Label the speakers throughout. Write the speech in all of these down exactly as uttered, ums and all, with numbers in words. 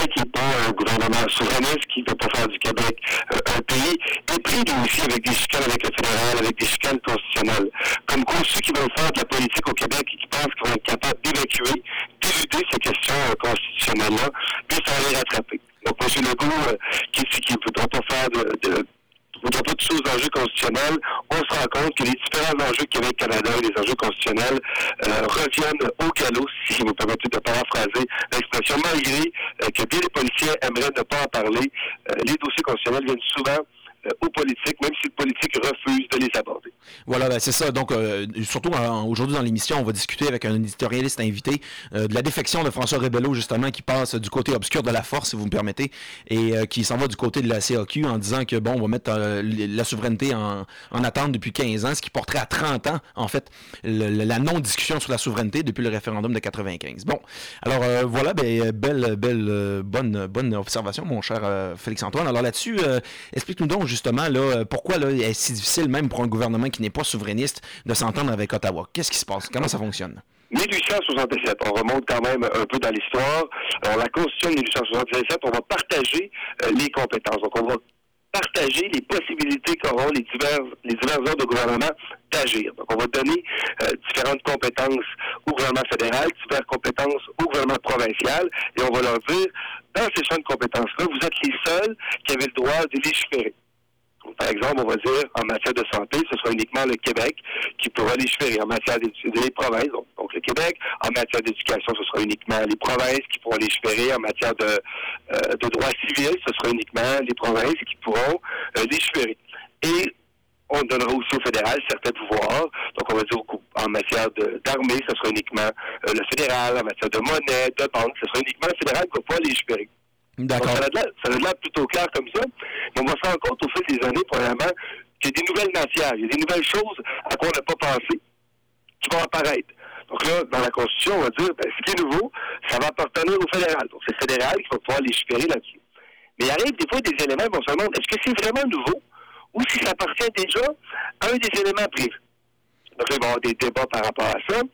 Speaker 1: qui n'est pas un gouvernement souverainiste, qui ne veut pas faire du Québec euh, un pays, est pris lui aussi avec des chicanes avec le fédéral, avec des chicanes constitutionnelles. Comme quoi, ceux qui veulent faire de la politique au Québec et qui pensent qu'ils vont être capables d'évacuer, d'éluder ces questions euh, constitutionnelles-là, puis ça va les rattraper. Donc, M. Legault, euh, qui ne voudra pas faire de... de ne voudra pas toucher aux enjeux constitutionnels, on se rend compte que les différents enjeux Québec-Canada et les enjeux constitutionnels euh, reviennent au galop, si vous me permettez de paraphraser l'expression, malgré euh, que bien les policiers aimeraient ne pas en parler. Euh, les dossiers constitutionnels viennent souvent euh, aux politiques, même si le politique refuse de les aborder.
Speaker 2: Voilà, ben c'est ça. Donc, euh, surtout euh, aujourd'hui dans l'émission, on va discuter avec un éditorialiste invité euh, de la défection de François Rebello, justement, qui passe du côté obscur de la force, si vous me permettez, et euh, qui s'en va du côté de la C A Q en disant que, bon, on va mettre euh, la souveraineté en, en attente depuis quinze ans, ce qui porterait à trente ans, en fait, le, le, la non-discussion sur la souveraineté depuis le référendum de quatre-vingt-quinze. Bon, alors euh, voilà, ben, belle, belle, euh, bonne, bonne observation, mon cher euh, Félix-Antoine. Alors là-dessus, euh, explique-nous donc justement là, pourquoi là, il est si difficile, même pour un gouvernement qui n'est pas souverainiste, de s'entendre avec Ottawa. Qu'est-ce qui se passe? Comment ça fonctionne?
Speaker 1: dix-huit cent soixante-sept, on remonte quand même un peu dans l'histoire. Alors, la Constitution de dix-huit cent soixante-sept, on va partager euh, les compétences. Donc, on va partager les possibilités qu'auront les divers, les divers ordres de gouvernement d'agir. Donc, on va donner euh, différentes compétences au gouvernement fédéral, diverses compétences au gouvernement provincial, et on va leur dire, dans ces champs de compétences-là, vous êtes les seuls qui avez le droit de légiférer. Par exemple, on va dire, en matière de santé, ce sera uniquement le Québec qui pourra légiférer. En matière d'éducation, les provinces, donc, donc le Québec. En matière d'éducation, ce sera uniquement les provinces qui pourront légiférer. En matière de, euh, de droit civil, ce sera uniquement les provinces qui pourront euh, légiférer. Et on donnera aussi au fédéral certains pouvoirs. Donc, on va dire, en matière de, d'armée, ce sera uniquement euh, le fédéral. En matière de monnaie, de banque, ce sera uniquement le fédéral qui va pouvoir légiférer.
Speaker 2: D'accord.
Speaker 1: Donc, ça a de l'air, ça a de l'air plutôt clair comme ça. Mais on va se rendre compte au fil des années, premièrement, qu'il y a des nouvelles matières, il y a des nouvelles choses à quoi on n'a pas pensé qui vont apparaître. Donc là, dans la Constitution, on va dire, ben, ce qui est nouveau, ça va appartenir au fédéral. Donc c'est le fédéral qui va pouvoir légiférer là-dessus. Mais il arrive des fois des éléments, on se demande, est-ce que c'est vraiment nouveau ou si ça appartient déjà à un des éléments prévus. Donc là, il va y avoir des débats par rapport à ça.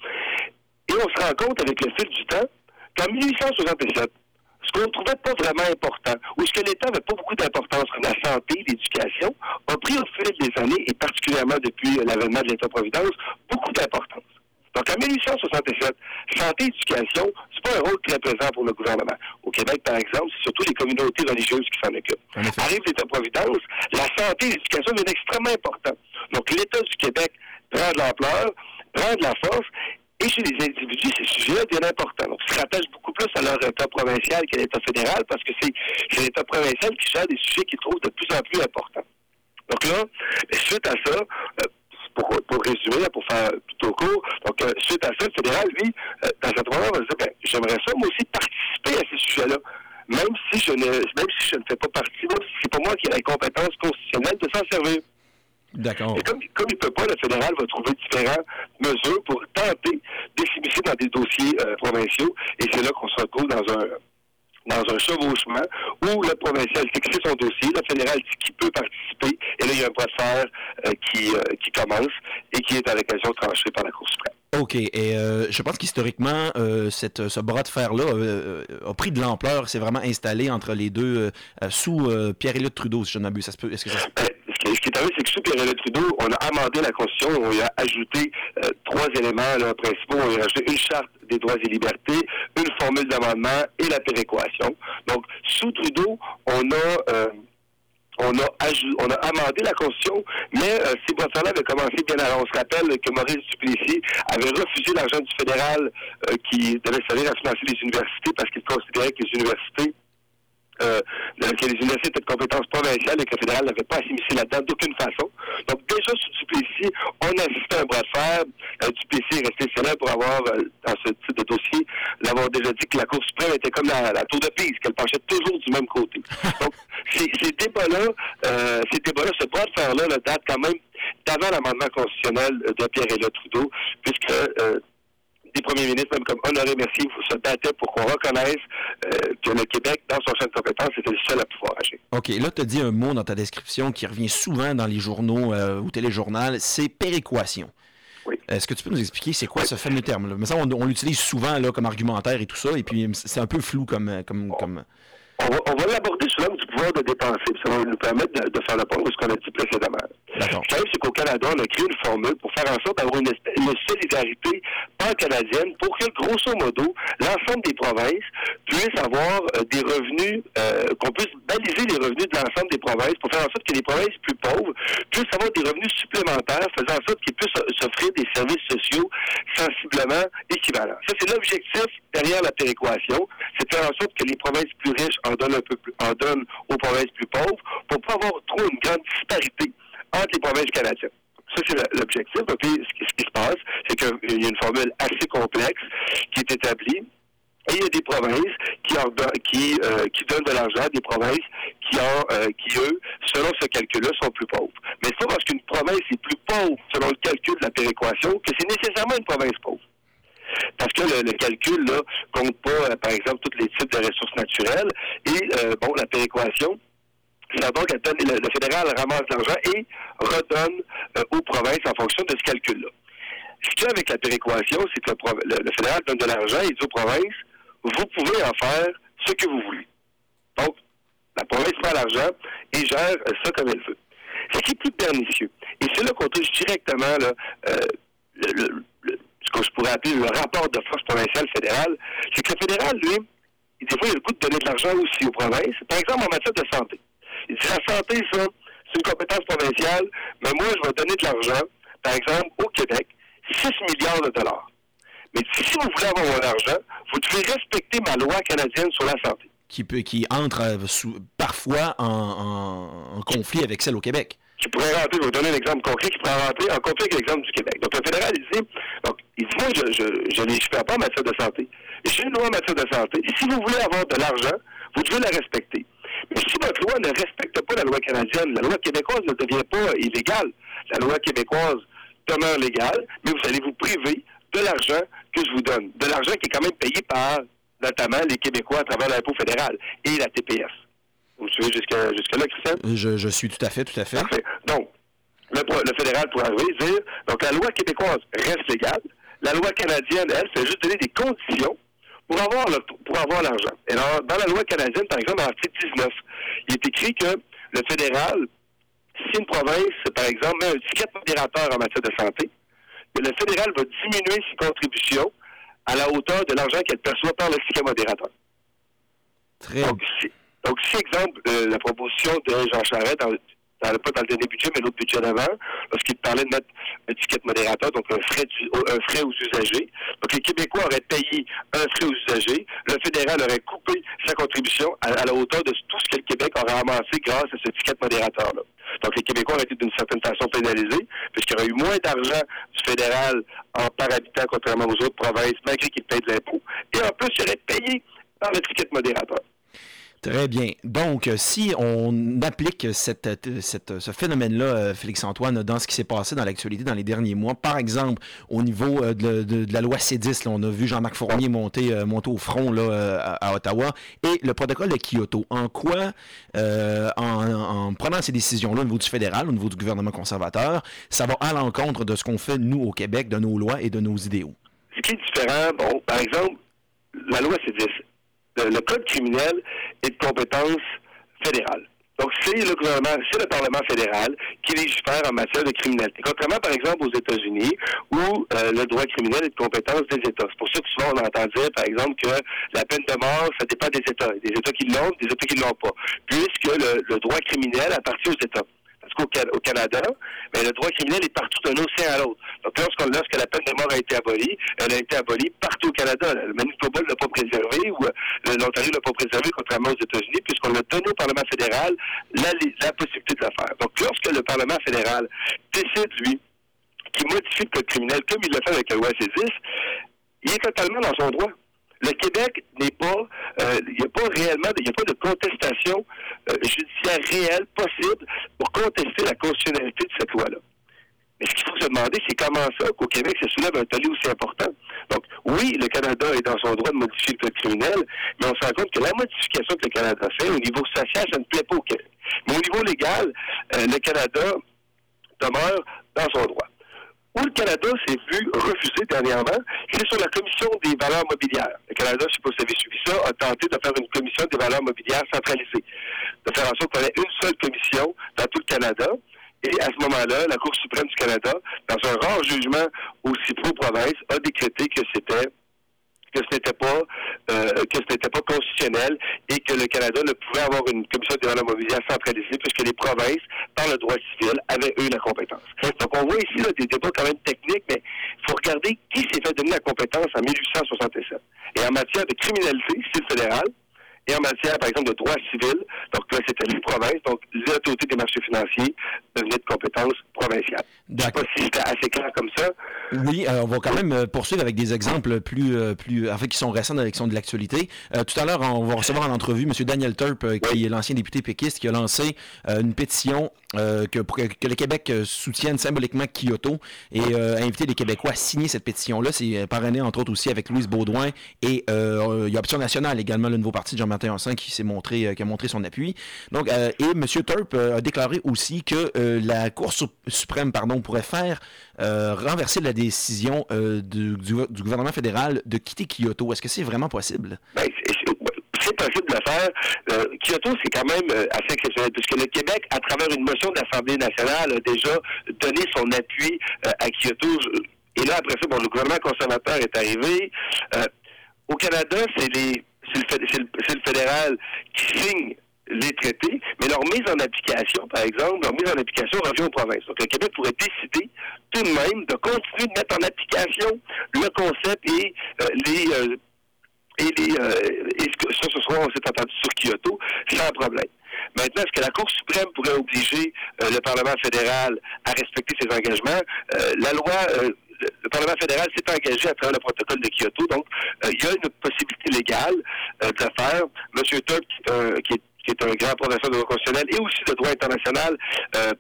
Speaker 1: Et on se rend compte avec le fil du temps qu'en dix-huit cent soixante-sept, ce qu'on ne trouvait pas vraiment important, ou ce que l'État n'avait pas beaucoup d'importance, comme la santé, l'éducation, a pris au fil des années, et particulièrement depuis l'avènement de l'État-providence, beaucoup d'importance. Donc, en dix-huit cent soixante-sept, santé et éducation, c'est pas un rôle très présent pour le gouvernement. Au Québec, par exemple, c'est surtout les communautés religieuses qui s'en occupent. Arrive l'État-providence, la santé et l'éducation deviennent extrêmement importantes. Donc, l'État du Québec prend de l'ampleur, prend de la force, et chez les individus, ces sujets-là deviennent importants. Donc, ils se rattachent beaucoup plus à leur État provincial qu'à l'État fédéral parce que c'est, c'est l'État provincial qui gère des sujets qu'ils trouvent de plus en plus importants. Donc là, suite à ça, euh, pour, pour résumer, pour faire plutôt court, donc euh, suite à ça, le fédéral, lui, euh, dans cet moment, va se dire, ben, j'aimerais ça, moi aussi, participer à ces sujets-là. Même si je ne même si je ne fais pas partie, même si c'est pas moi qui ai la compétence constitutionnelle de s'en servir.
Speaker 2: D'accord.
Speaker 1: Et comme, comme il ne peut pas, le fédéral va trouver différentes mesures pour tenter de s'immiscer dans des dossiers euh, provinciaux. Et c'est là qu'on se retrouve dans un dans un chevauchement où le provincial fixe son dossier, le fédéral dit qu'il peut participer, et là, il y a un bras de fer euh, qui, euh, qui commence et qui est à l'occasion tranché par la Cour suprême.
Speaker 2: OK. Et euh, je pense qu'historiquement, euh, cette, ce bras de fer-là euh, a pris de l'ampleur, s'est vraiment installé entre les deux euh, sous euh, Pierre-Éliott Trudeau, si je ne m'abuse. Ça se peut, est-ce que ça se peut?
Speaker 1: Ce qui est arrivé, c'est que sous Pierre-Éliott Trudeau, on a amendé la Constitution, on y a ajouté euh, trois éléments là, principaux. On y a ajouté une charte des droits et libertés, une formule d'amendement et la péréquation. Donc, sous Trudeau, on a... Euh, On a, aj- on a amendé la Constitution, mais euh, ces bras-de-fer-là avaient commencé bien avant. On se rappelle que Maurice Duplessis avait refusé l'argent du fédéral euh, qui devait servir à financer les universités parce qu'il considérait que les universités euh, que les universités étaient de compétences provinciales et que le fédéral n'avait pas à s'immiscer là-dedans d'aucune façon. Donc déjà sous Duplessis, on assistait à un bras de fer. Euh, Duplessis est resté célèbre pour avoir, euh, dans ce type de dossier, d'avoir déjà dit que la Cour suprême était comme la, la tour de Pise, qu'elle penchait toujours du même côté. Donc ces, ces débats-là, euh, ces débats-là, ce bras de fer-là là, date quand même d'avant l'amendement constitutionnel de Pierre-Éliott Trudeau, puisque euh, des premiers ministres, même comme Honoré Mercier, se battaient pour qu'on reconnaisse euh, que le Québec, dans son champ de compétences, était le seul à pouvoir agir.
Speaker 2: OK. Là, tu as dit un mot dans ta description qui revient souvent dans les journaux euh, ou téléjournal, c'est péréquation.
Speaker 1: Oui.
Speaker 2: Est-ce que tu peux nous expliquer c'est quoi ce fameux terme-là? Mais ça, on, on l'utilise souvent là, comme argumentaire et tout ça, et puis c'est un peu flou comme... comme,
Speaker 1: bon.
Speaker 2: comme...
Speaker 1: On va, on va l'aborder sous l'angle du pouvoir de dépenser, puis ça va nous permettre de, de faire le point de ce qu'on a dit précédemment.
Speaker 2: D'accord.
Speaker 1: Ce qui arrive, c'est qu'au Canada, on a créé une formule pour faire en sorte d'avoir une, une solidarité pan-canadienne pour que, grosso modo, l'ensemble des provinces puissent avoir euh, des revenus, euh, qu'on puisse baliser les revenus de l'ensemble des provinces pour faire en sorte que les provinces plus pauvres puissent avoir des revenus supplémentaires, faisant en sorte qu'ils puissent s'offrir des services sociaux sensiblement équivalents. Ça, c'est l'objectif derrière la péréquation, c'est de faire en sorte que les provinces plus riches en donnent un peu plus, en donnent aux provinces plus pauvres pour pas avoir trop une grande disparité entre les provinces canadiennes. Ça, c'est l'objectif. Donc, ce qui, ce qui se passe, c'est qu'il y a une formule assez complexe qui est établie. Et il y a des provinces qui, en, qui, euh, qui donnent de l'argent à des provinces qui, ont, euh, qui, eux, selon ce calcul-là, sont plus pauvres. Mais c'est pas parce qu'une province est plus pauvre selon le calcul de la péréquation que c'est nécessairement une province pauvre. Parce que le, le calcul, là, compte pas, euh, par exemple, tous les types de ressources naturelles. Et, euh, bon, la péréquation, ça va donc, le, le fédéral ramasse l'argent et redonne euh, aux provinces en fonction de ce calcul-là. Ce qu'il y a avec la péréquation, c'est que le, le, le fédéral donne de l'argent et dit aux provinces, vous pouvez en faire ce que vous voulez. Donc, la province prend l'argent et gère ça comme elle veut. Ce qui est plus pernicieux. Et c'est là qu'on touche directement là, euh, le, le, le, ce que je pourrais appeler le rapport de force provinciale fédérale, c'est que le fédéral, lui, des fois, il a le goût de donner de l'argent aussi aux provinces. Par exemple, en matière de santé. Il dit, la santé, ça, c'est une compétence provinciale, mais moi, je vais donner de l'argent, par exemple, au Québec, six milliards de dollars. Mais si vous voulez avoir mon argent, vous devez respecter ma loi canadienne sur la santé.
Speaker 2: Qui, peut, qui entre euh, sous, parfois en, en, en conflit avec celle au Québec.
Speaker 1: Qui pourrait rentrer, je vais vous donner un exemple concret, qui pourrait rentrer en conflit avec l'exemple du Québec. Donc, le fédéral, il dit, donc, il dit, moi, je, je, je ne légifère pas en matière de santé. J'ai une loi en matière de santé. Et si vous voulez avoir de l'argent, vous devez la respecter. Mais si votre loi ne respecte pas la loi canadienne, la loi québécoise ne devient pas illégale. La loi québécoise demeure légale, mais vous allez vous priver de l'argent que je vous donne. De l'argent qui est quand même payé par, notamment, les Québécois à travers l'impôt fédéral et la T P S. Vous suivez jusqu'à, jusque-là, Christian?
Speaker 2: Je, je suis tout à fait, tout à fait.
Speaker 1: Parfait. Donc, le, le fédéral pourrait arriver et dire, donc la loi québécoise reste légale, la loi canadienne, elle, fait juste donner des conditions pour avoir le, pour avoir l'argent. Et alors, dans la loi canadienne, par exemple, dans l'article dix-neuf, il est écrit que le fédéral, si une province, par exemple, met un ticket modérateur en matière de santé, que le fédéral va diminuer ses contributions à la hauteur de l'argent qu'elle perçoit par le ticket modérateur.
Speaker 2: Très
Speaker 1: donc, si, donc, si, exemple, euh, la proposition de Jean Charest, dans, dans, pas dans le dernier budget, mais l'autre budget d'avant, lorsqu'il parlait de mettre un ticket modérateur, donc un frais, du, un frais aux usagers, donc les Québécois auraient payé un frais aux usagers, le fédéral aurait coupé sa contribution à, à la hauteur de tout ce que le Québec aurait amassé grâce à ce ticket modérateur-là. Donc, les Québécois auraient été d'une certaine façon pénalisés, puisqu'il y aurait eu moins d'argent du fédéral en par habitant, contrairement aux autres provinces, malgré qu'ils payent de l'impôt. Et en plus, ils auraient payé par le ticket modérateur.
Speaker 2: Très bien. Donc, si on applique cette, cette, ce phénomène-là, Félix-Antoine, dans ce qui s'est passé dans l'actualité dans les derniers mois, par exemple, au niveau de, de, de la loi C dix, là, on a vu Jean-Marc Fournier monter, euh, monter au front là, à, à Ottawa, et le protocole de Kyoto, en quoi, euh, en, en prenant ces décisions-là au niveau du fédéral, au niveau du gouvernement conservateur, ça va à l'encontre de ce qu'on fait, nous, au Québec, de nos lois et de nos idéaux?
Speaker 1: Ce qui est différent, bon, par exemple, la loi C dix, le, le code criminel est de compétence fédérale. Donc, c'est le gouvernement, c'est le Parlement fédéral qui légifère en matière de criminalité. Contrairement, par exemple, aux États-Unis, où euh, le droit criminel est de compétence des États. C'est pour ça que souvent, on entend dire, par exemple, que la peine de mort, ça dépend des États. Des États qui l'ont, des États qui ne l'ont pas. Puisque le, le droit criminel appartient aux États. Parce qu'au Canada, mais le droit criminel est partout d'un océan à l'autre. Donc, lorsque, lorsque la peine de mort a été abolie, elle a été abolie partout au Canada. Le Manitoba ne l'a pas préservé, ou l'Ontario ne l'a pas préservé, contrairement aux États-Unis, puisqu'on a donné au Parlement fédéral la, la possibilité de le faire. Donc, lorsque le Parlement fédéral décide, lui, qu'il modifie le code criminel, comme il l'a fait avec la loi C dix, il est totalement dans son droit. Le Québec n'est pas, euh, il n'y a pas réellement, il n'y a pas de contestation euh, judiciaire réelle possible pour contester la constitutionnalité de cette loi-là. Mais ce qu'il faut se demander, c'est comment ça qu'au Québec se soulève un tollé aussi important. Donc, oui, le Canada est dans son droit de modifier le code criminel, mais on se rend compte que la modification que le Canada fait au niveau social, ça ne plaît pas au Québec. Mais au niveau légal, euh, le Canada demeure dans son droit. où le Canada s'est vu refuser dernièrement, c'est sur la Commission des valeurs mobilières. Le Canada, je ne sais pas si vous avez suivi ça, a tenté de faire une commission des valeurs mobilières centralisée, de faire en sorte qu'on ait une seule commission dans tout le Canada. Et à ce moment-là, la Cour suprême du Canada, dans un rare jugement aussi pro-province, a décrété que c'était que ce n'était pas euh, que ce n'était pas constitutionnel et que le Canada ne pouvait avoir une commission des valeurs mobilières centralisée puisque les provinces, par le droit civil, avaient eux la compétence. Donc on voit ici là, des débats quand même techniques, mais il faut regarder qui s'est fait donner la compétence en mille huit cent soixante-sept. Et en matière de criminalité, style fédéral, et en matière, par exemple, de droit civil, donc là, c'était les provinces, donc l'autorité des marchés financiers devenait de compétence provinciale. Je ne sais pas si c'était assez clair comme ça.
Speaker 2: Oui, euh, on va quand même poursuivre avec des exemples plus, euh, plus en fait, qui sont récents, qui sont de l'actualité. Euh, tout à l'heure, on va recevoir en entrevue M. Daniel Turp, euh, qui oui. est l'ancien député péquiste, qui a lancé euh, une pétition euh, que, pour que, que le Québec soutienne symboliquement Kyoto et euh, a invité les Québécois à signer cette pétition-là. C'est parrainé, entre autres, aussi avec Louise Baudouin et euh, il y a Option nationale également, le nouveau parti de Jean-Martin Hansin qui s'est montré, euh, qui a montré son appui. Donc, euh, et M. Turp euh, a déclaré aussi que euh, la Cour suprême, pardon, pourrait faire euh, renverser la décision euh, du, du, du gouvernement fédéral de quitter Kyoto. Est-ce que c'est vraiment possible?
Speaker 1: Ben, c'est, c'est possible de le faire. Euh, Kyoto, c'est quand même euh, assez exceptionnel, puisque le Québec, à travers une motion de l'Assemblée nationale, a déjà donné son appui euh, à Kyoto. Et là, après ça, bon, le gouvernement conservateur est arrivé. Euh, au Canada, c'est les c'est le, c'est, le, c'est le fédéral qui signe les traités, mais leur mise en application, par exemple, leur mise en application revient aux provinces. Donc, le Québec pourrait décider tout de même de continuer de mettre en application le concept et euh, les... Euh, et, les, euh, et ça, ce soir, on s'est entendu sur Kyoto, sans problème. Maintenant, est-ce que la Cour suprême pourrait obliger euh, le Parlement fédéral à respecter ses engagements? Euh, la loi... Euh, le Parlement fédéral s'est engagé à travers le protocole de Kyoto, donc euh, il y a une possibilité légale euh, de le faire. M. Turp, qui est un, qui est, qui est un grand professeur de droit constitutionnel et aussi de droit international, euh,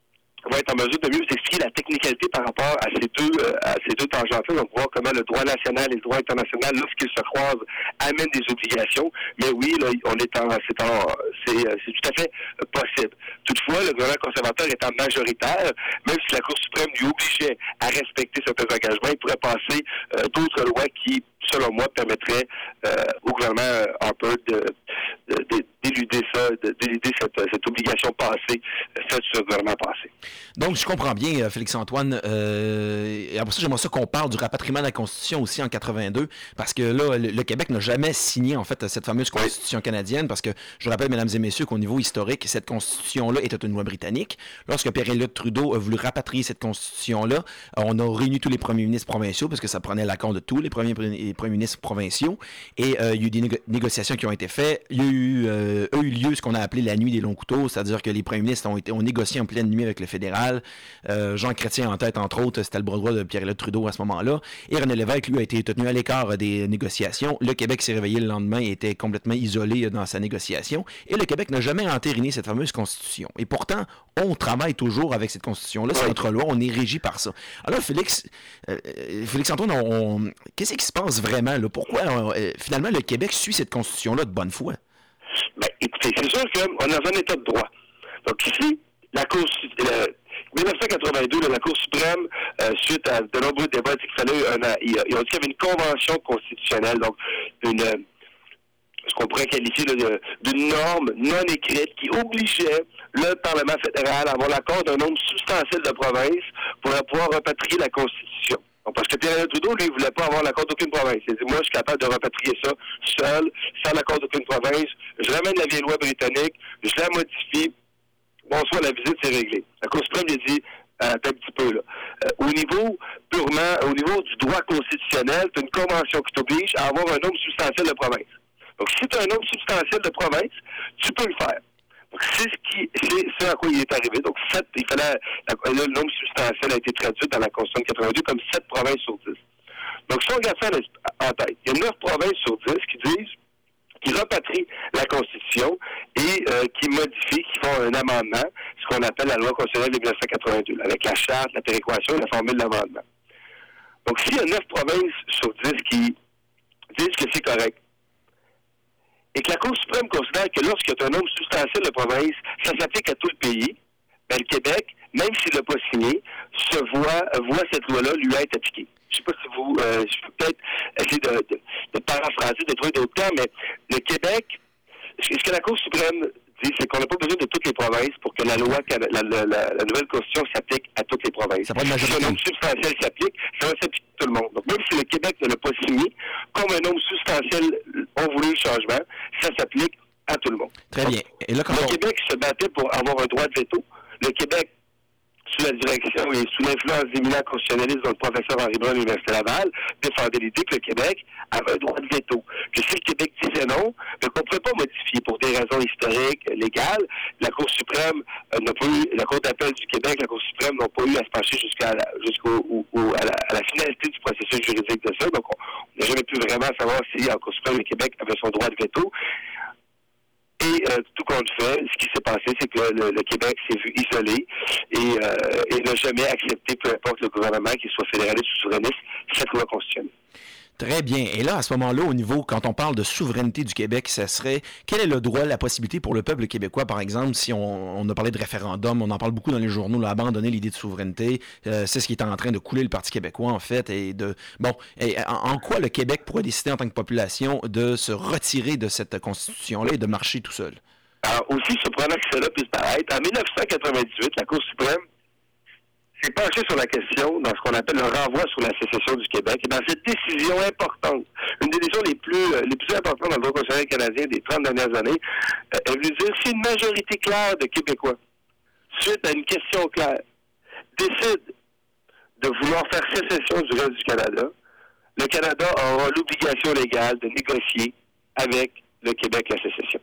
Speaker 1: va être en mesure de mieux expliquer la technicalité par rapport à ces deux euh, à ces deux tangentes-là. Donc, voir comment le droit national et le droit international, lorsqu'ils se croisent, amènent des obligations. Mais oui, là, on est en c'est en c'est, c'est tout à fait possible. Toutefois, le gouvernement conservateur étant majoritaire, même si la Cour suprême lui obligeait à respecter certains engagements, il pourrait passer euh, d'autres lois qui, selon moi, permettraient euh, au gouvernement un peu de, de, de d'éluder ça, d'éluder cette, cette obligation passée faite sur le gouvernement passé.
Speaker 2: Donc, je comprends bien, Félix-Antoine. Euh, et après ça, j'aimerais ça qu'on parle du rapatriement de la Constitution aussi en quatre-vingt-deux, parce que là, le, le Québec n'a jamais signé, en fait, cette fameuse Constitution oui. canadienne, parce que je rappelle, mesdames et messieurs, qu'au niveau historique, cette Constitution-là était une loi britannique. Lorsque Pierre-Éliott Trudeau a voulu rapatrier cette Constitution-là, on a réuni tous les premiers ministres provinciaux, parce que ça prenait l'accord de tous les premiers, les premiers ministres provinciaux, et euh, il y a eu des négo- négociations qui ont été faites. Il y a eu, euh, a eu lieu ce qu'on a appelé la nuit des longs couteaux, c'est-à-dire que les premiers ministres ont, été, ont négocié en pleine nuit avec le fédéral. Euh, Jean Chrétien en tête, entre autres, c'était le bras droit de Pierre-Éliott Trudeau à ce moment-là. Et René Lévesque, lui, a été tenu à l'écart des négociations. Le Québec s'est réveillé le lendemain et était complètement isolé dans sa négociation. Et le Québec n'a jamais entériné cette fameuse Constitution. Et pourtant, on travaille toujours avec cette Constitution-là. C'est notre loi, on est régi par ça. Alors, Félix, euh, Félix-Antoine, on, on, qu'est-ce qui se passe vraiment, là? Pourquoi, on, euh, finalement, le Québec suit cette Constitution-là de bonne foi?
Speaker 1: Ben, écoutez, c'est sûr qu'on est dans un état de droit. Donc ici, la Cour euh, dix-neuf cent quatre-vingt-deux, là, la Cour suprême, euh, suite à de nombreux débats, il fallait un, ils, ils ont dit qu'il y avait une convention constitutionnelle, donc une, ce qu'on pourrait qualifier là, de, d'une norme non écrite qui obligeait le Parlement fédéral à avoir l'accord d'un nombre substantiel de provinces pour pouvoir rapatrier la Constitution. Donc, parce que Pierre-Éliott Trudeau, lui, il ne voulait pas avoir l'accord d'aucune province. Il a dit, moi, je suis capable de rapatrier ça seul, sans l'accord d'aucune province. Je ramène la vieille loi britannique, je la modifie. Bonsoir, la visite, c'est réglé. La Cour suprême lui a dit, euh, un petit peu, là. Euh, au niveau purement, au niveau du droit constitutionnel, tu as une convention qui t'oblige à avoir un nombre substantiel de provinces. Donc, si tu as un nombre substantiel de provinces, tu peux le faire. Donc, c'est ce qui, c'est ce à quoi il est arrivé. Donc, sept, il fallait, la, le nombre substantiel a été traduit dans la Constitution de quatre-vingt-deux comme sept provinces sur dix. Donc, si on regarde ça en tête, il y a neuf provinces sur dix qui disent, qui repatrient la Constitution et euh, qui modifient, qui font un amendement, ce qu'on appelle la loi constitutionnelle de dix-neuf cent quatre-vingt-deux, avec la charte, la péréquation et la formule d'amendement. Donc, s'il y a neuf provinces sur dix qui disent que c'est correct, et que la Cour suprême considère que lorsqu'il y a un nombre substantiel de provinces, ça s'applique à tout le pays, ben, le Québec même s'il ne l'a pas signé, se voit, voit cette loi-là lui être appliquée. Je ne sais pas si vous, euh, je peux peut-être essayer de, de, de paraphraser, de trouver d'autres termes, mais le Québec, ce que la Cour suprême dit, c'est qu'on n'a pas besoin de toutes les provinces pour que la loi, la, la, la, la nouvelle Constitution s'applique à toutes les provinces.
Speaker 2: Ça prend une majorité.
Speaker 1: Si un nombre substantiel s'applique, ça va s'appliquer à tout le monde. Donc, même si le Québec ne l'a pas signé, comme un nombre substantiel ont voulu le changement, ça s'applique à tout le monde.
Speaker 2: Très
Speaker 1: Donc,
Speaker 2: bien. Et là, quand
Speaker 1: le
Speaker 2: on...
Speaker 1: Québec se battait pour avoir un droit de veto. Le Québec, sous la direction et sous l'influence d'éminents constitutionnalistes, dont le professeur Henri Brun de l'Université Laval, défendait l'idée que le Québec avait un droit de veto. Que si le Québec disait non, qu'on ne pouvait pas modifier pour des raisons historiques, légales. La Cour suprême euh, n'a pas eu, la Cour d'appel du Québec, la Cour suprême n'ont pas eu à se pencher jusqu'à la, jusqu'au au, au, à, la, à la finalité du processus juridique de ça. Donc, on n'a jamais pu vraiment savoir si en Cour suprême, le Québec avait son droit de veto. Et euh, tout compte fait, ce qui s'est passé, c'est que le, le Québec s'est vu isolé et, euh, et n'a jamais accepté, peu importe le gouvernement, qu'il soit fédéraliste ou souverainiste, cette loi constitutionnelle.
Speaker 2: Très bien. Et là, à ce moment-là, au niveau, quand on parle de souveraineté du Québec, ça serait, quel est le droit, la possibilité pour le peuple québécois, par exemple, si on, on a parlé de référendum, on en parle beaucoup dans les journaux, là, abandonner l'idée de souveraineté, euh, c'est ce qui est en train de couler le Parti québécois, en fait, et de, bon, et en, en quoi le Québec pourrait décider en tant que population de se retirer de cette constitution-là et de marcher tout seul?
Speaker 1: Alors, aussi surprenant que cela puisse paraître, en dix-neuf cent quatre-vingt-dix-huit, la Cour suprême s'est penchée sur la question dans ce qu'on appelle le renvoi sur la sécession du Québec. Et dans cette décision importante, une des décisions les plus, euh, les plus importantes dans le droit constitutionnel canadien des trente dernières années, euh, elle veut dire si une majorité claire de Québécois, suite à une question claire, décide de vouloir faire sécession du reste du Canada, le Canada aura l'obligation légale de négocier avec le Québec la sécession.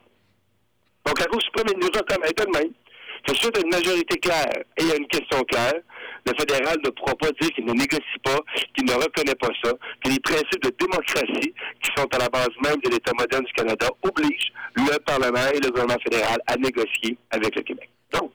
Speaker 1: Donc la Cour suprême nous reconnaît elle-même que suite à une majorité claire et à une question claire, le fédéral ne pourra pas dire qu'il ne négocie pas, qu'il ne reconnaît pas ça, que les principes de démocratie qui sont à la base même de l'État moderne du Canada obligent le Parlement et le gouvernement fédéral à négocier avec le Québec. Donc,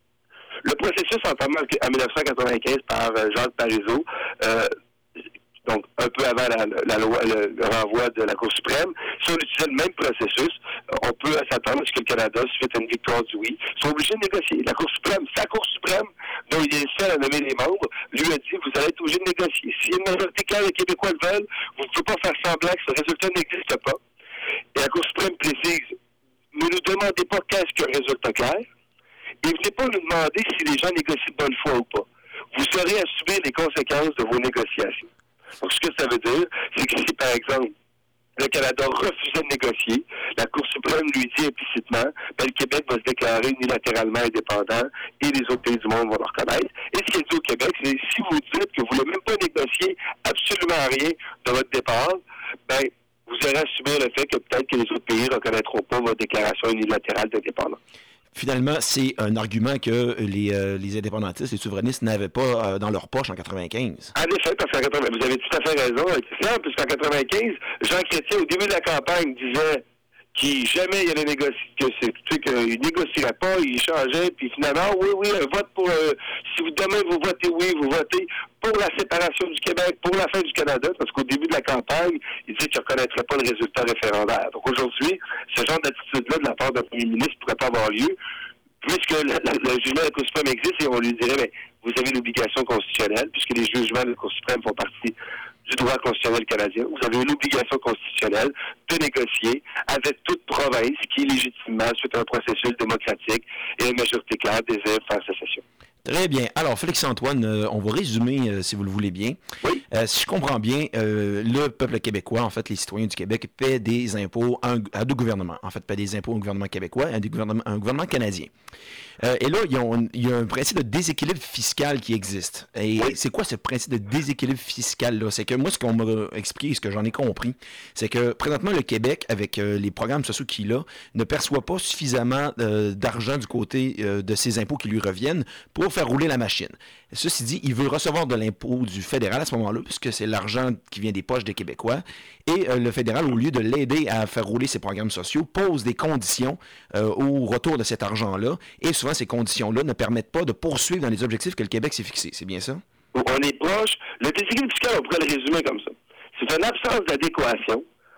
Speaker 1: le processus entamé en dix-neuf cent quatre-vingt-quinze par Jacques Parizeau, euh, donc un peu avant la, la loi, le, le renvoi de la Cour suprême, si on utilisait le même processus, on peut s'attendre à ce que le Canada, suite à une victoire du oui, soit obligé de négocier. La Cour suprême, sa Cour suprême, dont il est seul à nommer les membres, lui a dit, vous allez être obligé de négocier. Si une majorité claire les Québécois le veulent, vous ne pouvez pas faire semblant que ce résultat n'existe pas. Et la Cour suprême précise, ne nous demandez pas qu'est-ce qu'un résultat clair, et venez pas nous demander si les gens négocient de bonne foi ou pas. Vous aurez à subir les conséquences de vos négociations. Donc, ce que ça veut dire, c'est que si, par exemple, le Canada refusait de négocier, la Cour suprême lui dit implicitement, ben, le Québec va se déclarer unilatéralement indépendant et les autres pays du monde vont le reconnaître. Et ce qu'il dit au Québec, c'est si vous dites que vous ne voulez même pas négocier absolument rien de votre départ, ben, vous aurez à subir le fait que peut-être que les autres pays ne reconnaîtront pas votre déclaration unilatérale d'indépendance.
Speaker 2: Finalement, c'est un argument que les, euh, les indépendantistes, les souverainistes n'avaient pas euh, dans leur poche en quatre-vingt-quinze.
Speaker 1: En effet, parce qu'en quatre-vingts, vous avez tout à fait raison, Christian, puisqu'en quatre-vingt-quinze, Jean Chrétien, au début de la campagne, disait qu'il jamais il allait négocier, que c'est, tu sais, qu'il négocierait pas, il changeait, puis finalement, oui, oui, un vote pour, euh, si vous demain vous votez oui, vous votez pour la séparation du Québec, pour la fin du Canada, parce qu'au début de la campagne, il disait qu'il ne reconnaîtrait pas le résultat référendaire. Donc aujourd'hui, ce genre d'attitude-là de la part d'un premier ministre ne pourrait pas avoir lieu, puisque le, le, le jugement de la Cour suprême existe et on lui dirait, mais vous avez l'obligation constitutionnelle, puisque les jugements de la Cour suprême font partie du droit constitutionnel canadien, vous avez une obligation constitutionnelle de négocier avec toute province qui, légitimement, suite à un processus démocratique et une majorité claire, désire faire sécession.
Speaker 2: Très bien. Alors, Félix-Antoine, euh, on va résumer, euh, si vous le voulez bien.
Speaker 1: Oui.
Speaker 2: Euh, si je comprends bien, euh, le peuple québécois, en fait, les citoyens du Québec, paient des impôts à, un, à deux gouvernements. En fait, paient des impôts au gouvernement québécois et à, des gouvernements, à un gouvernement canadien. Euh, et là, il y, a un, il y a un principe de déséquilibre fiscal qui existe. Et oui. C'est quoi ce principe de déséquilibre fiscal-là? C'est que moi, ce qu'on m'a expliqué, ce que j'en ai compris, c'est que présentement, le Québec, avec euh, les programmes sociaux qu'il a, ne perçoit pas suffisamment euh, d'argent du côté euh, de ses impôts qui lui reviennent pour faire rouler la machine. Ceci dit, il veut recevoir de l'impôt du fédéral à ce moment-là, puisque c'est l'argent qui vient des poches des Québécois. Et euh, le fédéral, au lieu de l'aider à faire rouler ses programmes sociaux, pose des conditions euh, au retour de cet argent-là. Et souvent, ces conditions-là ne permettent pas de poursuivre dans les objectifs que le Québec s'est fixé. C'est bien ça?
Speaker 1: On est proche. Le déséquilibre fiscal, on pourrait le résumer comme ça. C'est une absence d'adéquation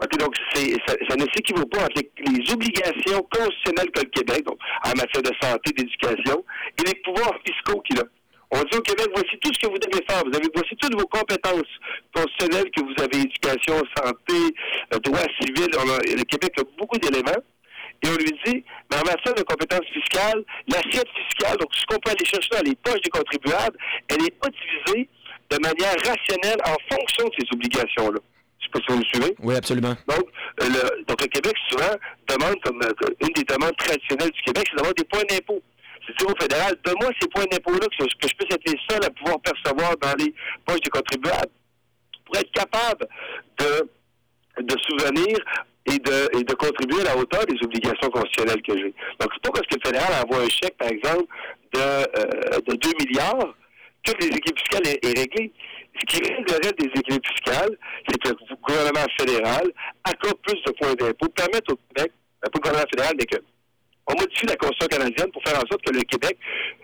Speaker 1: Okay, donc, c'est, ça, ça ne s'équivaut pas entre les, les obligations constitutionnelles qu'a le Québec, donc en matière de santé, d'éducation, et les pouvoirs fiscaux qu'il a. On dit au Québec, voici tout ce que vous devez faire. Vous avez, voici toutes vos compétences constitutionnelles que vous avez, éducation, santé, euh, droit civil. On a, le Québec a beaucoup d'éléments. Et on lui dit, mais en matière de compétences fiscales, l'assiette fiscale, donc ce qu'on peut aller chercher dans les poches des contribuables, elle n'est pas divisée de manière rationnelle en fonction de ces obligations-là. Je ne sais pas si vous me suivez.
Speaker 2: Oui, absolument.
Speaker 1: Donc, euh, le, donc le Québec, souvent, demande, comme euh, une des demandes traditionnelles du Québec, c'est d'avoir des points d'impôt. C'est-à-dire au fédéral, donne-moi ces points d'impôt-là que, que je puisse être les seuls à pouvoir percevoir dans les poches des contribuables pour être capable de, de souvenir et de, et de contribuer à la hauteur des obligations constitutionnelles que j'ai. Donc, c'est pas parce que le fédéral envoie un chèque, par exemple, de, euh, de deux milliards que l'équilibre fiscal est, est réglé. Ce qui reste le reste des équilibres fiscaux, c'est que le gouvernement fédéral accorde plus de points d'impôt, permettre au Québec, pas le gouvernement fédéral, mais que on modifie la Constitution canadienne pour faire en sorte que le Québec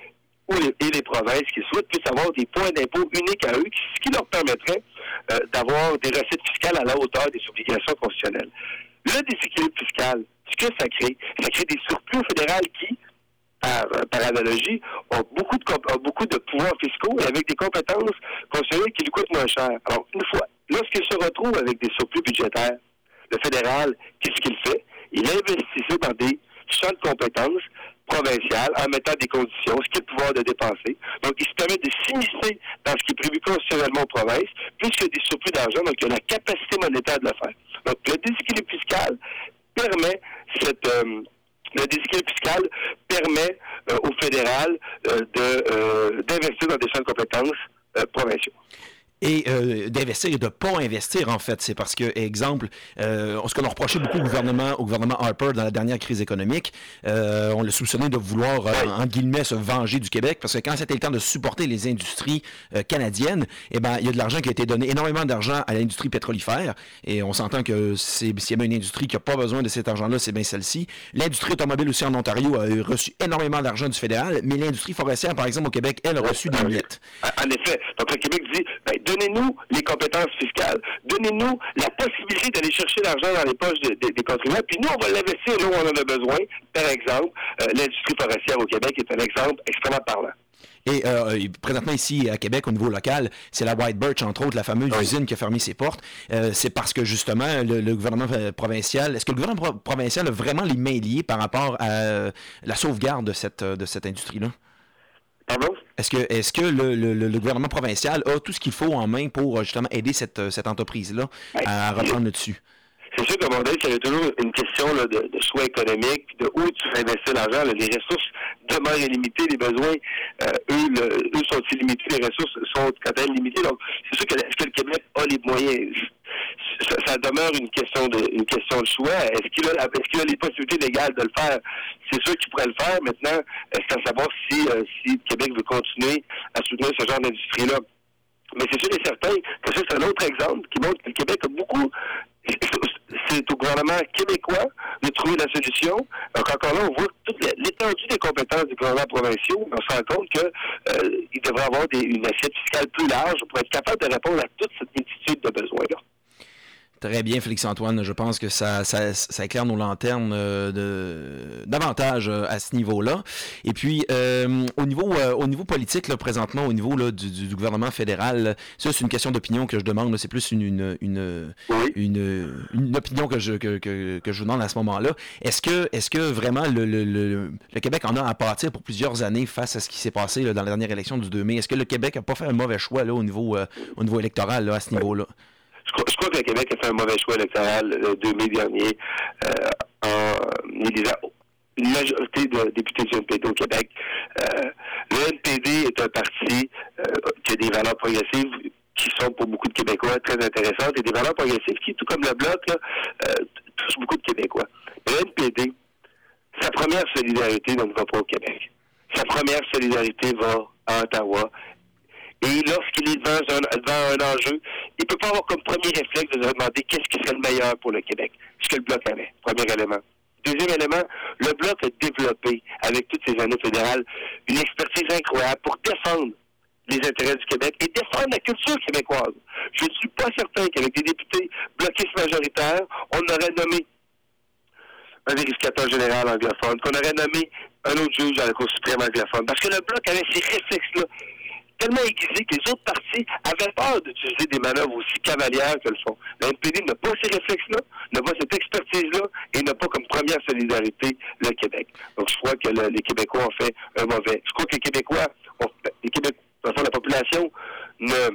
Speaker 1: ou les, et les provinces qui souhaitent puissent avoir des points d'impôt uniques à eux, ce qui leur permettrait euh, d'avoir des recettes fiscales à la hauteur des obligations constitutionnelles. Le déséquilibre fiscal, ce que ça crée, ça crée des surplus fédéraux qui, par, par analogie, ont beaucoup de ont beaucoup de pouvoirs fiscaux et avec des compétences constitutionnelles qui lui coûtent moins cher. Alors, une fois, lorsqu'il se retrouve avec des surplus budgétaires, le fédéral, qu'est-ce qu'il fait? Il investissait dans des champs de compétences provinciales en mettant des conditions, ce qui est le pouvoir de dépenser. Donc, il se permet de s'immiscer dans ce qui est prévu constitutionnellement aux provinces, puisqu'il y a des surplus d'argent, donc il y a la capacité monétaire de le faire. Donc, le déséquilibre fiscal permet cette... Euh, le déséquilibre fiscal permet euh, au fédéral euh, de, euh, d'investir dans des champs de compétences euh, provinciaux.
Speaker 2: Et euh, d'investir et de pas investir, en fait. C'est parce que, exemple, euh, ce qu'on a reproché beaucoup au gouvernement, au gouvernement Harper dans la dernière crise économique, euh, on l'a soupçonné de vouloir, euh, en guillemets, se venger du Québec, parce que quand c'était le temps de supporter les industries euh, canadiennes, eh ben, il y a de l'argent qui a été donné, énormément d'argent à l'industrie pétrolifère, et on s'entend que c'est, s'il y a une industrie qui n'a pas besoin de cet argent-là, c'est bien celle-ci. L'industrie automobile aussi en Ontario a reçu énormément d'argent du fédéral, mais l'industrie forestière, par exemple, au Québec, elle a reçu des miettes.
Speaker 1: En effet. Donc, le Québec dit, ben, donnez-nous les compétences fiscales. Donnez-nous la possibilité d'aller chercher l'argent dans les poches de, de, des contribuables. Puis nous, on va l'investir là où on en a besoin. Par exemple, euh, l'industrie forestière au Québec est un exemple extrêmement parlant.
Speaker 2: Et euh, présentement ici à Québec, au niveau local, c'est la White Birch, entre autres, la fameuse oui. usine qui a fermé ses portes. Euh, c'est parce que justement, le, le gouvernement provincial, est-ce que le gouvernement provincial a vraiment les mains liées par rapport à euh, la sauvegarde de cette, de cette industrie-là?
Speaker 1: Pardon?
Speaker 2: Est-ce que, est-ce que le, le, le gouvernement provincial a tout ce qu'il faut en main pour justement aider cette, cette entreprise-là oui. à reprendre le dessus?
Speaker 1: C'est sûr qu'à mon avis, il y a toujours une question là, de, de choix économique, de où tu fais investir l'argent. Là, les ressources demeurent illimitées, les besoins, euh, eux, le, eux sont illimités, les ressources sont quand même limitées. Donc, c'est sûr que est-ce que le Québec a les moyens? Ça, ça demeure une question de une question de choix. Est-ce qu'il a est-ce qu'il a les possibilités légales de le faire? C'est sûr qu'il pourrait le faire. Maintenant, est-ce qu'à savoir si, euh, si le Québec veut continuer à soutenir ce genre d'industrie-là? Mais c'est sûr et certain que ça, c'est un autre exemple qui montre que le Québec a beaucoup... C'est au gouvernement québécois de trouver la solution. Donc, encore là, on voit toute l'étendue des compétences des gouvernements provinciaux. On se rend compte qu'il euh, devrait avoir des, une assiette fiscale plus large pour être capable de répondre à toute cette multitude de besoins-là.
Speaker 2: Très bien, Félix-Antoine. Je pense que ça, ça, ça éclaire nos lanternes euh, de, davantage euh, à ce niveau-là. Et puis, euh, au niveau euh, au niveau politique, là, présentement, au niveau là, du, du gouvernement fédéral, ça, c'est une question d'opinion que je demande. Là, c'est plus une une, une,
Speaker 1: oui.
Speaker 2: une, une opinion que je, que, que, que je vous demande à ce moment-là. Est-ce que, est-ce que vraiment le, le, le, le Québec en a à pâtir pour plusieurs années face à ce qui s'est passé là, dans la dernière élection du deux mai? Est-ce que le Québec n'a pas fait un mauvais choix là, au, niveau, euh, au niveau électoral là, à ce niveau-là?
Speaker 1: Je crois que le Québec a fait un mauvais choix électoral le deux mai dernier euh, en élisant une majorité de députés du N P D au Québec. Euh, le N P D est un parti euh, qui a des valeurs progressives qui sont pour beaucoup de Québécois très intéressantes et des valeurs progressives qui, tout comme le Bloc, là, euh, touchent beaucoup de Québécois. Le N P D, sa première solidarité ne va pas au Québec. Sa première solidarité va à Ottawa. Et lorsqu'il est devant un, devant un enjeu, il ne peut pas avoir comme premier réflexe de se demander qu'est-ce qui serait le meilleur pour le Québec. Ce que le Bloc avait, premier élément. Deuxième élément, le Bloc a développé, avec toutes ces années fédérales, une expertise incroyable pour défendre les intérêts du Québec et défendre la culture québécoise. Je ne suis pas certain qu'avec des députés bloquistes majoritaires, on aurait nommé un vérificateur général anglophone, qu'on aurait nommé un autre juge à la Cour suprême anglophone. Parce que le Bloc avait ces réflexes-là tellement aiguisés que les autres partis avaient peur d'utiliser des manœuvres aussi cavalières que le font. Le N P D n'a pas ces réflexes-là, n'a pas cette expertise-là et n'a pas comme première solidarité le Québec. Donc, je crois que le, les Québécois ont fait un mauvais. Je crois que les Québécois, ont, les Québécois, enfin, la population ne...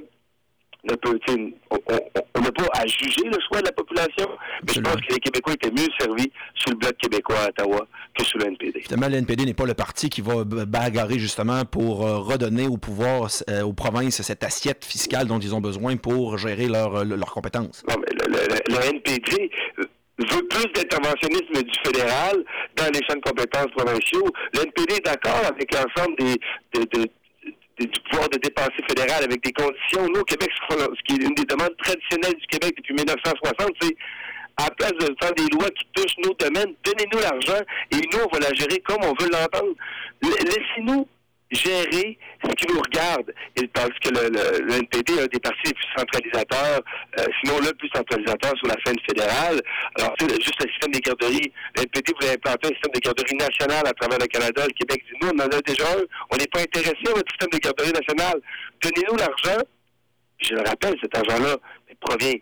Speaker 1: Ne peut, on on n'a pas à juger le choix de la population, mais Absolument. Je pense que les Québécois étaient mieux servis sous le Bloc québécois à Ottawa que sous le N P D.
Speaker 2: Évidemment, le N P D n'est pas le parti qui va bagarrer justement pour euh, redonner au pouvoir, euh, aux provinces, cette assiette fiscale dont ils ont besoin pour gérer leurs leur compétences.
Speaker 1: Non, mais le, le, le N P D veut plus d'interventionnisme du fédéral dans les champs de compétences provinciaux. Le N P D est d'accord avec l'ensemble des... De, de, du pouvoir de dépenser fédéral avec des conditions. Nous, au Québec, ce qui est une des demandes traditionnelles du Québec depuis mille neuf cent soixante, c'est à la place de faire des lois qui touchent nos domaines, donnez-nous l'argent et nous, on va la gérer comme on veut l'entendre. Laissez-nous gérer ce qui nous regarde. Et parce que le, le, le N P D est un des partis les plus centralisateurs, euh, sinon le plus centralisateur sur la scène fédérale. Alors, c'est juste le système des garderies. Le N P D voulait implanter un système de garderie national à travers le Canada. Le Québec dit, nous, on en a déjà un. On n'est pas intéressé à votre système de garderie national. Donnez-nous l'argent. Je le rappelle, cet argent-là provient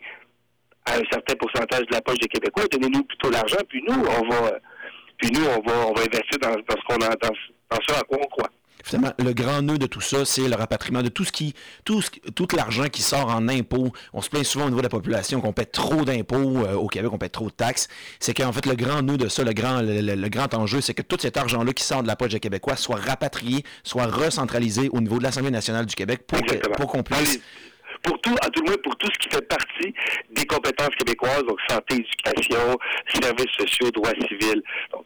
Speaker 1: à un certain pourcentage de la poche des Québécois. Donnez-nous plutôt l'argent, puis nous, on va, puis nous, on va, on va investir dans, dans ce qu'on a, dans, dans ce à quoi on croit.
Speaker 2: Finalement, le grand nœud de tout ça, c'est le rapatriement de tout ce qui, tout, ce, tout l'argent qui sort en impôts. On se plaint souvent au niveau de la population qu'on paie trop d'impôts euh, au Québec, on paie trop de taxes. C'est qu'en fait, le grand nœud de ça, le grand, le, le, le grand enjeu, c'est que tout cet argent-là qui sort de la poche des Québécois soit rapatrié, soit recentralisé au niveau de l'Assemblée nationale du Québec pour, que, pour qu'on puisse...
Speaker 1: Pour tout, à tout le moins pour tout ce qui fait partie des compétences québécoises, donc santé, éducation, services sociaux, droits civils. Donc,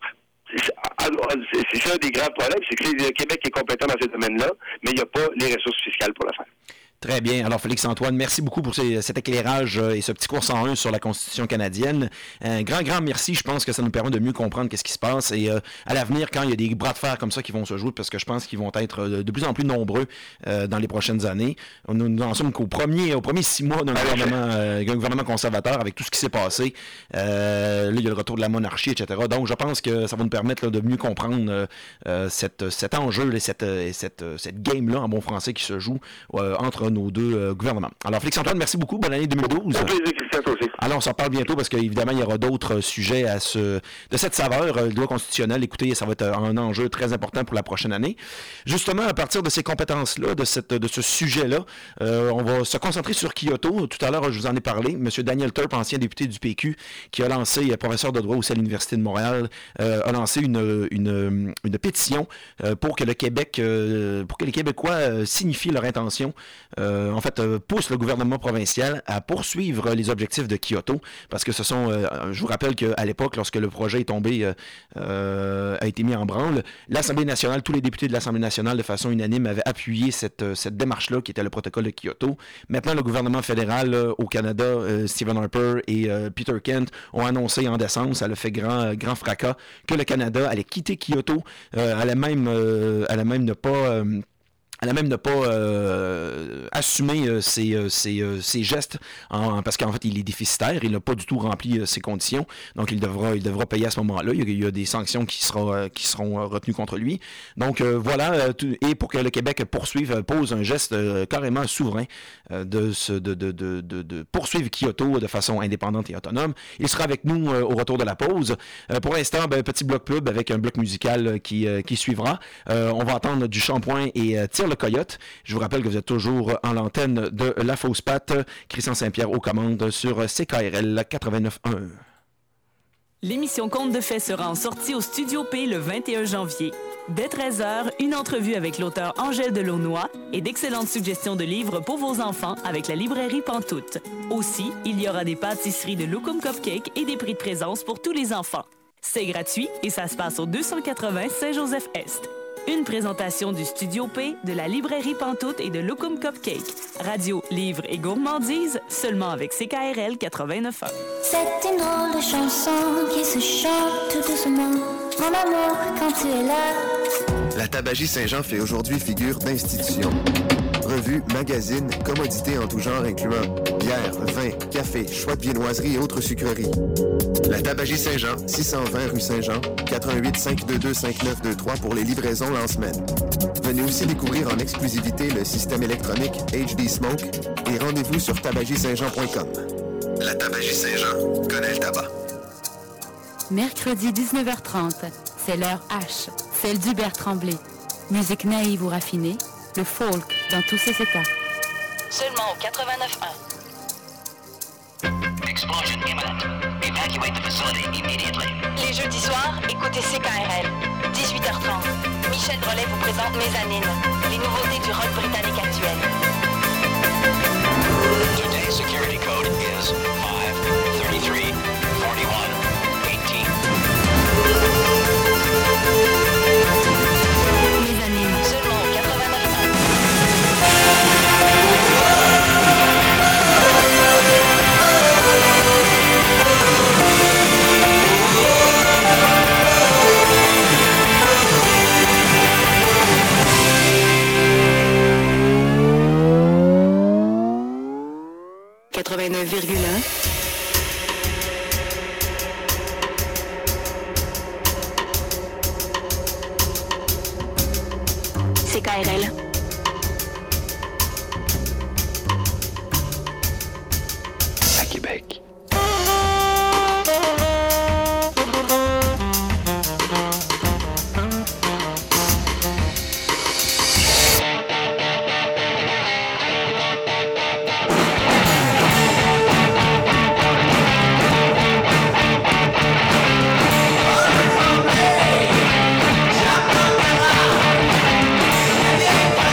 Speaker 1: c'est ça un des grands problèmes, c'est que le Québec est compétent dans ces domaines-là, mais il n'y a pas les ressources fiscales pour le faire.
Speaker 2: Très bien. Alors, Félix-Antoine, merci beaucoup pour ces, cet éclairage euh, et ce petit cours cent un sur la Constitution canadienne. Un grand, grand merci. Je pense que ça nous permet de mieux comprendre qu'est-ce qui se passe. Et euh, à l'avenir, quand il y a des bras de fer comme ça qui vont se jouer, parce que je pense qu'ils vont être de plus en plus nombreux euh, dans les prochaines années. Nous n'en sommes qu'au premier, au premier six mois d'un gouvernement, euh, gouvernement conservateur avec tout ce qui s'est passé. Euh, là, il y a le retour de la monarchie, et cetera. Donc, je pense que ça va nous permettre là, de mieux comprendre euh, cette, cet enjeu et cette, cette, cette game-là, en bon français, qui se joue euh, entre nos deux euh, gouvernements. Alors, Félix-Antoine, merci beaucoup. Bonne année deux mille douze.
Speaker 1: Bon plaisir, Christian, toi aussi.
Speaker 2: Alors, on s'en parle bientôt parce qu'évidemment, il y aura d'autres sujets à ce, de cette saveur. Le droit constitutionnel, écoutez, ça va être un enjeu très important pour la prochaine année. Justement, à partir de ces compétences-là, de, cette, de ce sujet-là, euh, on va se concentrer sur Kyoto. Tout à l'heure, je vous en ai parlé. Monsieur Daniel Turp, ancien député du P Q, qui a lancé, professeur de droit aussi à l'Université de Montréal, euh, a lancé une, une, une pétition euh, pour que le Québec, euh, pour que les Québécois euh, signifient leur intention, euh, en fait, euh, poussent le gouvernement provincial à poursuivre les objectifs de Kyoto, parce que ce sont, euh, je vous rappelle qu'à l'époque, lorsque le projet est tombé, euh, euh, a été mis en branle, l'Assemblée nationale, tous les députés de l'Assemblée nationale, de façon unanime, avaient appuyé cette, cette démarche-là, qui était le protocole de Kyoto. Maintenant, le gouvernement fédéral euh, au Canada, euh, Stephen Harper et euh, Peter Kent, ont annoncé en décembre, ça le fait grand, grand fracas, que le Canada allait quitter Kyoto, euh, allait même, euh, allait même ne pas... Euh, Elle a même ne pas euh, assumé euh, ses, euh, ses, euh, ses gestes en, parce qu'en fait il est déficitaire, il n'a pas du tout rempli euh, ses conditions, donc il devra il devra payer à ce moment-là. Il y a, il y a des sanctions qui seront euh, qui seront euh, retenues contre lui. Donc euh, voilà, euh, tout, et pour que le Québec poursuive, euh, pose un geste euh, carrément souverain euh, de, ce, de, de, de, de, de poursuivre Kyoto de façon indépendante et autonome. Il sera avec nous euh, au retour de la pause. Euh, pour l'instant, ben, petit bloc pub avec un bloc musical qui euh, qui suivra. Euh, on va entendre du Shampoing et euh, Tire le Coyote. Je vous rappelle que vous êtes toujours en l'antenne de La Fausse Patte. Christian Saint-Pierre aux commandes sur C K R L quatre-vingt-neuf point un.
Speaker 3: L'émission Contes de Fées sera en sortie au Studio P le vingt et un janvier. Dès treize heures, une entrevue avec l'auteur Angèle Delaunoy et d'excellentes suggestions de livres pour vos enfants avec la librairie Pantoute. Aussi, il y aura des pâtisseries de Locum Cupcake et des prix de présence pour tous les enfants. C'est gratuit et ça se passe au deux cent quatre-vingts Saint-Joseph-Est. Une présentation du Studio P, de la librairie Pantoute et de Locum Cupcake. Radio, livres et gourmandises, seulement avec C K R L quatre-vingt-neuf point un.
Speaker 4: C'est une drôle de chanson qui se chante tout doucement. Mon amour, quand tu es là.
Speaker 5: La Tabagie Saint-Jean fait aujourd'hui figure d'institution. revues, magazines, commodités en tout genre incluant bière, vin, café, choix de viennoiserie et autres sucreries. La Tabagie Saint-Jean, six cent vingt rue Saint-Jean, quatre un huit, cinq deux deux, cinq neuf deux trois pour les livraisons en semaine. Venez aussi découvrir en exclusivité le système électronique H D Smoke et rendez-vous sur tabagie saint jean point com. La Tabagie Saint-Jean connaît le tabac.
Speaker 6: Mercredi dix-neuf heures trente, c'est l'heure H, celle d'Hubert Tremblay. Musique naïve ou raffinée, le folk dans tous ses états.
Speaker 7: Seulement au quatre-vingt-neuf un. Explosion imminent. Evacuate the facility immediately. Les jeudis soirs, écoutez C K R L. dix-huit heures trente. Michel Drolet vous présente Mezzanine, les nouveautés du rock britannique actuel. Today's security code is five thirty-three forty-one eighteen. Mezzanine, seulement au quatre-vingt-neuf quatre-vingt-neuf virgule un. C K R L.
Speaker 8: À Québec.
Speaker 9: Yeah.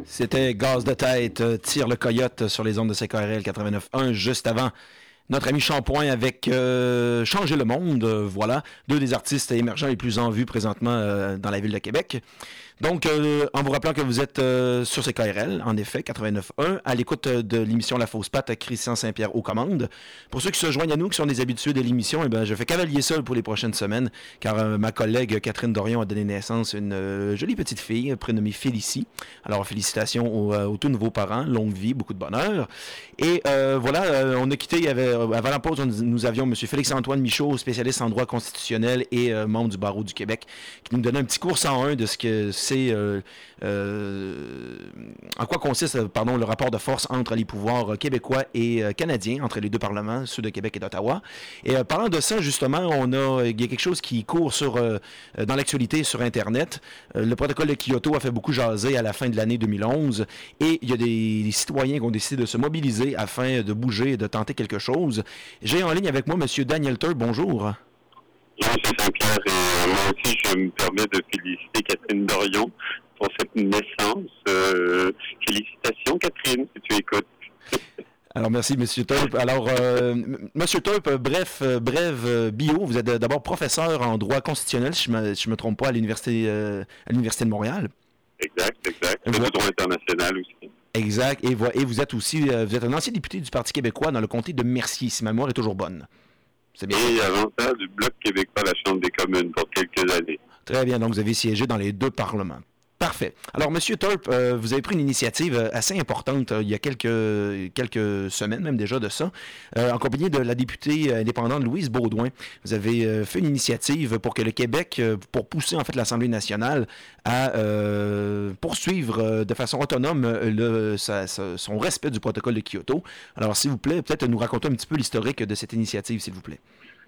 Speaker 2: C'était Gaz de tête, euh, Tire le coyote sur les ondes de C K R L quatre-vingt-neuf point un, juste avant notre ami Shampoing avec euh, Changer le monde. Euh, voilà, deux des artistes émergents les plus en vue présentement euh, dans la ville de Québec. Donc, euh, en vous rappelant que vous êtes euh, sur C K R L, en effet, quatre-vingt-neuf point un, à l'écoute de l'émission La Fausse Patte, Christian Saint-Pierre aux commandes. Pour ceux qui se joignent à nous, qui sont des habitués de l'émission, eh ben, je fais cavalier seul pour les prochaines semaines, car euh, ma collègue Catherine Dorion a donné naissance à une euh, jolie petite fille prénommée Félicie. Alors, félicitations aux, euh, aux tout nouveaux parents, longue vie, beaucoup de bonheur. Et euh, voilà, euh, on a quitté, il y avait, avant la pause, on, nous avions M. Félix-Antoine Michaud, spécialiste en droit constitutionnel et euh, membre du barreau du Québec, qui nous donnait un petit cours cent un de ce que c'est Euh, euh, en quoi consiste pardon, le rapport de force entre les pouvoirs québécois et euh, canadiens, entre les deux parlements, ceux de Québec et d'Ottawa. Et euh, parlant de ça, justement, on a, il y a quelque chose qui court sur, euh, dans l'actualité sur Internet. Euh, le protocole de Kyoto a fait beaucoup jaser à la fin de l'année deux mille onze et il y a des, des citoyens qui ont décidé de se mobiliser afin de bouger et de tenter quelque chose. J'ai en ligne avec moi M. Daniel Turp. Bonjour.
Speaker 9: Bonjour, M. Saint-Pierre, et euh, moi aussi, je me permets de féliciter Catherine Dorion pour cette naissance. Euh, félicitations, Catherine, si tu écoutes.
Speaker 2: Alors, merci, M. Turp. Alors, euh, M. Turp, bref, euh, brève euh, bio, vous êtes d'abord professeur en droit constitutionnel, si je ne me, me trompe pas, à l'Université euh, à l'Université de Montréal.
Speaker 9: Exact, exact. Le droit international aussi.
Speaker 2: Exact. Et, et vous êtes aussi, euh, vous êtes un ancien député du Parti québécois dans le comté de Mercier, si ma mémoire est toujours bonne.
Speaker 9: C'est bien. Et avant ça, du Bloc québécois à la Chambre des communes pour quelques années.
Speaker 2: Très bien, donc vous avez siégé dans les deux parlements. Parfait. Alors, M. Turp, euh, vous avez pris une initiative assez importante euh, il y a quelques, quelques semaines, même déjà de ça, euh, en compagnie de la députée indépendante Louise Beaudoin. Vous avez euh, fait une initiative pour que le Québec, euh, pour pousser en fait l'Assemblée nationale à euh, poursuivre euh, de façon autonome le, sa, sa, son respect du protocole de Kyoto. Alors, s'il vous plaît, peut-être nous raconter un petit peu l'historique de cette initiative, s'il vous plaît.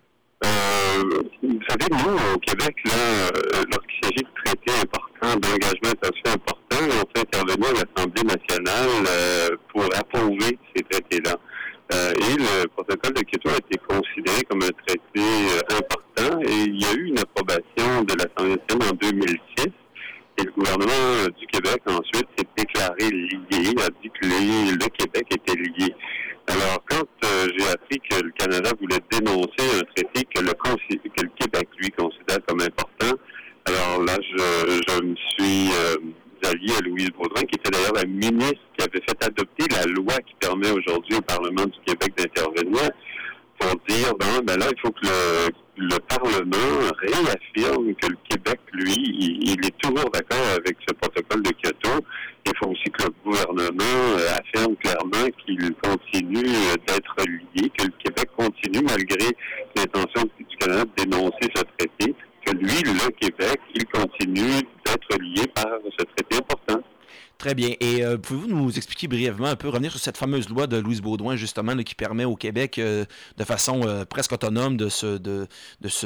Speaker 9: Euh, vous savez, nous, au Québec, là, euh, lorsqu'il s'agit de traités importants, d'engagements internationaux importants, on fait intervenir à l'Assemblée nationale euh, pour approuver ces traités-là. Euh, et le protocole de Kyoto a été considéré comme un traité euh, important et il y a eu une approbation de l'Assemblée nationale en deux mille six. Et le gouvernement du Québec, ensuite, s'est déclaré lié, a dit que les, le Québec était lié. Alors, quand euh, j'ai appris que le Canada voulait dénoncer un traité que le, que le Québec, lui, considère comme important, alors là, je, je me suis euh, allié à Louise Beaudoin, qui était d'ailleurs la ministre qui avait fait adopter la loi qui permet aujourd'hui au Parlement du Québec d'intervenir pour dire, ben, ben là, il faut que le, le Parlement réaffirme que le Québec, lui, il, il est toujours d'accord avec ce protocole de Kyoto. Il faut aussi que le gouvernement affirme clairement qu'il continue d'être lié, que le Québec continue, malgré l'intention du Canada de dénoncer ce traité, que lui, le Québec, il continue d'être lié par ce traité important.
Speaker 2: Très bien. Et euh, pouvez-vous nous expliquer brièvement un peu, revenir sur cette fameuse loi de Louise Beaudoin, justement, là, qui permet au Québec, euh, de façon euh, presque autonome, de se, de, de se,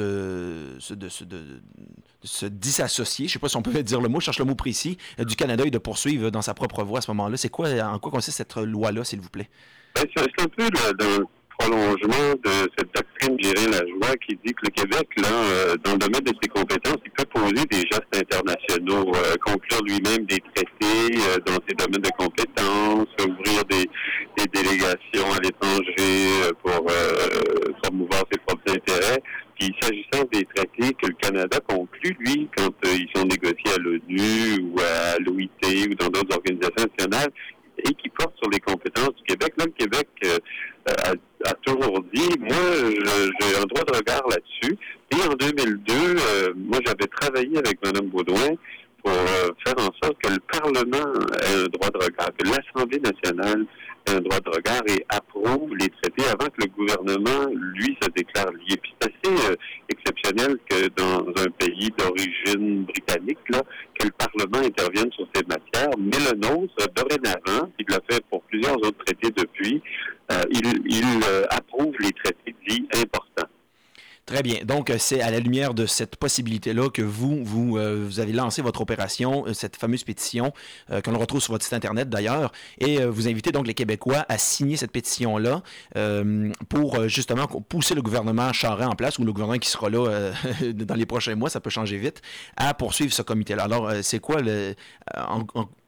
Speaker 2: de se, de, de se disassocier, je ne sais pas si on peut dire le mot, je cherche le mot précis, euh, du Canada et de poursuivre dans sa propre voie à ce moment-là. C'est quoi, en quoi consiste cette loi-là, s'il vous plaît?
Speaker 9: Ben, c'est un peu là, dans le prolongement de cette doctrine Virer la joie qui dit que le Québec, là, euh, dans le domaine de ses compétences, il peut poser des gestes internationaux, euh, conclure lui-même des traités euh, dans ses domaines de compétences, ouvrir des, des délégations à l'étranger euh, pour euh, promouvoir ses propres intérêts. Puis, s'agissant des traités que le Canada conclut, lui, quand euh, ils sont négociés à l'ONU ou à l'O I T ou dans d'autres organisations nationales, et qui portent sur les compétences du Québec, là, le Québec euh, a, a toujours dit, moi, je, j'ai un droit de regard là-dessus. Et en deux mille deux, euh, moi, j'avais travaillé avec Mme Beaudoin pour euh, faire en sorte que le Parlement ait un droit de regard, que l'Assemblée nationale ait un droit de regard et approuve les traités avant que le gouvernement, lui, se déclare lié. Puis c'est assez euh, exceptionnel que dans un pays d'origine britannique, là, que le Parlement intervienne sur ces matières. Mais le nôtre, dorénavant, il l'a fait pour plusieurs autres traités depuis, euh, il, il euh, approuve les traités dits importants.
Speaker 2: Très bien. Donc, c'est à la lumière de cette possibilité-là que vous, vous, euh, vous avez lancé votre opération, cette fameuse pétition, euh, qu'on retrouve sur votre site Internet d'ailleurs, et euh, vous invitez donc les Québécois à signer cette pétition-là euh, pour euh, justement pousser le gouvernement Charest en place, ou le gouvernement qui sera là euh, dans les prochains mois, ça peut changer vite, à poursuivre ce comité-là. Alors, euh, c'est quoi le... En, en,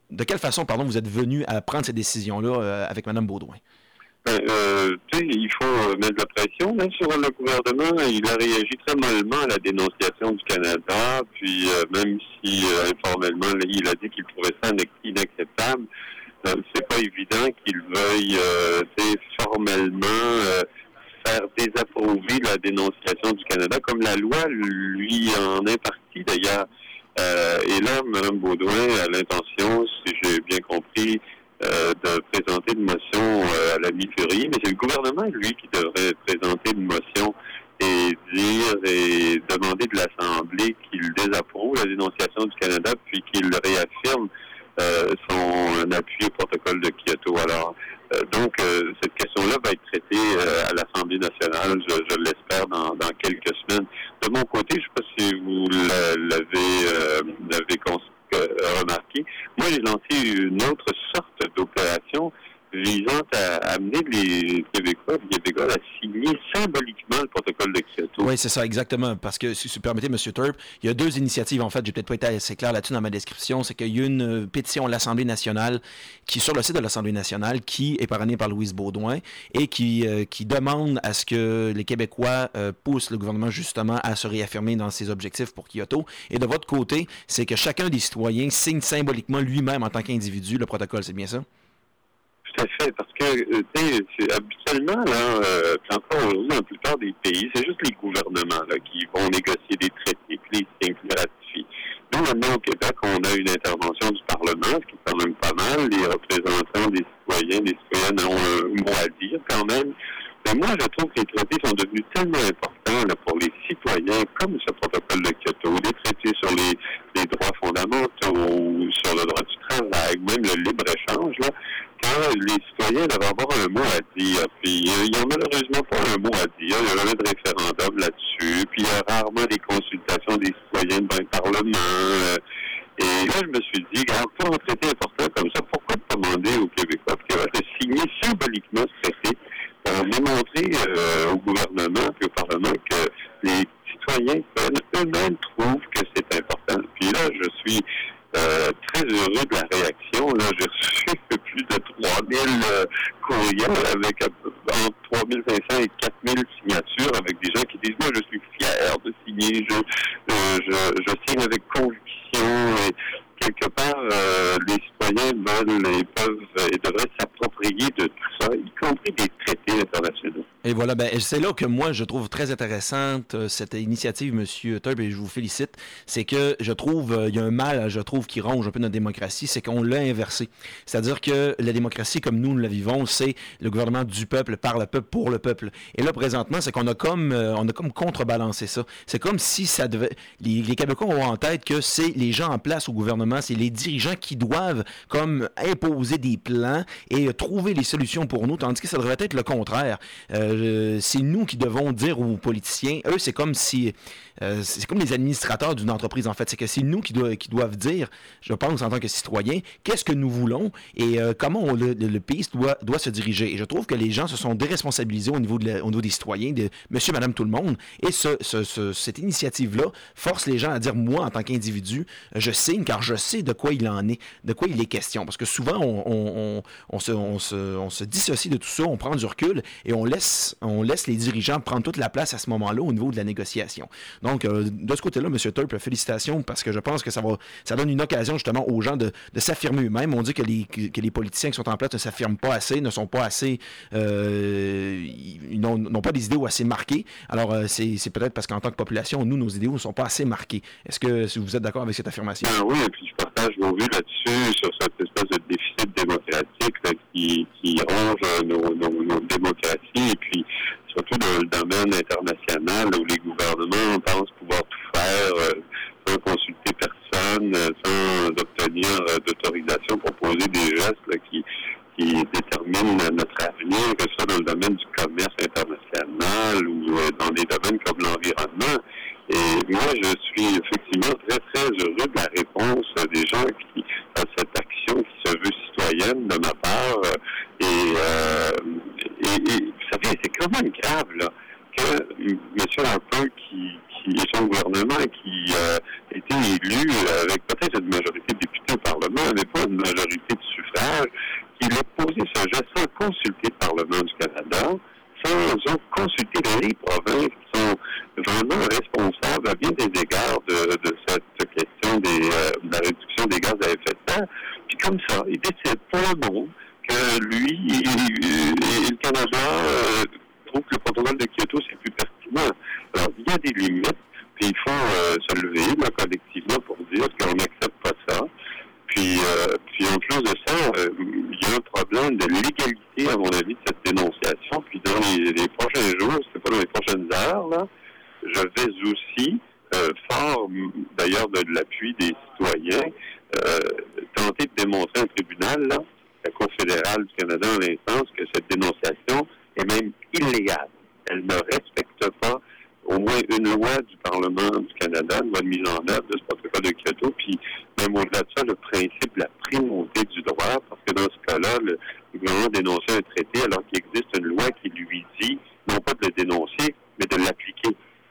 Speaker 2: de quelle façon, pardon, vous êtes venu à prendre cette décision-là euh, avec Mme Beaudoin?
Speaker 9: Ben, euh, tu sais, il faut mettre de la pression là, sur le gouvernement. Il a réagi très mollement à la dénonciation du Canada, puis euh, même si euh, informellement, il a dit qu'il trouvait ça inacceptable, euh, c'est pas évident qu'il veuille euh, formellement euh, faire désapprouver la dénonciation du Canada, comme la loi lui en est partie d'ailleurs. Euh, et là, Mme Beaudoin a l'intention, si j'ai bien compris, euh, de présenter une motion euh, à la mi-février, mais c'est le gouvernement, lui, qui devrait présenter une motion et dire et demander de l'Assemblée qu'il désapprouve la dénonciation du Canada, puis qu'il réaffirme euh, son appui au protocole de Kyoto. Alors, euh, donc, euh, cette question-là va être traitée euh, à l'Assemblée nationale, je, je l'espère, dans, dans quelques semaines. De mon côté, je ne sais pas si vous l'avez, euh, l'avez cons- euh, remarqué, moi j'ai lancé une autre sorte d'opération visant à amener les Québécois, les Québécois à signer symboliquement le protocole de Kyoto.
Speaker 2: Oui, c'est ça, exactement. Parce que, si vous permettez, M. Turp, il y a deux initiatives, en fait, j'ai peut-être pas été assez clair là-dessus dans ma description, c'est qu'il y a une euh, pétition à l'Assemblée nationale, qui sur le site de l'Assemblée nationale, qui est parrainée par Louise Beaudoin, et qui, euh, qui demande à ce que les Québécois euh, poussent le gouvernement, justement, à se réaffirmer dans ses objectifs pour Kyoto. Et de votre côté, c'est que chacun des citoyens signe symboliquement lui-même, en tant qu'individu, le protocole, c'est bien ça?
Speaker 9: Tout à fait, parce que, tu sais, habituellement, là, euh, encore aujourd'hui, dans la plupart des pays, c'est juste les gouvernements là, qui vont négocier des traités, puis les signent, puis les ratifient. Nous, maintenant, au Québec, on a une intervention du Parlement, ce qui est quand même pas mal. Les représentants des citoyens, des citoyennes ont un mot à dire, quand même. Mais moi, je trouve que les traités sont devenus tellement importants là, pour les citoyens, comme ce protocole de Kyoto, les traités sur les, les droits fondamentaux, ou sur le droit du travail, même le libre-échange, là, quand les citoyens doivent avoir un mot à dire. Puis, euh, ils n'ont malheureusement pas un mot à dire. Il n'y a jamais de référendum là-dessus. Puis, il y a rarement des consultations des citoyens devant le Parlement. Euh, et là, je me suis dit, regarde, pour un traité important comme ça, pourquoi demander aux Québécois de signer symboliquement ce traité pour démontrer euh, au gouvernement et au Parlement que les citoyens eux-mêmes trouvent que c'est important. Puis là, je suis Euh, très heureux de la réaction. Là, j'ai reçu plus de trois mille euh, courriels avec euh, entre trois mille cinq cents et quatre mille signatures avec des gens qui disent « Moi, je suis fier de signer, je, euh, je, je signe avec conviction. » Et quelque part, euh, les citoyens veulent et peuvent et devraient s'approprier de tout ça, y compris des traités internationaux.
Speaker 2: Et voilà, ben, c'est là que moi, je trouve très intéressante euh, cette initiative, M. Turp, et je vous félicite. C'est que je trouve, il euh, y a un mal, je trouve, qui ronge un peu notre démocratie, c'est qu'on l'a inversé. C'est-à-dire que la démocratie, comme nous, nous la vivons, c'est le gouvernement du peuple, par le peuple, pour le peuple. Et là, présentement, c'est qu'on a comme, euh, on a comme contrebalancé ça. C'est comme si ça devait... Les, les Québécois ont en tête que c'est les gens en place au gouvernement, c'est les dirigeants qui doivent comme imposer des plans et euh, trouver les solutions pour nous, tandis que ça devrait être le contraire. Euh, c'est nous qui devons dire aux politiciens, eux, c'est comme si, euh, c'est comme les administrateurs d'une entreprise, en fait. C'est que c'est nous qui, doit, qui doivent dire, je pense, en tant que citoyens, qu'est-ce que nous voulons et euh, comment on, le, le pays doit, doit se diriger. Et je trouve que les gens se sont déresponsabilisés au niveau, de la, au niveau des citoyens, de monsieur, madame, tout le monde. Et ce, ce, ce, cette initiative-là force les gens à dire, moi, en tant qu'individu, je signe car je sais de quoi il en est, de quoi il est question. Parce que souvent, on, on, on, on, se, on, se, on se dissocie de tout ça, on prend du recul et on laisse, on laisse les dirigeants prendre toute la place à ce moment-là au niveau de la négociation. Donc, euh, de ce côté-là, M. Turp, félicitations, parce que je pense que ça va, ça donne une occasion justement aux gens de, de s'affirmer eux-mêmes. On dit que les, que les politiciens qui sont en place ne s'affirment pas assez, ne sont pas assez, euh, ils n'ont, n'ont pas des idéaux assez marqués. Alors, euh, c'est, c'est peut-être parce qu'en tant que population, nous, nos idéaux ne sont pas assez marqués. Est-ce que si vous êtes d'accord avec cette affirmation?
Speaker 9: Ben oui, et puis je partage vos vues là-dessus, sur cette espèce de déficit démocratique là, qui, qui ronge nos, nos, nos démocraties, et puis surtout dans le domaine international où les gouvernements pensent pouvoir tout faire euh, sans consulter personne, euh, sans obtenir euh, d'autorisation pour poser des gestes là, qui, qui déterminent notre avenir, que ce soit dans le domaine du commerce international ou euh, dans des domaines comme l'environnement. Et moi, je suis effectivement très, très heureux de la réponse des gens qui, à cette action qui se veut citoyenne de ma part. Et, euh, et, et vous savez, c'est quand même grave, là, que M. Harper, qui, qui est son gouvernement, qui euh, était élu avec peut-être une majorité de députés au Parlement, mais pas une majorité de suffrage, qu'il ait posé ce geste sans consulter le Parlement du Canada, sans consulter les provinces qui sont vraiment responsables à bien des égards de, de cette question des, euh, de la réduction des gaz à effet de serre. Puis comme ça, il décide pour le monde que lui et, et le Canada euh, trouvent que le protocole de Kyoto, c'est plus pertinent. Alors, il y a des limites, puis il faut euh, se lever là, collectivement pour dire qu'on n'accepte pas ça. Puis, euh, puis en plus de ça, euh, il y a un problème de légalité, à mon avis, de cette dénonciation. Puis dans les, les prochains jours, c'est pas dans les prochaines heures, là, je vais aussi, euh, fort d'ailleurs de l'appui des citoyens, euh, tenter de démontrer à un tribunal, là, la Cour fédérale du Canada en l'instance, que cette dénonciation est même illégale. Elle ne respecte pas au moins une loi du Parlement du Canada, une loi de mise en œuvre de ce protocole de Kyoto, puis même au-delà de ça, le principe de la primauté du droit, parce que dans ce cas-là, le, le gouvernement dénonçait un traité alors qu'il existe une loi qui lui dit, non pas de le dénoncer, mais de l'appliquer.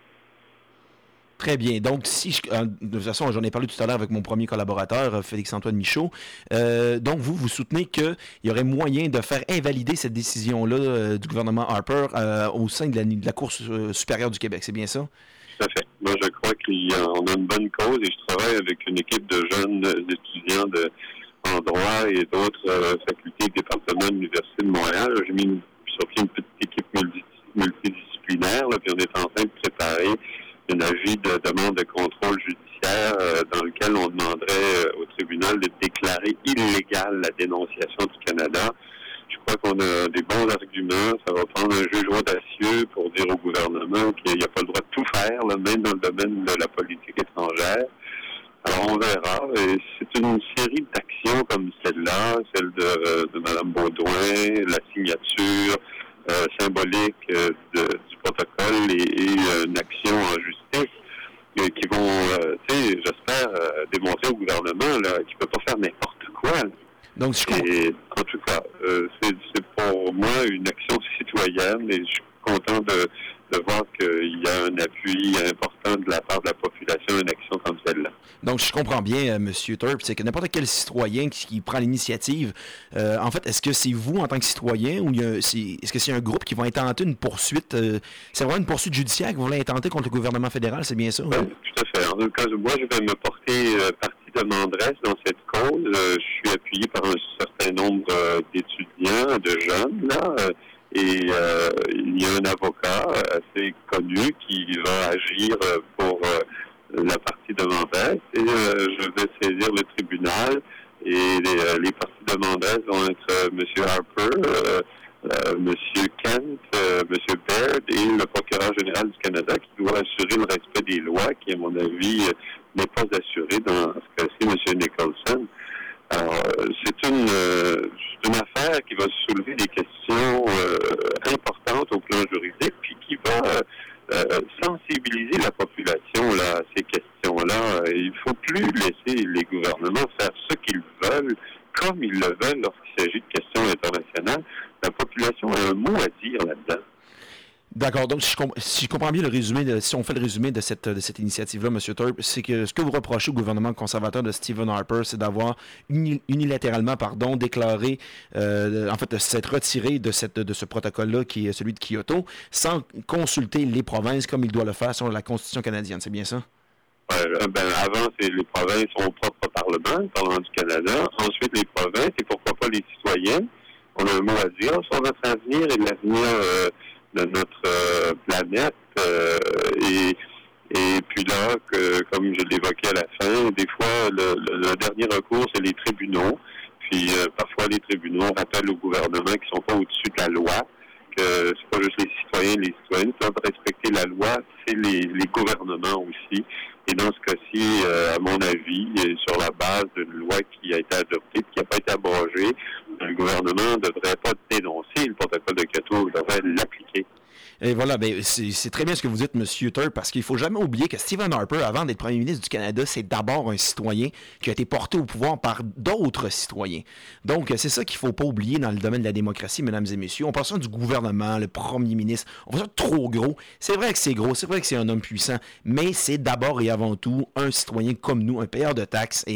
Speaker 2: Très bien. Donc, si je, de toute façon, j'en ai parlé tout à l'heure avec mon premier collaborateur, Félix-Antoine Michaud. Euh, donc, vous, vous soutenez qu'il y aurait moyen de faire invalider cette décision-là euh, du gouvernement Harper euh, au sein de la, de la Cour supérieure du Québec, c'est bien ça?
Speaker 9: Tout à fait. Moi, je crois qu'on a une bonne cause et je travaille avec une équipe de jeunes étudiants de, en droit et d'autres euh, facultés et départements de l'Université de Montréal. J'ai mis une, sur pied une petite équipe multi, multidisciplinaire, là, puis on est en train de préparer un avis de demande de contrôle judiciaire euh, dans lequel on demanderait euh, au tribunal de déclarer illégale la dénonciation du Canada. Je crois qu'on a des bons arguments. Ça va prendre un juge audacieux pour dire au gouvernement qu'il n'y a pas le droit de tout faire, là, même dans le domaine de la politique étrangère. Alors, on verra. Et c'est une série d'actions comme celle-là, celle de, de Mme Baudouin, la signature euh, symbolique euh, de, du protocole et, et euh, une action en justice euh, qui vont, euh, tu sais, j'espère, euh, démontrer au gouvernement là, qu'il ne peut pas faire n'importe quoi. Là.
Speaker 2: Donc, je
Speaker 9: et, en tout cas, euh, c'est, c'est pour moi une action citoyenne et je suis content de, de voir qu'il y a un appui important de la part de la population à une action comme celle-là.
Speaker 2: Donc, je comprends bien, euh, M. Turp, c'est que n'importe quel citoyen qui, qui prend l'initiative, euh, en fait, est-ce que c'est vous en tant que citoyen ou il y a, c'est, est-ce que c'est un groupe qui va intenter une poursuite, euh, c'est vraiment une poursuite judiciaire que vous voulez intenter contre le gouvernement fédéral, c'est bien ça?
Speaker 9: Oui, hein? Tout à fait. En tout cas, moi, je vais me porter euh, partie demanderesse dans cette cause. Euh, je suis appuyé par un certain nombre euh, d'étudiants, de jeunes, là, euh, et euh, il y a un avocat assez connu qui va agir pour euh, la partie demanderesse, et euh, je vais saisir le tribunal, et les, les parties demanderesses vont être euh, M. Harper, euh, euh, M. Kent, euh, M. Baird et le procureur général du Canada qui doit assurer le respect des lois qui, à mon avis, n'est pas assuré dans ce cas-ci, M. Nicholson. Alors, c'est une, euh, c'est une affaire qui va soulever des questions euh, importantes au plan juridique, puis qui va euh, euh, sensibiliser la population là, à ces questions-là. Il ne faut plus laisser les gouvernements faire ce qu'ils veulent, comme ils le veulent lorsqu'il s'agit de questions internationales. La population a un mot à dire là-dedans.
Speaker 2: D'accord. Donc, si je, comp- si je comprends bien le résumé, de, si on fait le résumé de cette, de cette initiative-là, M. Turp, c'est que ce que vous reprochez au gouvernement conservateur de Stephen Harper, c'est d'avoir uni- unilatéralement, pardon, déclaré, euh, en fait, de s'être retiré de, cette, de ce protocole-là, qui est celui de Kyoto, sans consulter les provinces comme il doit le faire selon la Constitution canadienne. C'est bien ça?
Speaker 9: Euh, ben, avant, c'est les provinces ont propre Parlement, le Parlement du Canada. Ensuite, les provinces, et pourquoi pas les citoyens. On a un mot à dire sur notre avenir et l'avenir euh, de notre euh, planète. Euh, et, et puis là, que, comme je l'évoquais à la fin, des fois, le, le, le dernier recours, c'est les tribunaux. Puis euh, parfois, les tribunaux rappellent au gouvernement qu'ils ne sont pas au-dessus de la loi, que c'est pas juste les citoyens, les citoyennes qui doivent respecter la loi, c'est les, les gouvernements aussi. Et dans ce cas-ci, euh, à mon avis, sur la base d'une loi qui a été adoptée, qui n'a pas été abrogée, le gouvernement ne devrait pas dénoncer le protocole de Kyoto, il devrait l'appliquer.
Speaker 2: Et voilà, ben c'est, c'est très bien ce que vous dites, M. Turp, parce qu'il ne faut jamais oublier que Stephen Harper, avant d'être premier ministre du Canada, c'est d'abord un citoyen qui a été porté au pouvoir par d'autres citoyens. Donc, c'est ça qu'il ne faut pas oublier dans le domaine de la démocratie, mesdames et messieurs. On parle ça du gouvernement, le premier ministre, on parle ça trop gros. C'est vrai que c'est gros, c'est vrai que c'est un homme puissant, mais c'est d'abord et avant tout un citoyen comme nous, un payeur de taxes, et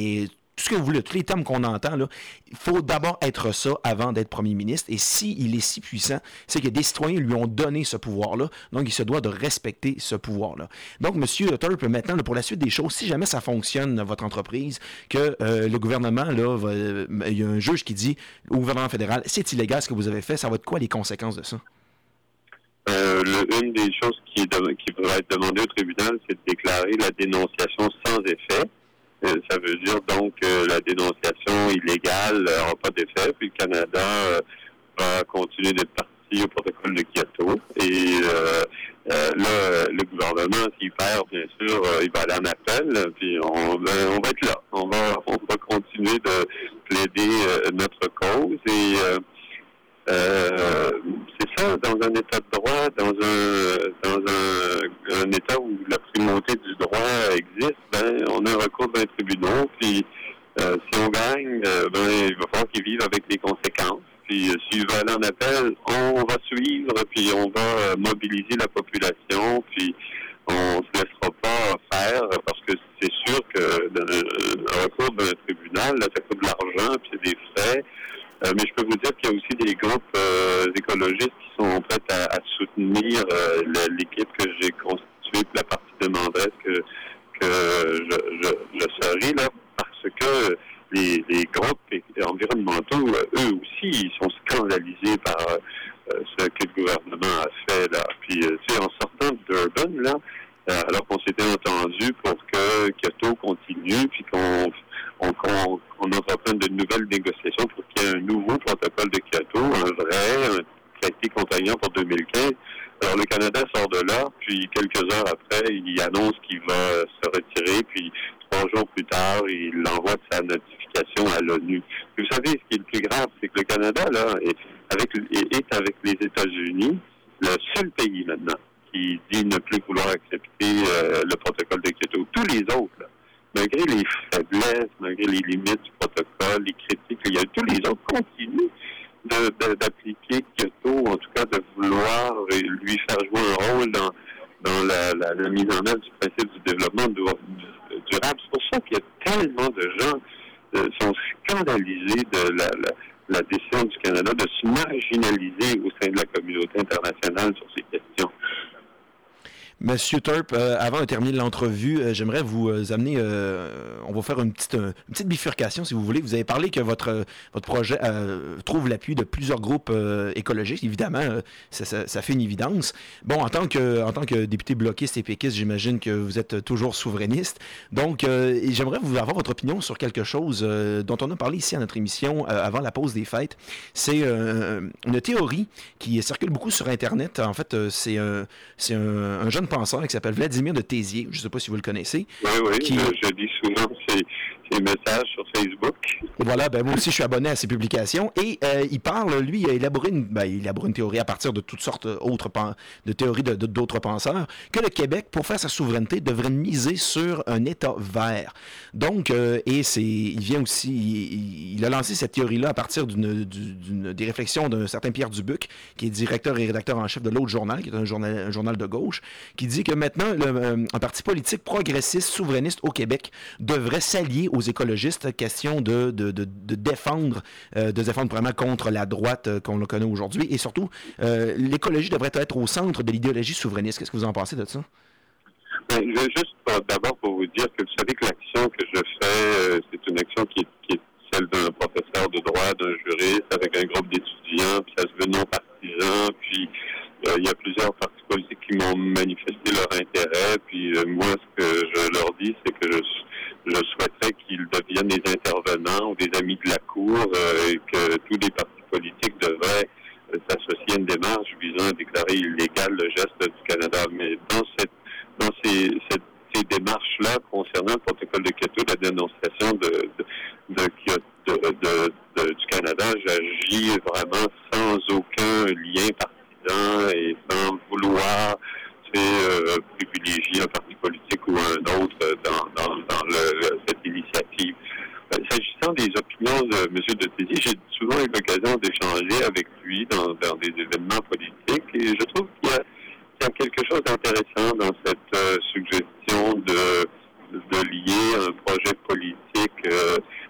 Speaker 2: tout ce que vous voulez, tous les termes qu'on entend, là, il faut d'abord être ça avant d'être premier ministre. Et s'il est si puissant, c'est que des citoyens lui ont donné ce pouvoir-là. Donc, il se doit de respecter ce pouvoir-là. Donc, M. Turp, maintenant, là, pour la suite des choses, si jamais ça fonctionne, votre entreprise, que euh, le gouvernement, là, va, euh, il y a un juge qui dit au gouvernement fédéral, c'est illégal ce que vous avez fait, ça va être quoi les conséquences de ça?
Speaker 9: Euh, le, une des choses qui, de, qui pourrait être demandée au tribunal, c'est de déclarer la dénonciation sans effet. Euh, ça veut dire donc que euh, la dénonciation illégale n'aura pas d'effet, puis le Canada euh, va continuer d'être parti au protocole de Kyoto. Et euh, euh, là, le gouvernement, s'il perd, bien sûr, euh, il va aller en appel, puis on, ben, on va être là. On va, on va continuer de plaider euh, notre cause. Et euh, euh, c'est ça, dans un état de droit, dans un dans un, un état où la primauté du droit existe, ben on a un recours dans les tribunaux, puis euh, si on gagne, euh, ben il va falloir qu'ils vivent avec les conséquences. Puis euh, s'ils veulent aller en appel, on va suivre, puis on va euh, mobiliser la population, puis on se laissera pas faire, parce que c'est sûr que un recours dans un tribunal, là, ça coûte de l'argent, puis c'est des frais. Euh, mais je peux vous dire qu'il y a aussi des groupes euh, écologistes qui sont prêts à, à soutenir euh, l'équipe que j'ai constituée, la partie demanderesse que, que je, je, je serai là, parce que les, les groupes environnementaux, eux aussi, ils sont scandalisés par euh, ce que le gouvernement a fait là. Puis, euh, tu sais, en sortant de Durban, là, euh, alors qu'on s'était entendu pour que Kyoto continue, puis qu'on on, qu'on, on entreprenne de nouvelles négociations pour qu'il y ait un nouveau protocole de Kyoto, un vrai, un traité contraignant pour deux mille quinze. Alors, le Canada sort de là, puis quelques heures après, il annonce qu'il va se retirer, puis trois jours plus tard, il envoie sa notification à l'ONU. Vous savez, ce qui est le plus grave, c'est que le Canada, là, est avec, est avec les États-Unis, le seul pays maintenant qui dit ne plus vouloir accepter euh, le protocole de Kyoto. Tous les autres, là, malgré les faiblesses, malgré les limites du protocole, les critiques, il y a, tous les autres continuent de, de, d'appliquer Kyoto, en tout cas de vouloir lui faire jouer un rôle dans, dans la, la, la mise en œuvre du principe du développement durable. C'est pour ça qu'il y a tellement de gens euh, sont scandalisés de la, la, la décision du Canada de se marginaliser au sein de la communauté internationale sur ces questions.
Speaker 2: Monsieur Turp, euh, avant de terminer l'entrevue, euh, j'aimerais vous euh, amener, euh, on va faire une petite, euh, une petite bifurcation si vous voulez. Vous avez parlé que votre, votre projet euh, trouve l'appui de plusieurs groupes euh, écologistes. Évidemment, euh, ça, ça, ça fait une évidence. Bon, en tant que, en tant que député bloquiste et péquiste, j'imagine que vous êtes toujours souverainiste. Donc, euh, j'aimerais vous avoir votre opinion sur quelque chose euh, dont on a parlé ici à notre émission euh, avant la pause des fêtes. C'est euh, une théorie qui circule beaucoup sur Internet. En fait, euh, c'est, euh, c'est un, un jeune penseur qui s'appelle Vladimir de Tézier. Je ne sais pas si vous le connaissez.
Speaker 9: Oui, oui, qui... je, je lis souvent ses, ses messages sur Facebook.
Speaker 2: Voilà, ben moi aussi je suis abonné à ses publications et euh, il parle, lui, il a élaboré une, ben, il élabore une théorie à partir de toutes sortes autres pen, de théories de, de, d'autres penseurs, que le Québec, pour faire sa souveraineté, devrait miser sur un État vert. Donc, euh, et c'est, il vient aussi, il, il a lancé cette théorie-là à partir d'une, d'une, des réflexions d'un certain Pierre Dubuc, qui est directeur et rédacteur en chef de l'autre journal, qui est un journal, un journal de gauche, qui dit que maintenant, le, euh, un parti politique progressiste, souverainiste au Québec devrait s'allier aux écologistes, question de, de, de, de défendre, euh, de défendre vraiment contre la droite euh, qu'on le connaît aujourd'hui, et surtout, euh, l'écologie devrait être au centre de l'idéologie souverainiste. Qu'est-ce que vous en pensez de ça?
Speaker 9: Ben, je vais juste euh, d'abord pour vous dire que vous savez que l'action que je fais, euh, c'est une action qui est, qui est celle d'un professeur de droit, d'un juriste, avec un groupe d'étudiants, puis ça se veut non partisan, puis euh, il y a plusieurs partis politiques qui m'ont manifesté leur intérêt, puis euh, moi, ce que je leur dis, c'est que je, je souhaiterais qu'ils deviennent des intervenants ou des amis de la Cour, euh, et que tous les partis politiques devraient euh, s'associer à une démarche visant à déclarer illégal le geste du Canada. Mais dans cette dans ces, cette, ces démarches-là concernant le protocole de Kyoto, la dénonciation de, de, de, de, de, de, du Canada, j'agis vraiment sans aucun lien partisan et sans vouloir euh, privilégier un parti politique ou un autre dans, dans, dans le, cette initiative. S'agissant des opinions de M. de Tézier, j'ai souvent eu l'occasion d'échanger avec lui dans, dans des événements politiques et je trouve qu'il y a Il y a quelque chose d'intéressant dans cette euh, suggestion de, de lier un projet politique euh,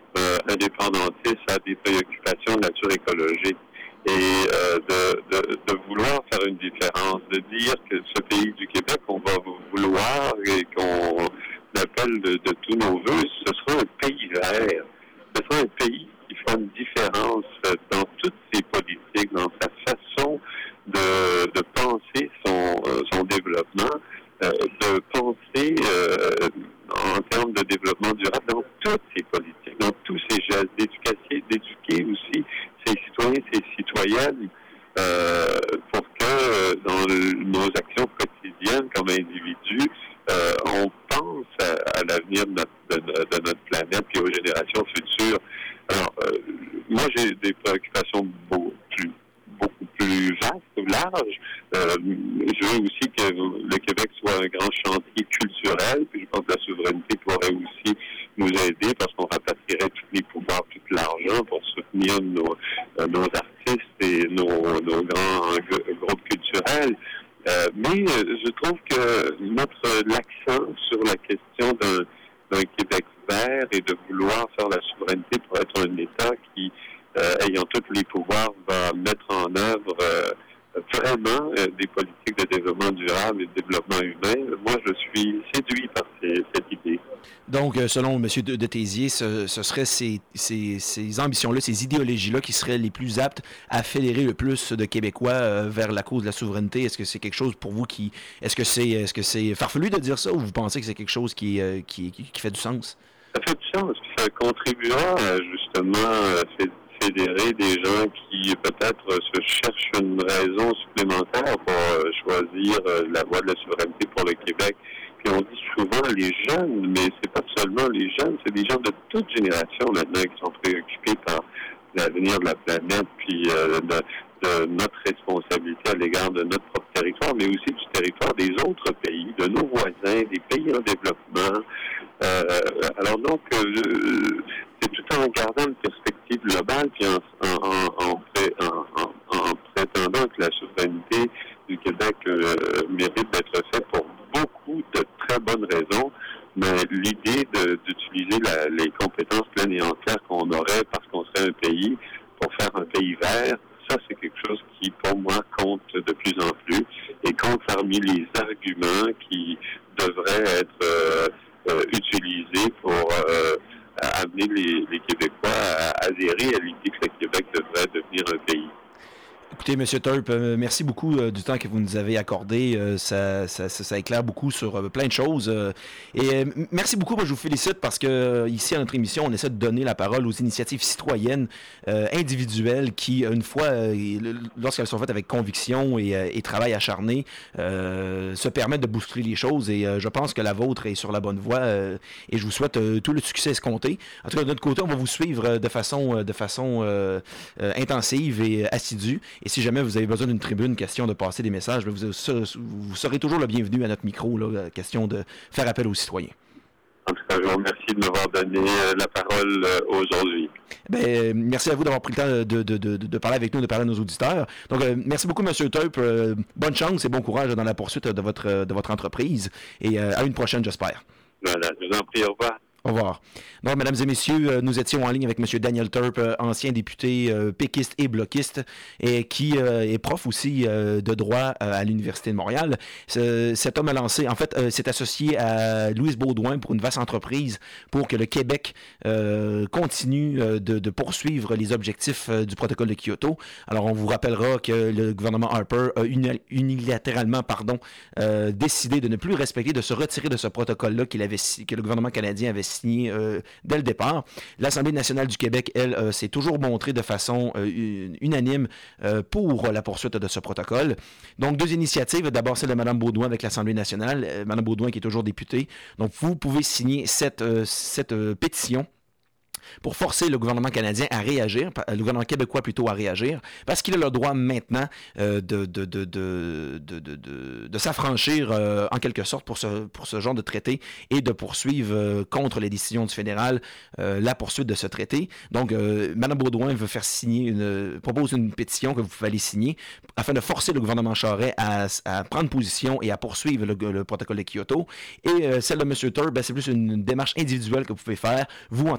Speaker 9: indépendantiste a des préoccupations de nature écologique. Et euh, de, de, de vouloir faire une différence, de dire que ce pays du Québec, on va vouloir et qu'on appelle de, de tous nos voeux, ce sera un pays vert. Ce sera un pays qui fera une différence dans toutes ses politiques, dans sa façon de, de penser son, son développement, euh, de penser euh, en termes de développement durable dans toutes ses politiques, dans tous ses gestes, d'éducation, d'éduquer aussi ses citoyens, ses citoyennes, euh, pour que euh, dans le, nos actions quotidiennes comme individus, euh, on pense à, à l'avenir de notre, de, de notre planète et aux générations futures. Alors, euh, moi, j'ai des préoccupations beaucoup plus, beaucoup plus vastes ou larges. Euh, je veux aussi que le Québec soit un grand chantier culturel, puis je pense que la souveraineté pourrait aussi nous aider parce qu'on rapatrierait tous les pouvoirs, tout l'argent pour soutenir nos, euh, nos artistes et nos, nos grands g- groupes culturels. Euh, mais euh, je trouve que notre l'accent sur la question d'un, d'un Québec vert et de vouloir faire la souveraineté pour être un État qui, euh, ayant tous les pouvoirs, va mettre en œuvre euh, vraiment euh, des politiques de développement durable et de développement humain. Moi, je suis séduit par ces, cette idée.
Speaker 2: Donc, selon M. de, de Tézier, ce, ce seraient ces, ces, ces ambitions-là, ces idéologies-là qui seraient les plus aptes à fédérer le plus de Québécois euh, vers la cause de la souveraineté. Est-ce que c'est quelque chose pour vous qui... Est-ce que c'est est-ce que c'est farfelu de dire ça ou vous pensez que c'est quelque chose qui, euh, qui, qui, qui fait du sens?
Speaker 9: Ça fait du sens, puis ça contribuera justement à fédérer des gens qui peut-être se cherchent une raison supplémentaire pour euh, choisir euh, la voie de la souveraineté pour le Québec. Puis on dit souvent les jeunes, mais c'est pas seulement les jeunes, c'est des gens de toute génération maintenant qui sont préoccupés par l'avenir de la planète, puis euh, de, de notre responsabilité à l'égard de notre propre territoire, mais aussi du territoire des autres pays, de nos voisins, des pays en développement. Euh, alors donc, euh, c'est tout en gardant une perspective globale, puis en, en, en, en, en, en prétendant que la souveraineté du Québec euh, mérite d'être faite pour beaucoup de très bonnes raisons, mais l'idée de, d'utiliser la, les compétences pleines et entières qu'on aurait parce qu'on serait un pays pour faire un pays vert, ça c'est quelque chose qui pour moi compte de plus en plus et compte parmi les arguments qui devraient être euh, euh, utilisés pour euh, amener les, les Québécois à adhérer à l'idée que le Québec devrait devenir un pays.
Speaker 2: Écoutez, M. Turp, euh, merci beaucoup euh, du temps que vous nous avez accordé. Euh, ça, ça, ça, ça éclaire beaucoup sur euh, plein de choses. Euh, et euh, merci beaucoup. Moi, je vous félicite parce que euh, ici, à notre émission, on essaie de donner la parole aux initiatives citoyennes euh, individuelles qui, une fois, euh, lorsqu'elles sont faites avec conviction et, euh, et travail acharné, euh, se permettent de bousculer les choses. Et euh, je pense que la vôtre est sur la bonne voie. Euh, et je vous souhaite euh, tout le succès escompté. En tout cas, de notre côté, on va vous suivre de façon, de façon euh, euh, intensive et assidue. Et si jamais vous avez besoin d'une tribune, question de passer des messages, vous, vous serez toujours le bienvenu à notre micro, là, question de faire appel aux citoyens.
Speaker 9: En tout cas, je vous remercie de m'avoir donné la parole aujourd'hui.
Speaker 2: Ben, merci à vous d'avoir pris le temps de, de, de, de parler avec nous, de parler à nos auditeurs. Donc, euh, merci beaucoup, M. Turp. Euh, bonne chance et bon courage dans la poursuite de votre, de votre entreprise. Et euh, à une prochaine, j'espère.
Speaker 9: Voilà, je vous en prie, au revoir.
Speaker 2: Au revoir. Donc, mesdames et messieurs, nous étions en ligne avec M. Daniel Turp, ancien député euh, péquiste et bloquiste, et qui euh, est prof aussi euh, de droit euh, à l'Université de Montréal. Ce, cet homme a lancé, en fait, euh, s'est associé à Louise Baudouin pour une vaste entreprise pour que le Québec euh, continue euh, de, de poursuivre les objectifs euh, du protocole de Kyoto. Alors, on vous rappellera que le gouvernement Harper a uni- unilatéralement pardon, euh, décidé de ne plus respecter, de se retirer de ce protocole-là qu'il avait, que le gouvernement canadien avait signé euh, dès le départ. L'Assemblée nationale du Québec, elle, euh, s'est toujours montrée de façon euh, unanime euh, pour la poursuite de ce protocole. Donc, deux initiatives. D'abord, celle de Mme Baudouin avec l'Assemblée nationale. Euh, Mme Baudouin qui est toujours députée. Donc, vous pouvez signer cette, euh, cette euh, pétition pour forcer le gouvernement canadien à réagir, le gouvernement québécois plutôt à réagir, parce qu'il a le droit maintenant euh, de, de, de, de, de, de, de, de s'affranchir euh, en quelque sorte pour ce, pour ce genre de traité et de poursuivre euh, contre les décisions du fédéral euh, la poursuite de ce traité. Donc, euh, Mme Baudouin veut faire signer, une, propose une pétition que vous pouvez aller signer afin de forcer le gouvernement Charest à, à prendre position et à poursuivre le, le protocole de Kyoto. Et euh, celle de M. Turp, ben, c'est plus une, une démarche individuelle que vous pouvez faire, vous en tant que citoyen,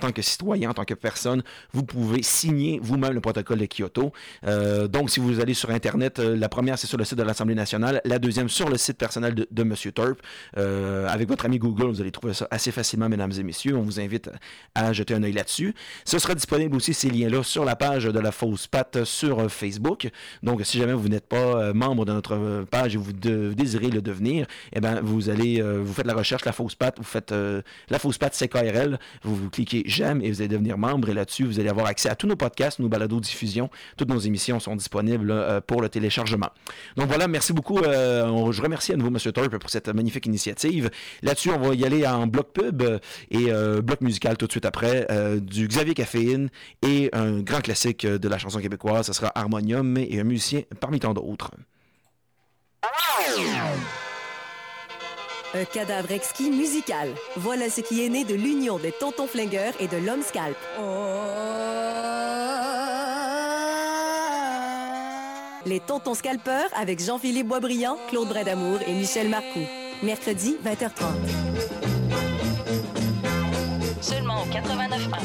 Speaker 2: citoyen, en tant que personne, vous pouvez signer vous-même le protocole de Kyoto. Euh, donc, si vous allez sur Internet, euh, la première, c'est sur le site de l'Assemblée nationale, la deuxième, sur le site personnel de, de M. Turp. Euh, avec votre ami Google, vous allez trouver ça assez facilement, mesdames et messieurs. On vous invite à jeter un œil là-dessus. Ce sera disponible aussi, ces liens-là, sur la page de la Fausse Patte sur Facebook. Donc, si jamais vous n'êtes pas euh, membre de notre page et vous de, désirez le devenir, eh bien, vous allez, euh, vous faites la recherche, la Fausse Patte, vous faites euh, la Fausse Patte C K R L, vous, vous cliquez j'aime et vous allez devenir membre. Et là-dessus, vous allez avoir accès à tous nos podcasts, nos balados-diffusions. Toutes nos émissions sont disponibles euh, pour le téléchargement. Donc voilà, merci beaucoup. Euh, on, je remercie à nouveau M. Turp pour cette magnifique initiative. Là-dessus, on va y aller en bloc pub et euh, bloc musical tout de suite après, euh, du Xavier Caféine et un grand classique de la chanson québécoise, ce sera Harmonium et un musicien parmi tant d'autres.
Speaker 10: Un cadavre exquis musical. Voilà ce qui est né de l'union des Tontons Flingueurs et de l'Homme Scalp. Les Tontons Scalpeurs avec Jean-Philippe Boisbriand, Claude Brédamour et Michel Marcoux. Mercredi, vingt heures trente.
Speaker 7: Seulement au quatre-vingt-neuf un.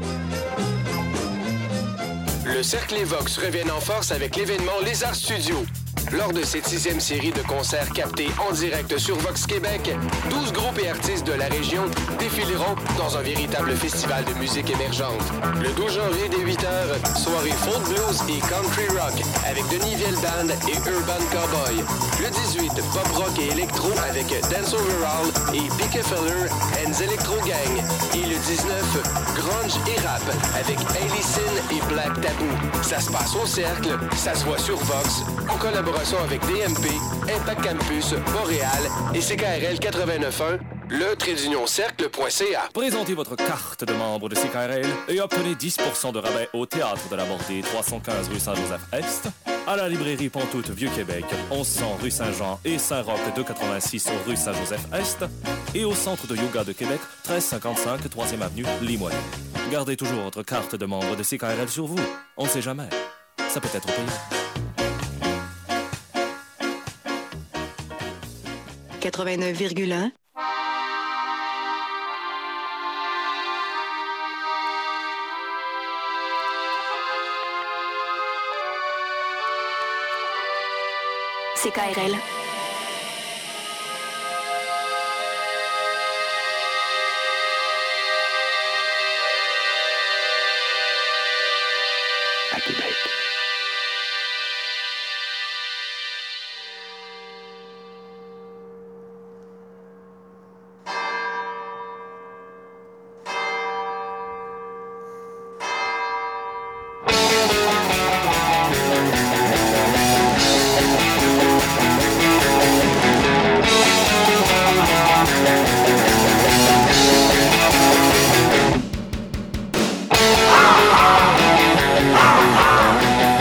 Speaker 11: Le Cercle Évox revient en force avec l'événement Lézard Studio. Lors de cette sixième série de concerts captés en direct sur Vox Québec, douze groupes et artistes de la région défileront dans un véritable festival de musique émergente. Le douze janvier dès huit heures, soirée folk blues et country rock avec Denis Band et Urban Cowboy. Le dix-huit, pop rock et électro avec Dance Overall et Pickefeller and Electro Gang. Et le dix-neuf, grunge et rap avec Alison et Black Taboo. Ça se passe au Cercle, ça se voit sur Vox, en collaboration avec D M P, Impact Campus, Montréal et C K R L quatre-vingt-neuf point un, le trait d'union cercle point c a.
Speaker 12: Présentez votre carte de membre de C K R L et obtenez dix pour cent de rabais au Théâtre de la Bordée, trois cent quinze rue Saint-Joseph-Est, à la librairie Pantoute Vieux-Québec, onze cents rue Saint-Jean et Saint-Roch deux cent quatre-vingt-six rue Saint-Joseph-Est et au Centre de yoga de Québec, treize cinquante-cinq troisième avenue Limoilou. Gardez toujours votre carte de membre de C K R L sur vous. On ne sait jamais. Ça peut être payant.
Speaker 10: quatre-vingt-neuf virgule un.
Speaker 7: C K R L.
Speaker 8: À Québec.
Speaker 13: Ah!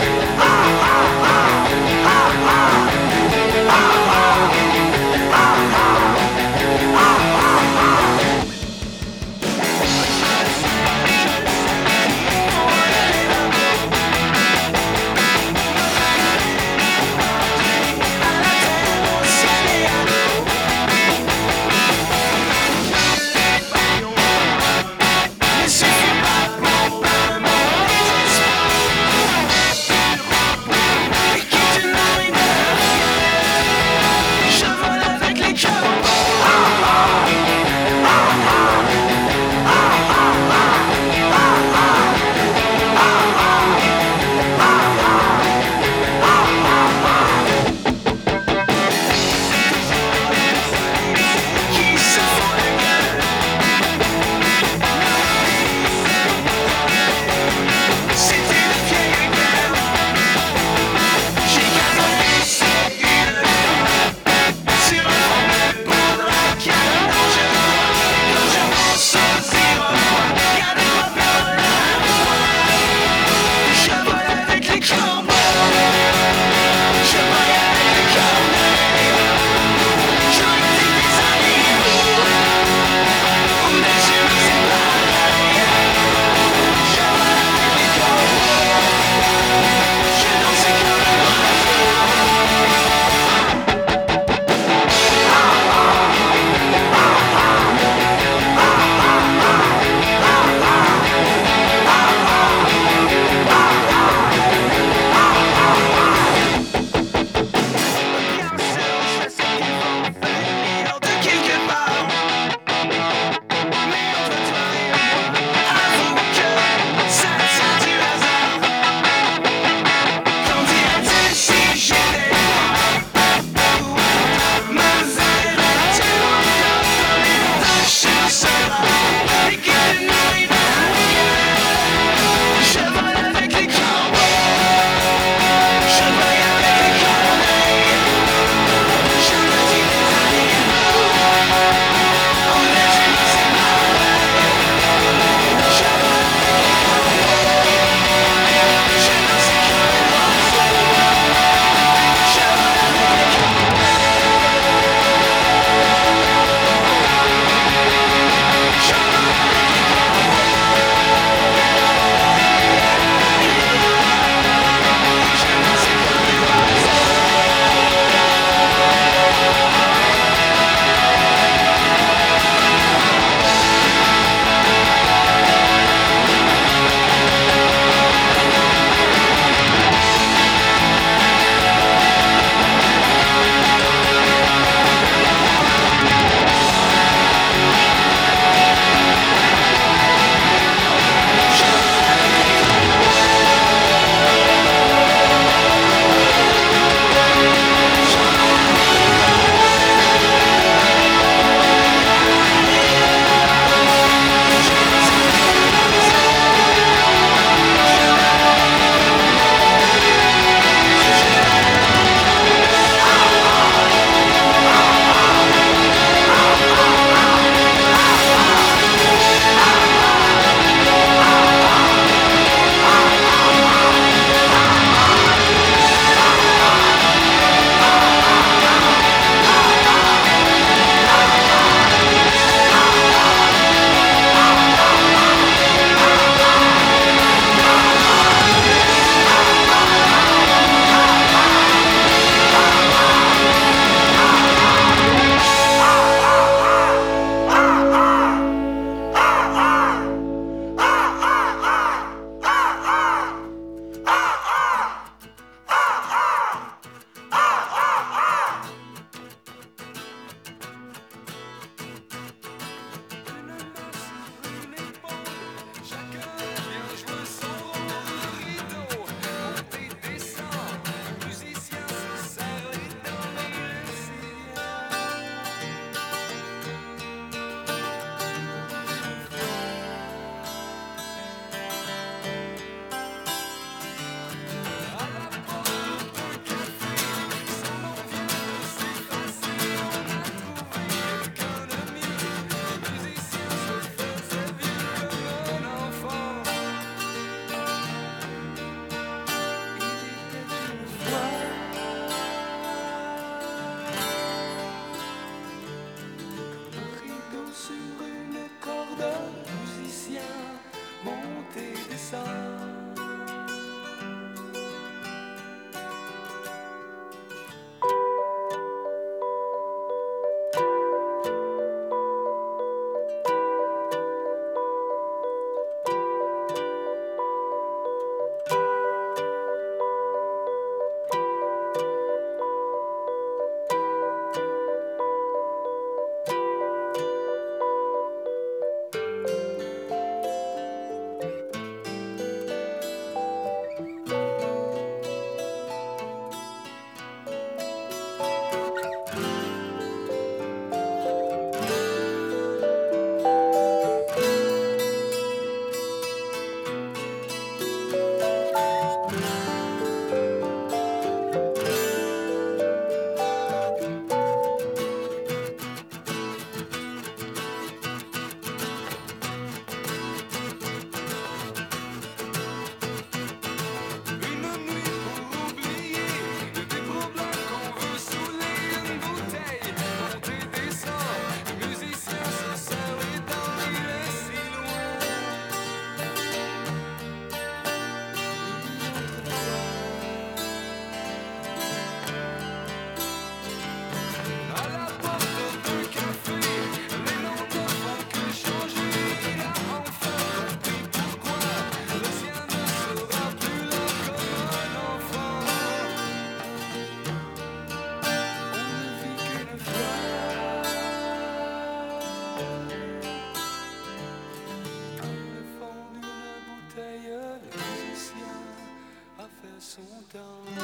Speaker 13: son temps.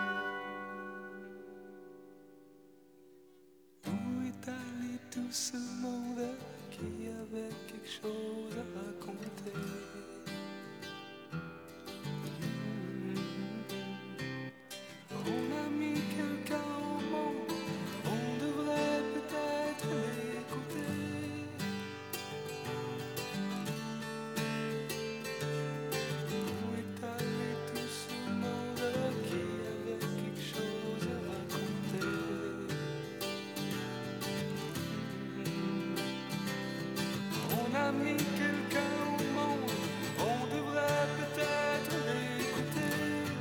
Speaker 13: Où est allé tout ce monde qui avait quelque chose à raconter? On a mis quelqu'un au monde, on devrait peut-être l'écouter. Où est allé tout ce monde qui avait quelque chose à raconter? On a mis quelqu'un au monde, on devrait peut-être l'écouter.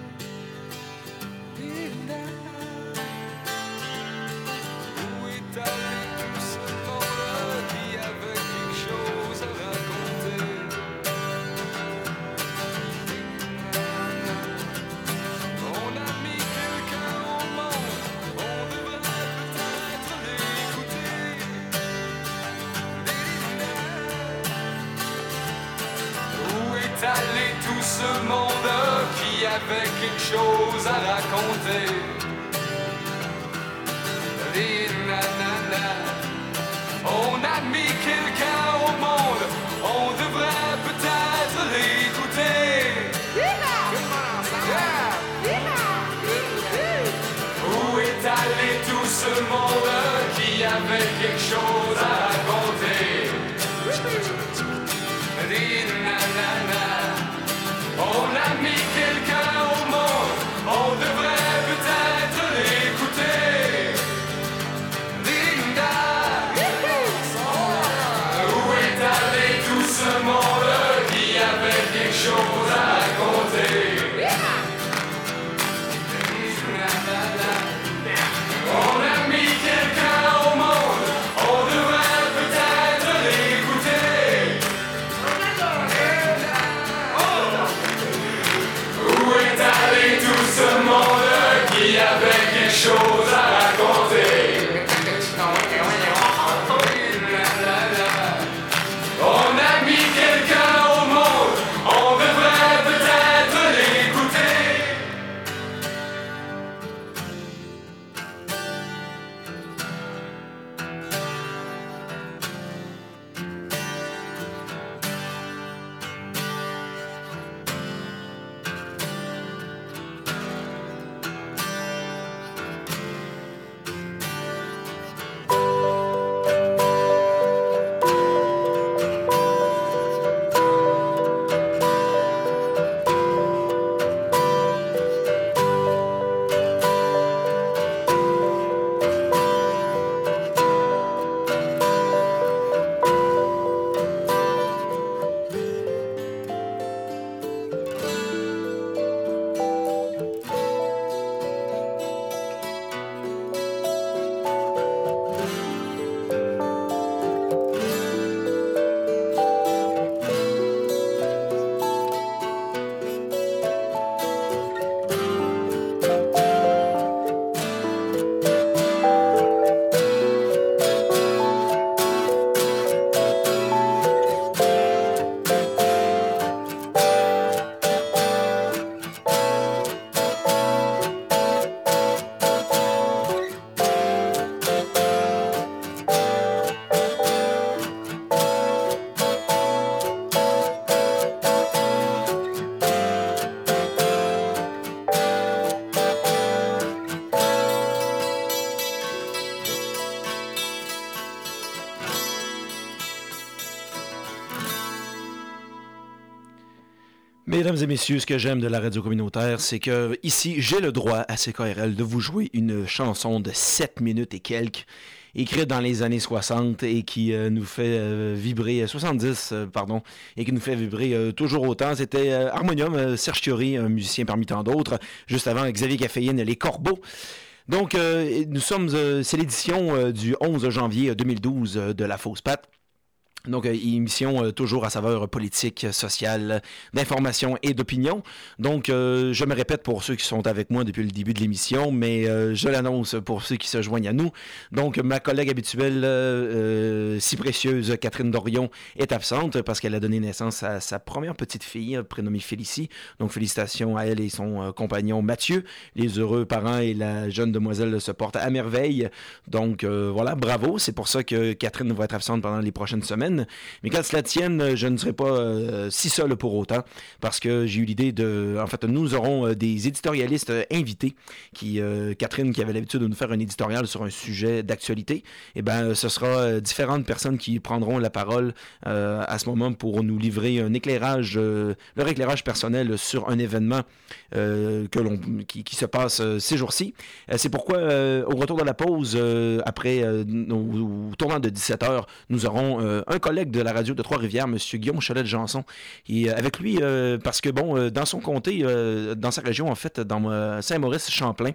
Speaker 13: Où est allé tout ce monde qui avait quelque chose à raconter? On a mis quelqu'un au monde, on devrait peut-être l'écouter. Où est allé tout ce monde qui avait quelque chose à raconter? On a mis quelqu'un au monde, on devrait peut-être l'écouter. Où est allé tout ce monde qui avait quelque chose à raconter? On a mis quelqu'un au monde, on devrait peut-être l'écouter. Linda, où est allé tout ce monde qui avait quelque chose à raconter? On a mis quelqu'un au monde, on devrait peut-être l'écouter. Où est allé tout ce monde qui avait quelque chose à raconter? On a mis quelqu'un au monde, on devrait peut-être l'écouter.
Speaker 2: Mesdames et messieurs, ce que j'aime de la radio communautaire, c'est que ici, j'ai le droit à C K R L de vous jouer une chanson de sept minutes et quelques, écrite dans les années soixante et qui euh, nous fait euh, vibrer, soixante-dix, euh, pardon, et qui nous fait vibrer euh, toujours autant. C'était euh, Harmonium, euh, Serge Fiori, un musicien parmi tant d'autres, juste avant Xavier Caféine, Les Corbeaux. Donc, euh, nous sommes, euh, c'est l'édition euh, du onze janvier deux mille douze euh, de La Fausse Patte. Donc, euh, émission euh, toujours à saveur politique, sociale, d'information et d'opinion. Donc, euh, je me répète pour ceux qui sont avec moi depuis le début de l'émission, mais euh, je l'annonce pour ceux qui se joignent à nous. Donc, ma collègue habituelle, euh, si précieuse, Catherine Dorion, est absente parce qu'elle a donné naissance à sa première petite fille, prénommée Félicie. Donc, félicitations à elle et son euh, compagnon Mathieu. Les heureux parents et la jeune demoiselle se portent à merveille. Donc, euh, voilà, bravo. C'est pour ça que Catherine va être absente pendant les prochaines semaines. Mais quand cela tienne, je ne serai pas euh, si seul pour autant, parce que j'ai eu l'idée de... En fait, nous aurons euh, des éditorialistes euh, invités, qui euh, Catherine, qui avait l'habitude de nous faire un éditorial sur un sujet d'actualité, eh bien, ce sera euh, différentes personnes qui prendront la parole euh, à ce moment pour nous livrer un éclairage, euh, leur éclairage personnel sur un événement euh, que l'on, qui, qui se passe euh, ces jours-ci. Euh, c'est pourquoi, euh, au retour de la pause, euh, après, euh, au, au tournant de dix-sept heures, nous aurons euh, un collègue de la radio de Trois-Rivières, M. Guillaume Cholette-Janson. Et euh, avec lui, euh, parce que, bon, euh, dans son comté, euh, dans sa région, en fait, dans euh, Saint-Maurice-Champlain,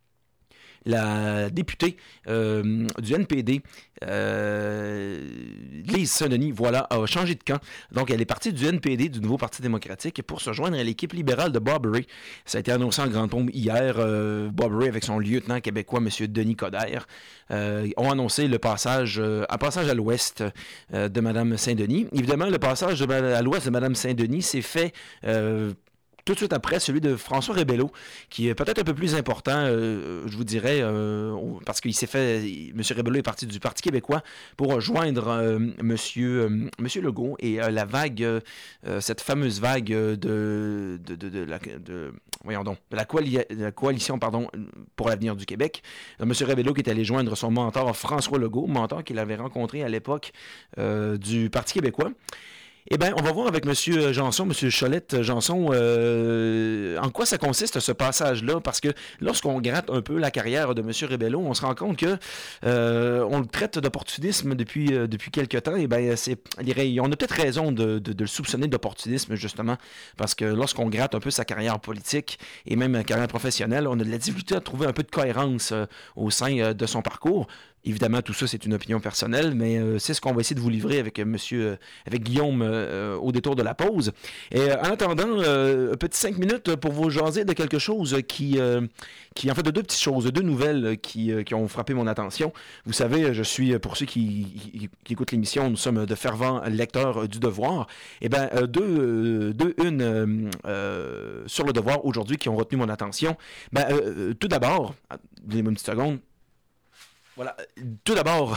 Speaker 2: la députée euh, du N P D, euh, Lise Saint-Denis, voilà, a changé de camp. Donc, elle est partie du N P D, du Nouveau Parti démocratique, pour se joindre à l'équipe libérale de Bob Rae. Ça a été annoncé en grande pompe hier. Euh, Bob Rae, avec son lieutenant québécois, M. Denis Coderre, euh, ont annoncé le passage, euh, un passage à l'ouest euh, de Mme Saint-Denis. Évidemment, le passage de, à l'ouest de Mme Saint-Denis s'est fait... Euh, tout de suite après, celui de François Rebello, qui est peut-être un peu plus important, euh, je vous dirais, euh, parce qu'il s'est fait... M. Rebello est parti du Parti québécois pour rejoindre euh, M. Euh, Monsieur Legault et euh, la vague, euh, cette fameuse vague de, de, de, de, la, de, voyons donc, de la, coali- de la coalition pardon, pour l'avenir du Québec. Euh, M. Rebello qui est allé joindre son mentor François Legault, mentor qu'il avait rencontré à l'époque euh, du Parti québécois. Eh bien, on va voir avec M. Janson, M. Cholette-Janson, euh, en quoi ça consiste ce passage-là, parce que lorsqu'on gratte un peu la carrière de M. Rebello, on se rend compte que euh, on le traite d'opportunisme depuis, euh, depuis quelque temps. Eh bien, c'est, on a peut-être raison de, de, de le soupçonner d'opportunisme, justement, parce que lorsqu'on gratte un peu sa carrière politique et même sa carrière professionnelle, on a de la difficulté à trouver un peu de cohérence euh, au sein euh, de son parcours. Évidemment, tout ça, c'est une opinion personnelle, mais euh, c'est ce qu'on va essayer de vous livrer avec euh, monsieur, euh, avec Guillaume euh, au détour de la pause. Et euh, en attendant, euh, un petit cinq minutes pour vous jaser de quelque chose qui, euh, qui en fait, de deux petites choses, de deux nouvelles qui, euh, qui ont frappé mon attention. Vous savez, je suis, pour ceux qui, qui, qui écoutent l'émission, nous sommes de fervents lecteurs du Devoir. Eh bien, euh, deux, euh, deux, une euh, euh, sur le Devoir aujourd'hui qui ont retenu mon attention. Ben, euh, tout d'abord, donnez-moi une petite seconde. Voilà. Tout d'abord,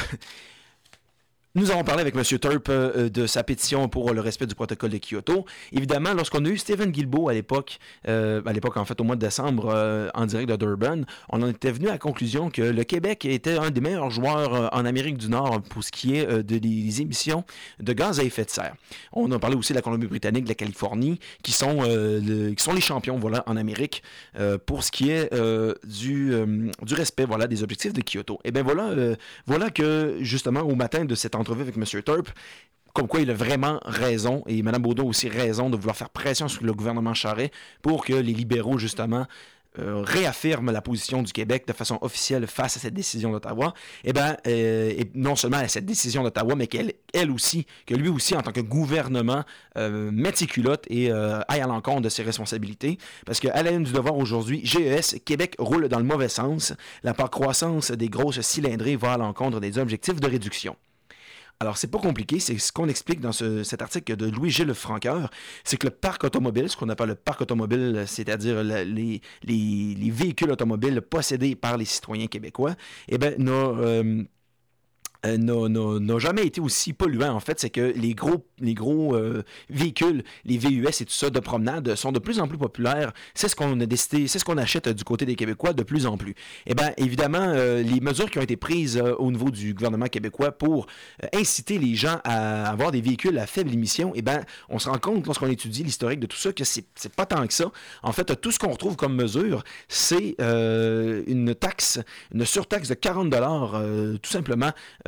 Speaker 2: nous avons parlé avec M. Turp euh, de sa pétition pour le respect du protocole de Kyoto. Évidemment, lorsqu'on a eu Stephen Guilbeault à l'époque, euh, à l'époque en fait au mois de décembre, euh, en direct de Durban, on en était venu à la conclusion que le Québec était un des meilleurs joueurs euh, en Amérique du Nord pour ce qui est euh, de, des émissions de gaz à effet de serre. On a parlé aussi de la Colombie-Britannique, de la Californie, qui sont, euh, le, qui sont les champions voilà, en Amérique euh, pour ce qui est euh, du, euh, du respect voilà, des objectifs de Kyoto. Et bien voilà, euh, voilà que justement au matin de cette entrevue avec M. Turp, comme quoi il a vraiment raison, et Mme Baudon a aussi raison de vouloir faire pression sur le gouvernement Charest pour que les libéraux, justement, euh, réaffirment la position du Québec de façon officielle face à cette décision d'Ottawa. Eh bien, euh, et non seulement à cette décision d'Ottawa, mais qu'elle elle aussi, que lui aussi, en tant que gouvernement, euh, mette ses culottes et euh, aille à l'encontre de ses responsabilités. Parce qu'à la une du Devoir aujourd'hui, G E S, Québec roule dans le mauvais sens. La part croissance des grosses cylindrées va à l'encontre des objectifs de réduction. Alors, c'est pas compliqué, c'est ce qu'on explique dans ce, cet article de Louis-Gilles Franqueur, c'est que le parc automobile, ce qu'on appelle le parc automobile, c'est-à-dire le, les, les, les véhicules automobiles possédés par les citoyens québécois, eh bien, n'a... Euh, Euh, n'a, n'a, n'a jamais été aussi polluant. En fait, c'est que les gros, les gros euh, véhicules, les V U S et tout ça de promenade sont de plus en plus populaires. C'est ce qu'on a décidé, c'est ce qu'on achète du côté des Québécois de plus en plus. Eh bien, évidemment, euh, les mesures qui ont été prises euh, au niveau du gouvernement québécois pour euh, inciter les gens à avoir des véhicules à faible émission, eh bien, on se rend compte, lorsqu'on étudie l'historique de tout ça, que c'est, c'est pas tant que ça. En fait, tout ce qu'on retrouve comme mesure, c'est euh, une taxe, une surtaxe de quarante dollars, euh, tout simplement, euh,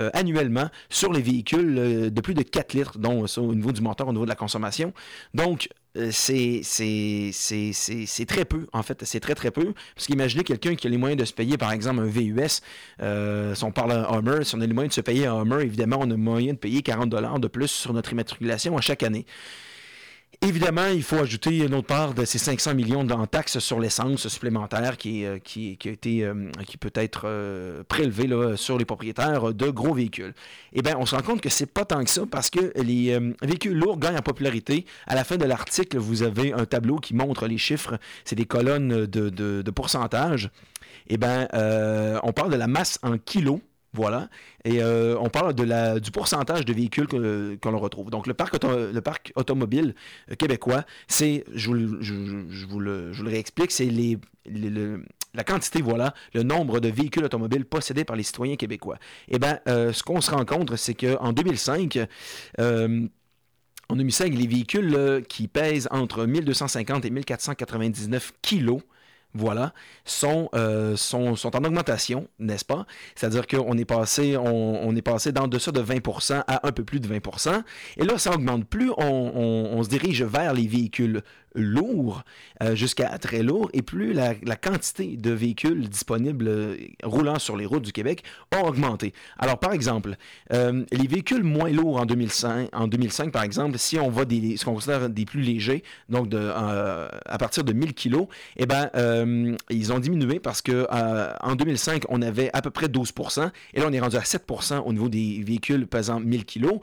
Speaker 2: euh, annuellement sur les véhicules euh, de plus de quatre litres, dont ça, au niveau du moteur, au niveau de la consommation. Donc, C'est, c'est, c'est, c'est, c'est très peu, en fait, c'est très très peu, parce qu'imaginez quelqu'un qui a les moyens de se payer, par exemple, un V U S, euh, si on parle d'un Hummer, si on a les moyens de se payer un Hummer, évidemment, on a le moyen de payer quarante dollars de plus sur notre immatriculation à chaque année. Évidemment, il faut ajouter une autre part de ces cinq cents millions en taxes sur l'essence supplémentaire qui, est, qui, qui, a été, euh, qui peut être euh, prélevée là, sur les propriétaires de gros véhicules. Eh bien, on se rend compte que c'est pas tant que ça parce que les euh, véhicules lourds gagnent en popularité. À la fin de l'article, vous avez un tableau qui montre les chiffres. C'est des colonnes de, de, de pourcentage. Eh bien, euh, on parle de la masse en kilos. Voilà. Et euh, on parle de la, du pourcentage de véhicules que, que l'on retrouve. Donc, le parc, auto, le parc automobile québécois, c'est, je vous, je, je vous, le, je vous le réexplique, c'est les, les, le, la quantité, voilà, le nombre de véhicules automobiles possédés par les citoyens québécois. Eh bien, euh, ce qu'on se rencontre, c'est qu'en deux mille cinq, euh, en deux mille cinq, les véhicules là, qui pèsent entre mille deux cent cinquante et mille quatre cent quatre-vingt-dix-neuf kilos, voilà, sont, euh, sont, sont en augmentation, n'est-ce pas? C'est-à-dire qu'on est passé, on, on est passé d'en deçà de vingt pour cent à un peu plus de vingt pour cent. Et là, ça augmente plus. On, on, on se dirige vers les véhicules lourds, euh, jusqu'à très lourds, et plus la, la quantité de véhicules disponibles euh, roulant sur les routes du Québec a augmenté. Alors, par exemple, euh, les véhicules moins lourds en deux mille cinq, en deux mille cinq, par exemple, si on va des, ce qu'on considère des plus légers, donc de, euh, à partir de mille kilos, eh bien, euh, ils ont diminué parce que euh, en deux mille cinq, on avait à peu près douze pour cent, et là, on est rendu à sept pour cent au niveau des véhicules pesant mille kilos.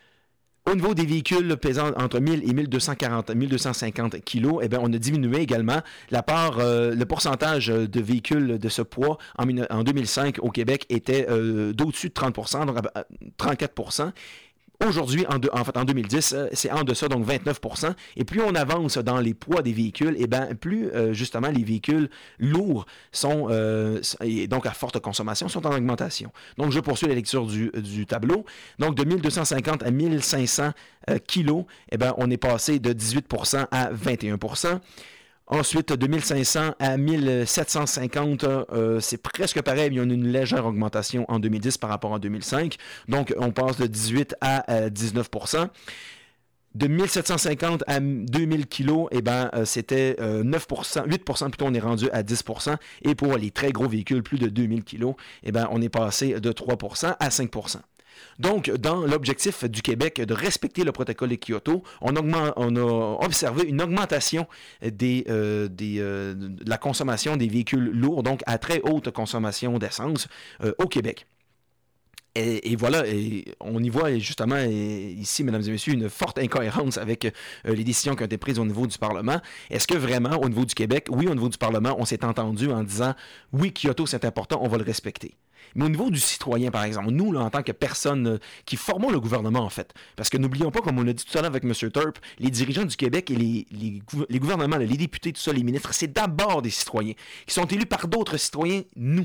Speaker 2: Au niveau des véhicules pesant entre mille et mille deux cent quarante, mille deux cent cinquante kilos, eh bien, on a diminué également la part, euh, le pourcentage de véhicules de ce poids en, en deux mille cinq au Québec était euh, d'au-dessus de trente pour cent, donc à trente-quatre pour cent. Aujourd'hui, en, de, en fait, en deux mille dix, c'est en deçà, donc vingt-neuf pour cent. Et plus on avance dans les poids des véhicules, eh bien, plus, euh, justement, les véhicules lourds sont, euh, et donc à forte consommation, sont en augmentation. Donc, je poursuis la lecture du, du tableau. Donc, de mille deux cent cinquante à mille cinq cents euh, kilos, eh bien, on est passé de dix-huit pour cent à vingt et un pour cent. Ensuite, de mille cinq cents à mille sept cent cinquante, euh, c'est presque pareil, mais il y a une légère augmentation en deux mille dix par rapport à deux mille cinq. Donc, on passe de dix-huit à euh, dix-neuf pour cent. De mille sept cent cinquante à deux mille kilos, eh ben, euh, c'était euh, neuf pour cent, huit pour cent plutôt, on est rendu à dix pour cent. Et pour les très gros véhicules, plus de deux mille kilos, eh ben, on est passé de trois pour cent à cinq pour cent. Donc, dans l'objectif du Québec de respecter le protocole de Kyoto, on, augmente, on a observé une augmentation des, euh, des, euh, de la consommation des véhicules lourds, donc à très haute consommation d'essence euh, au Québec. Et, et voilà, et on y voit justement et ici, mesdames et messieurs, une forte incohérence avec euh, les décisions qui ont été prises au niveau du Parlement. Est-ce que vraiment, au niveau du Québec, oui, au niveau du Parlement, on s'est entendu en disant « Oui, Kyoto, c'est important, on va le respecter ». Mais au niveau du citoyen, par exemple, nous, là, en tant que personne euh, qui formons le gouvernement, en fait, parce que n'oublions pas, comme on l'a dit tout à l'heure avec M. Turp, les dirigeants du Québec et les, les, les gouvernements, les députés, tout ça, les ministres, c'est d'abord des citoyens qui sont élus par d'autres citoyens, nous.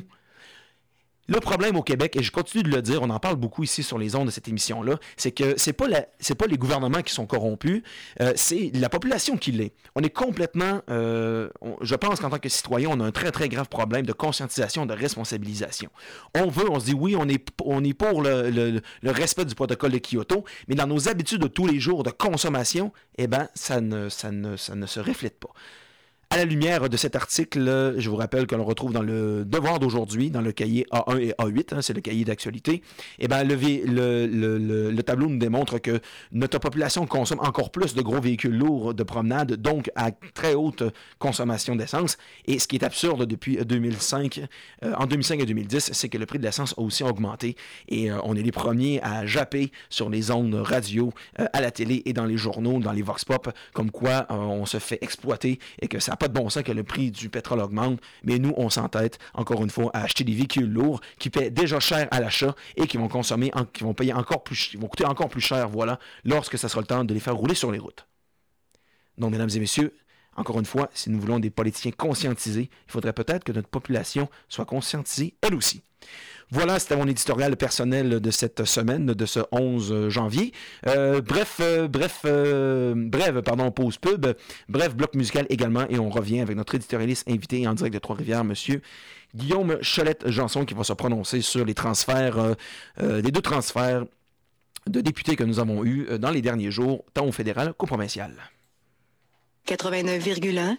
Speaker 2: Le problème au Québec, et je continue de le dire, on en parle beaucoup ici sur les ondes de cette émission-là, c'est que c'est pas la, c'est pas les gouvernements qui sont corrompus, euh, c'est la population qui l'est. On est complètement, euh, on, je pense qu'en tant que citoyen, on a un très très grave problème de conscientisation, de responsabilisation. On veut, on se dit oui, on est, on est pour le, le, le respect du protocole de Kyoto, mais dans nos habitudes de tous les jours de consommation, eh ben, ça ne, ça ne, ça ne se reflète pas. À la lumière de cet article, je vous rappelle que l'on retrouve dans le Devoir d'aujourd'hui, dans le cahier A un et A huit, hein, c'est le cahier d'actualité, et ben le, le, le, le, le tableau nous démontre que notre population consomme encore plus de gros véhicules lourds de promenade, donc à très haute consommation d'essence. Et ce qui est absurde depuis deux mille cinq, euh, en deux mille cinq et deux mille dix, c'est que le prix de l'essence a aussi augmenté. Et euh, on est les premiers à japper sur les ondes radio, euh, à la télé et dans les journaux, dans les vox pop, comme quoi euh, on se fait exploiter et que ça n'a pas de bon sens que le prix du pétrole augmente, mais nous, on s'entête, encore une fois, à acheter des véhicules lourds qui paient déjà cher à l'achat et qui vont consommer, en, qui vont payer encore plus, qui vont coûter encore plus cher, voilà, lorsque ça sera le temps de les faire rouler sur les routes. Donc, mesdames et messieurs, encore une fois, si nous voulons des politiciens conscientisés, il faudrait peut-être que notre population soit conscientisée, elle aussi. Voilà, c'était mon éditorial personnel de cette semaine, de ce onze janvier. Euh, bref, euh, bref, euh, bref, pardon, pause pub. Bref, bloc musical également. Et on revient avec notre éditorialiste invité en direct de Trois-Rivières, monsieur Guillaume Cholette-Janson, qui va se prononcer sur les transferts, euh, euh, les deux transferts de députés que nous avons eus dans les derniers jours, tant au fédéral qu'au provincial.
Speaker 10: quatre-vingt-neuf virgule un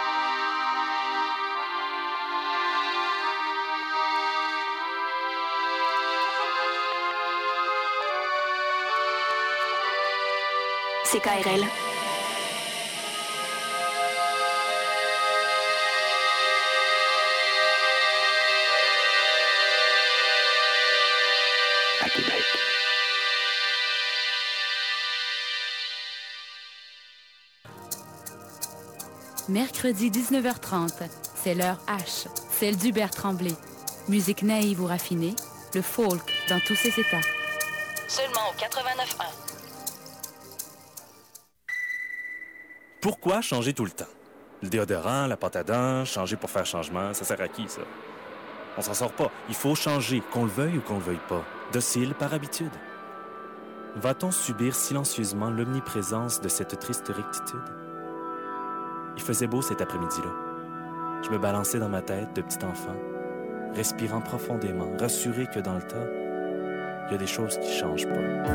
Speaker 7: C K R L.
Speaker 8: À Québec.
Speaker 6: Mercredi dix-neuf heures trente, c'est l'heure H, celle d'Hubert Tremblay. Musique naïve ou raffinée, le folk dans tous ses états.
Speaker 7: Seulement au quatre-vingt-neuf un.
Speaker 12: Pourquoi changer tout le temps? Le déodorant, la pâte à dents, changer pour faire changement, ça sert à qui, ça? On s'en sort pas. Il faut changer, qu'on le veuille ou qu'on le veuille pas. Docile par habitude. Va-t-on subir silencieusement l'omniprésence de cette triste rectitude? Il faisait beau cet après-midi-là. Je me balançais dans ma tête de petit enfant, respirant profondément, rassuré que dans le tas, il y a des choses qui changent pas.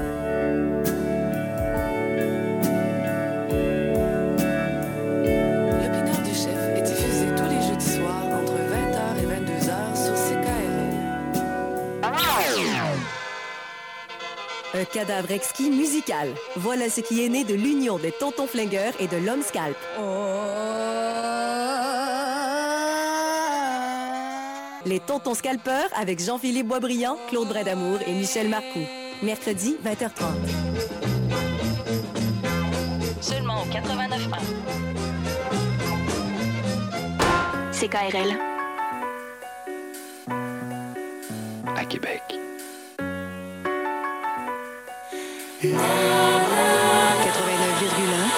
Speaker 10: Un cadavre exquis musical. Voilà ce qui est né de l'union des Tontons Flingueurs et de l'Homme Scalp. Les Tontons Scalpeurs avec Jean-Philippe Boisbriand, Claude Bray-Damour et Michel Marcoux. Mercredi, vingt heures trente.
Speaker 7: Seulement au quatre-vingt-neuf un. C K R L.
Speaker 8: À Québec.
Speaker 10: quatre-vingt-neuf virgule un.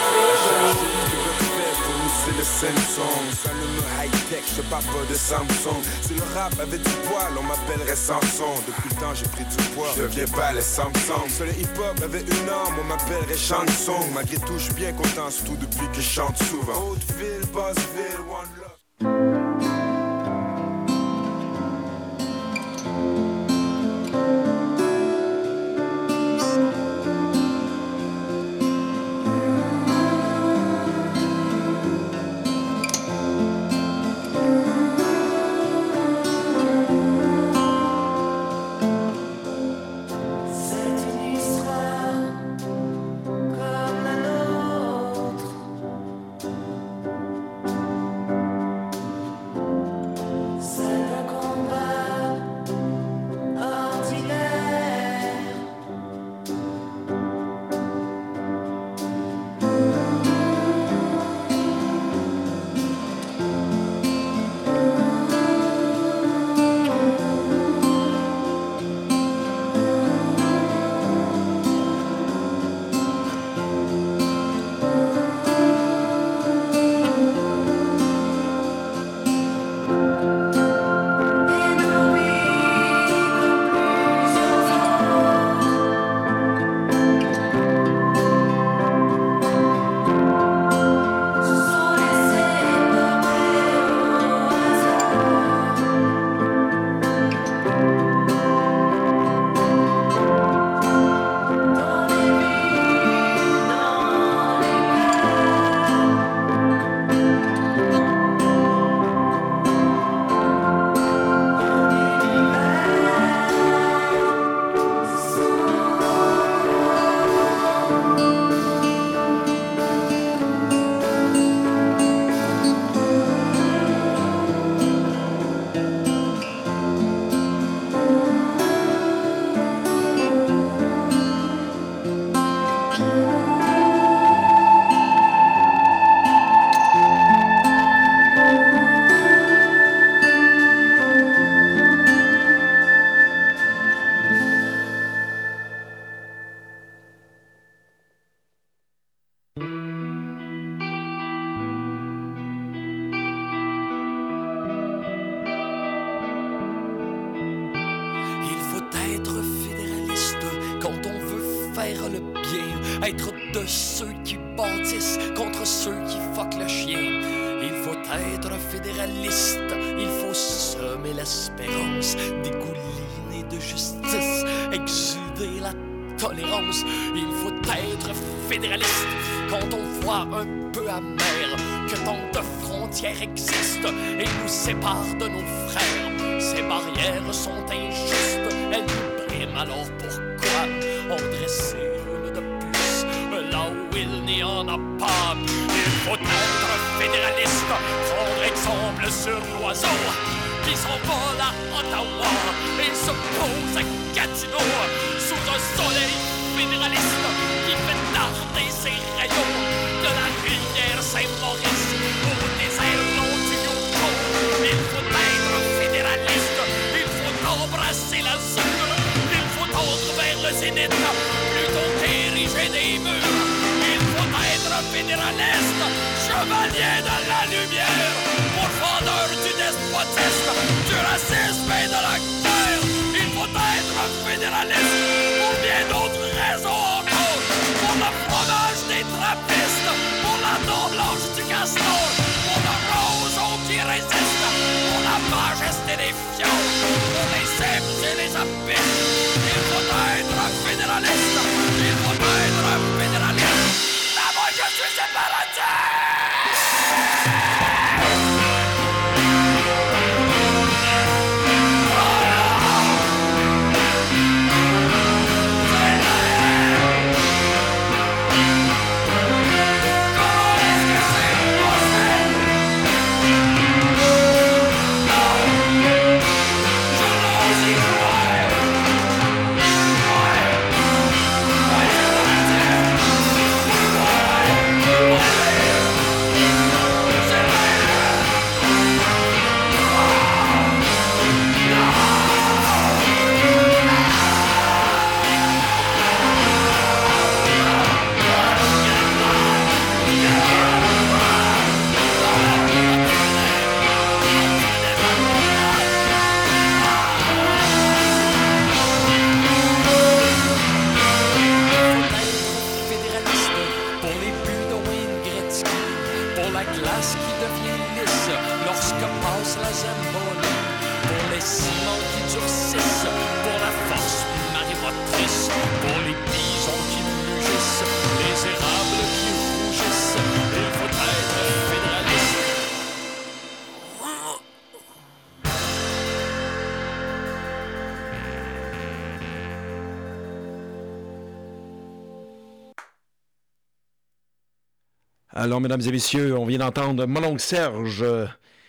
Speaker 14: C'est le Samsung, ça ne me high-tech, je parle pas de Samsung. Si le rap avait du poil, on m'appellerait Samson. Depuis le temps j'ai pris du poids, je deviens pas les Samsung. Si le hip-hop avait une arme, on m'appellerait chanson. Malgré tout, je suis bien content, surtout depuis que je chante souvent. Hauteville, Basseville, One Love.
Speaker 13: Comme la nôtre.
Speaker 15: être de ceux qui bâtissent contre ceux qui fuck le chien. Il faut être fédéraliste, il faut semer l'espérance, dégouliner de justice, exuder la tolérance. Il faut être fédéraliste quand on voit un peu amer que tant de frontières existent et nous séparent de nos frères. Ces barrières sont injustes, elles nous briment, alors pourquoi en dresser une de plus là où il n'y en a pas? Il faut être fédéraliste, prendre exemple sur l'oiseau qui s'envole à Ottawa et se pose à Gatineau sous un soleil fédéraliste qui fait darder ses rayons de la rivière Saint-Maurice au désert long du Yukon. Il faut être fédéraliste, il faut embrasser l'azur, il faut tendre vers le zénith plutôt qu'ériger des murs. Il faut être fédéraliste, chevalier de la lumière, pourfendeur du despotisme, du racisme et de la guerre. Il faut être fédéraliste pour bien d'autres raisons encore, pour le fromage des trappistes, pour la dent blanche du castor, pour le roseau qui résiste, pour la majesté des fions, pour les cimes et les abysses. Il faut être fédéraliste, il faut être fédéraliste. Ah, moi je suis séparatiste!
Speaker 2: Alors, mesdames et messieurs, on vient d'entendre mon oncle Serge, euh,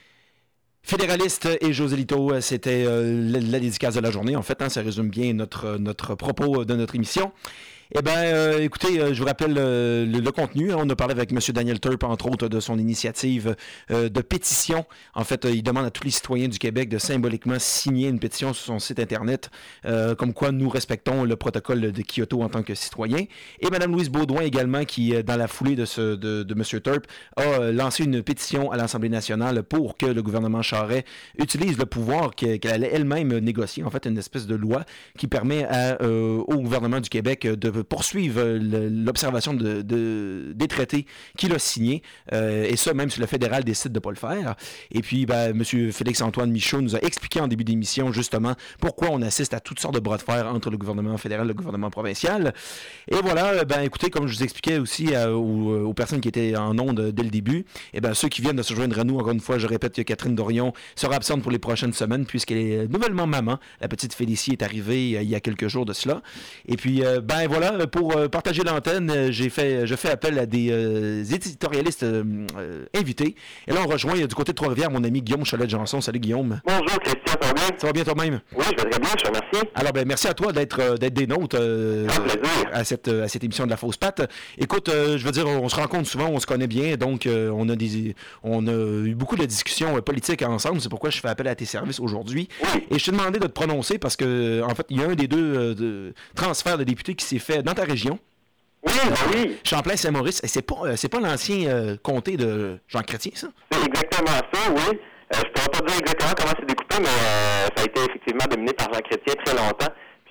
Speaker 2: fédéraliste, et Joselito. C'était euh, la, la dédicace de la journée. En fait, hein, ça résume bien notre, notre propos de notre émission. Eh bien, euh, écoutez, euh, je vous rappelle euh, le, le contenu. On a parlé avec M. Daniel Turp, entre autres, de son initiative euh, de pétition. En fait, euh, il demande à tous les citoyens du Québec de symboliquement signer une pétition sur son site Internet, euh, comme quoi nous respectons le protocole de Kyoto en tant que citoyens. Et Mme Louise Baudouin également, qui, dans la foulée de, ce, de, de M. Turp, a euh, lancé une pétition à l'Assemblée nationale pour que le gouvernement Charest utilise le pouvoir que, qu'elle allait elle-même négocier, en fait, une espèce de loi qui permet à, euh, au gouvernement du Québec de poursuivre le, l'observation de, de, des traités qu'il a signés, euh, et ça même si le fédéral décide de ne pas le faire. Et puis, ben, M. Félix-Antoine Michaud nous a expliqué en début d'émission justement pourquoi on assiste à toutes sortes de bras de fer entre le gouvernement fédéral et le gouvernement provincial. Et voilà, ben écoutez, comme je vous expliquais aussi à, aux, aux personnes qui étaient en onde dès le début, et ben ceux qui viennent de se joindre à nous, encore une fois, je répète que Catherine Dorion sera absente pour les prochaines semaines puisqu'elle est nouvellement maman. La petite Félicie est arrivée euh, il y a quelques jours de cela. Et puis, euh, ben voilà, pour euh, partager l'antenne, euh, j'ai fait, je fais appel à des euh, éditorialistes euh, euh, invités. Et là, on rejoint euh, du côté de Trois-Rivières mon ami Guillaume Cholette-Janson. Salut Guillaume.
Speaker 16: Bonjour Christian, ça va bien?
Speaker 2: Ça va bien toi-même?
Speaker 16: Oui, je vais très bien, je te remercie.
Speaker 2: Alors, ben merci à toi d'être, euh, d'être des nôtres euh, à, cette, à cette émission de La Fausse Patte. Écoute, euh, je veux dire, on se rencontre souvent, on se connaît bien, donc euh, on, a des, on a eu beaucoup de discussions euh, politiques ensemble. C'est pourquoi je fais appel à tes services aujourd'hui.
Speaker 16: Oui.
Speaker 2: Et je t'ai demandé de te prononcer parce que, en fait, il y a un des deux euh, de transferts de députés qui s'est fait dans ta région.
Speaker 16: Oui, ben oui.
Speaker 2: Champlain-Saint-Maurice. Et c'est pas, euh, c'est pas l'ancien euh, comté de Jean Chrétien, ça?
Speaker 16: C'est exactement ça, oui. Euh, je ne pourrais pas dire exactement comment c'est découpé, mais euh, ça a été effectivement dominé par Jean Chrétien très longtemps. Puis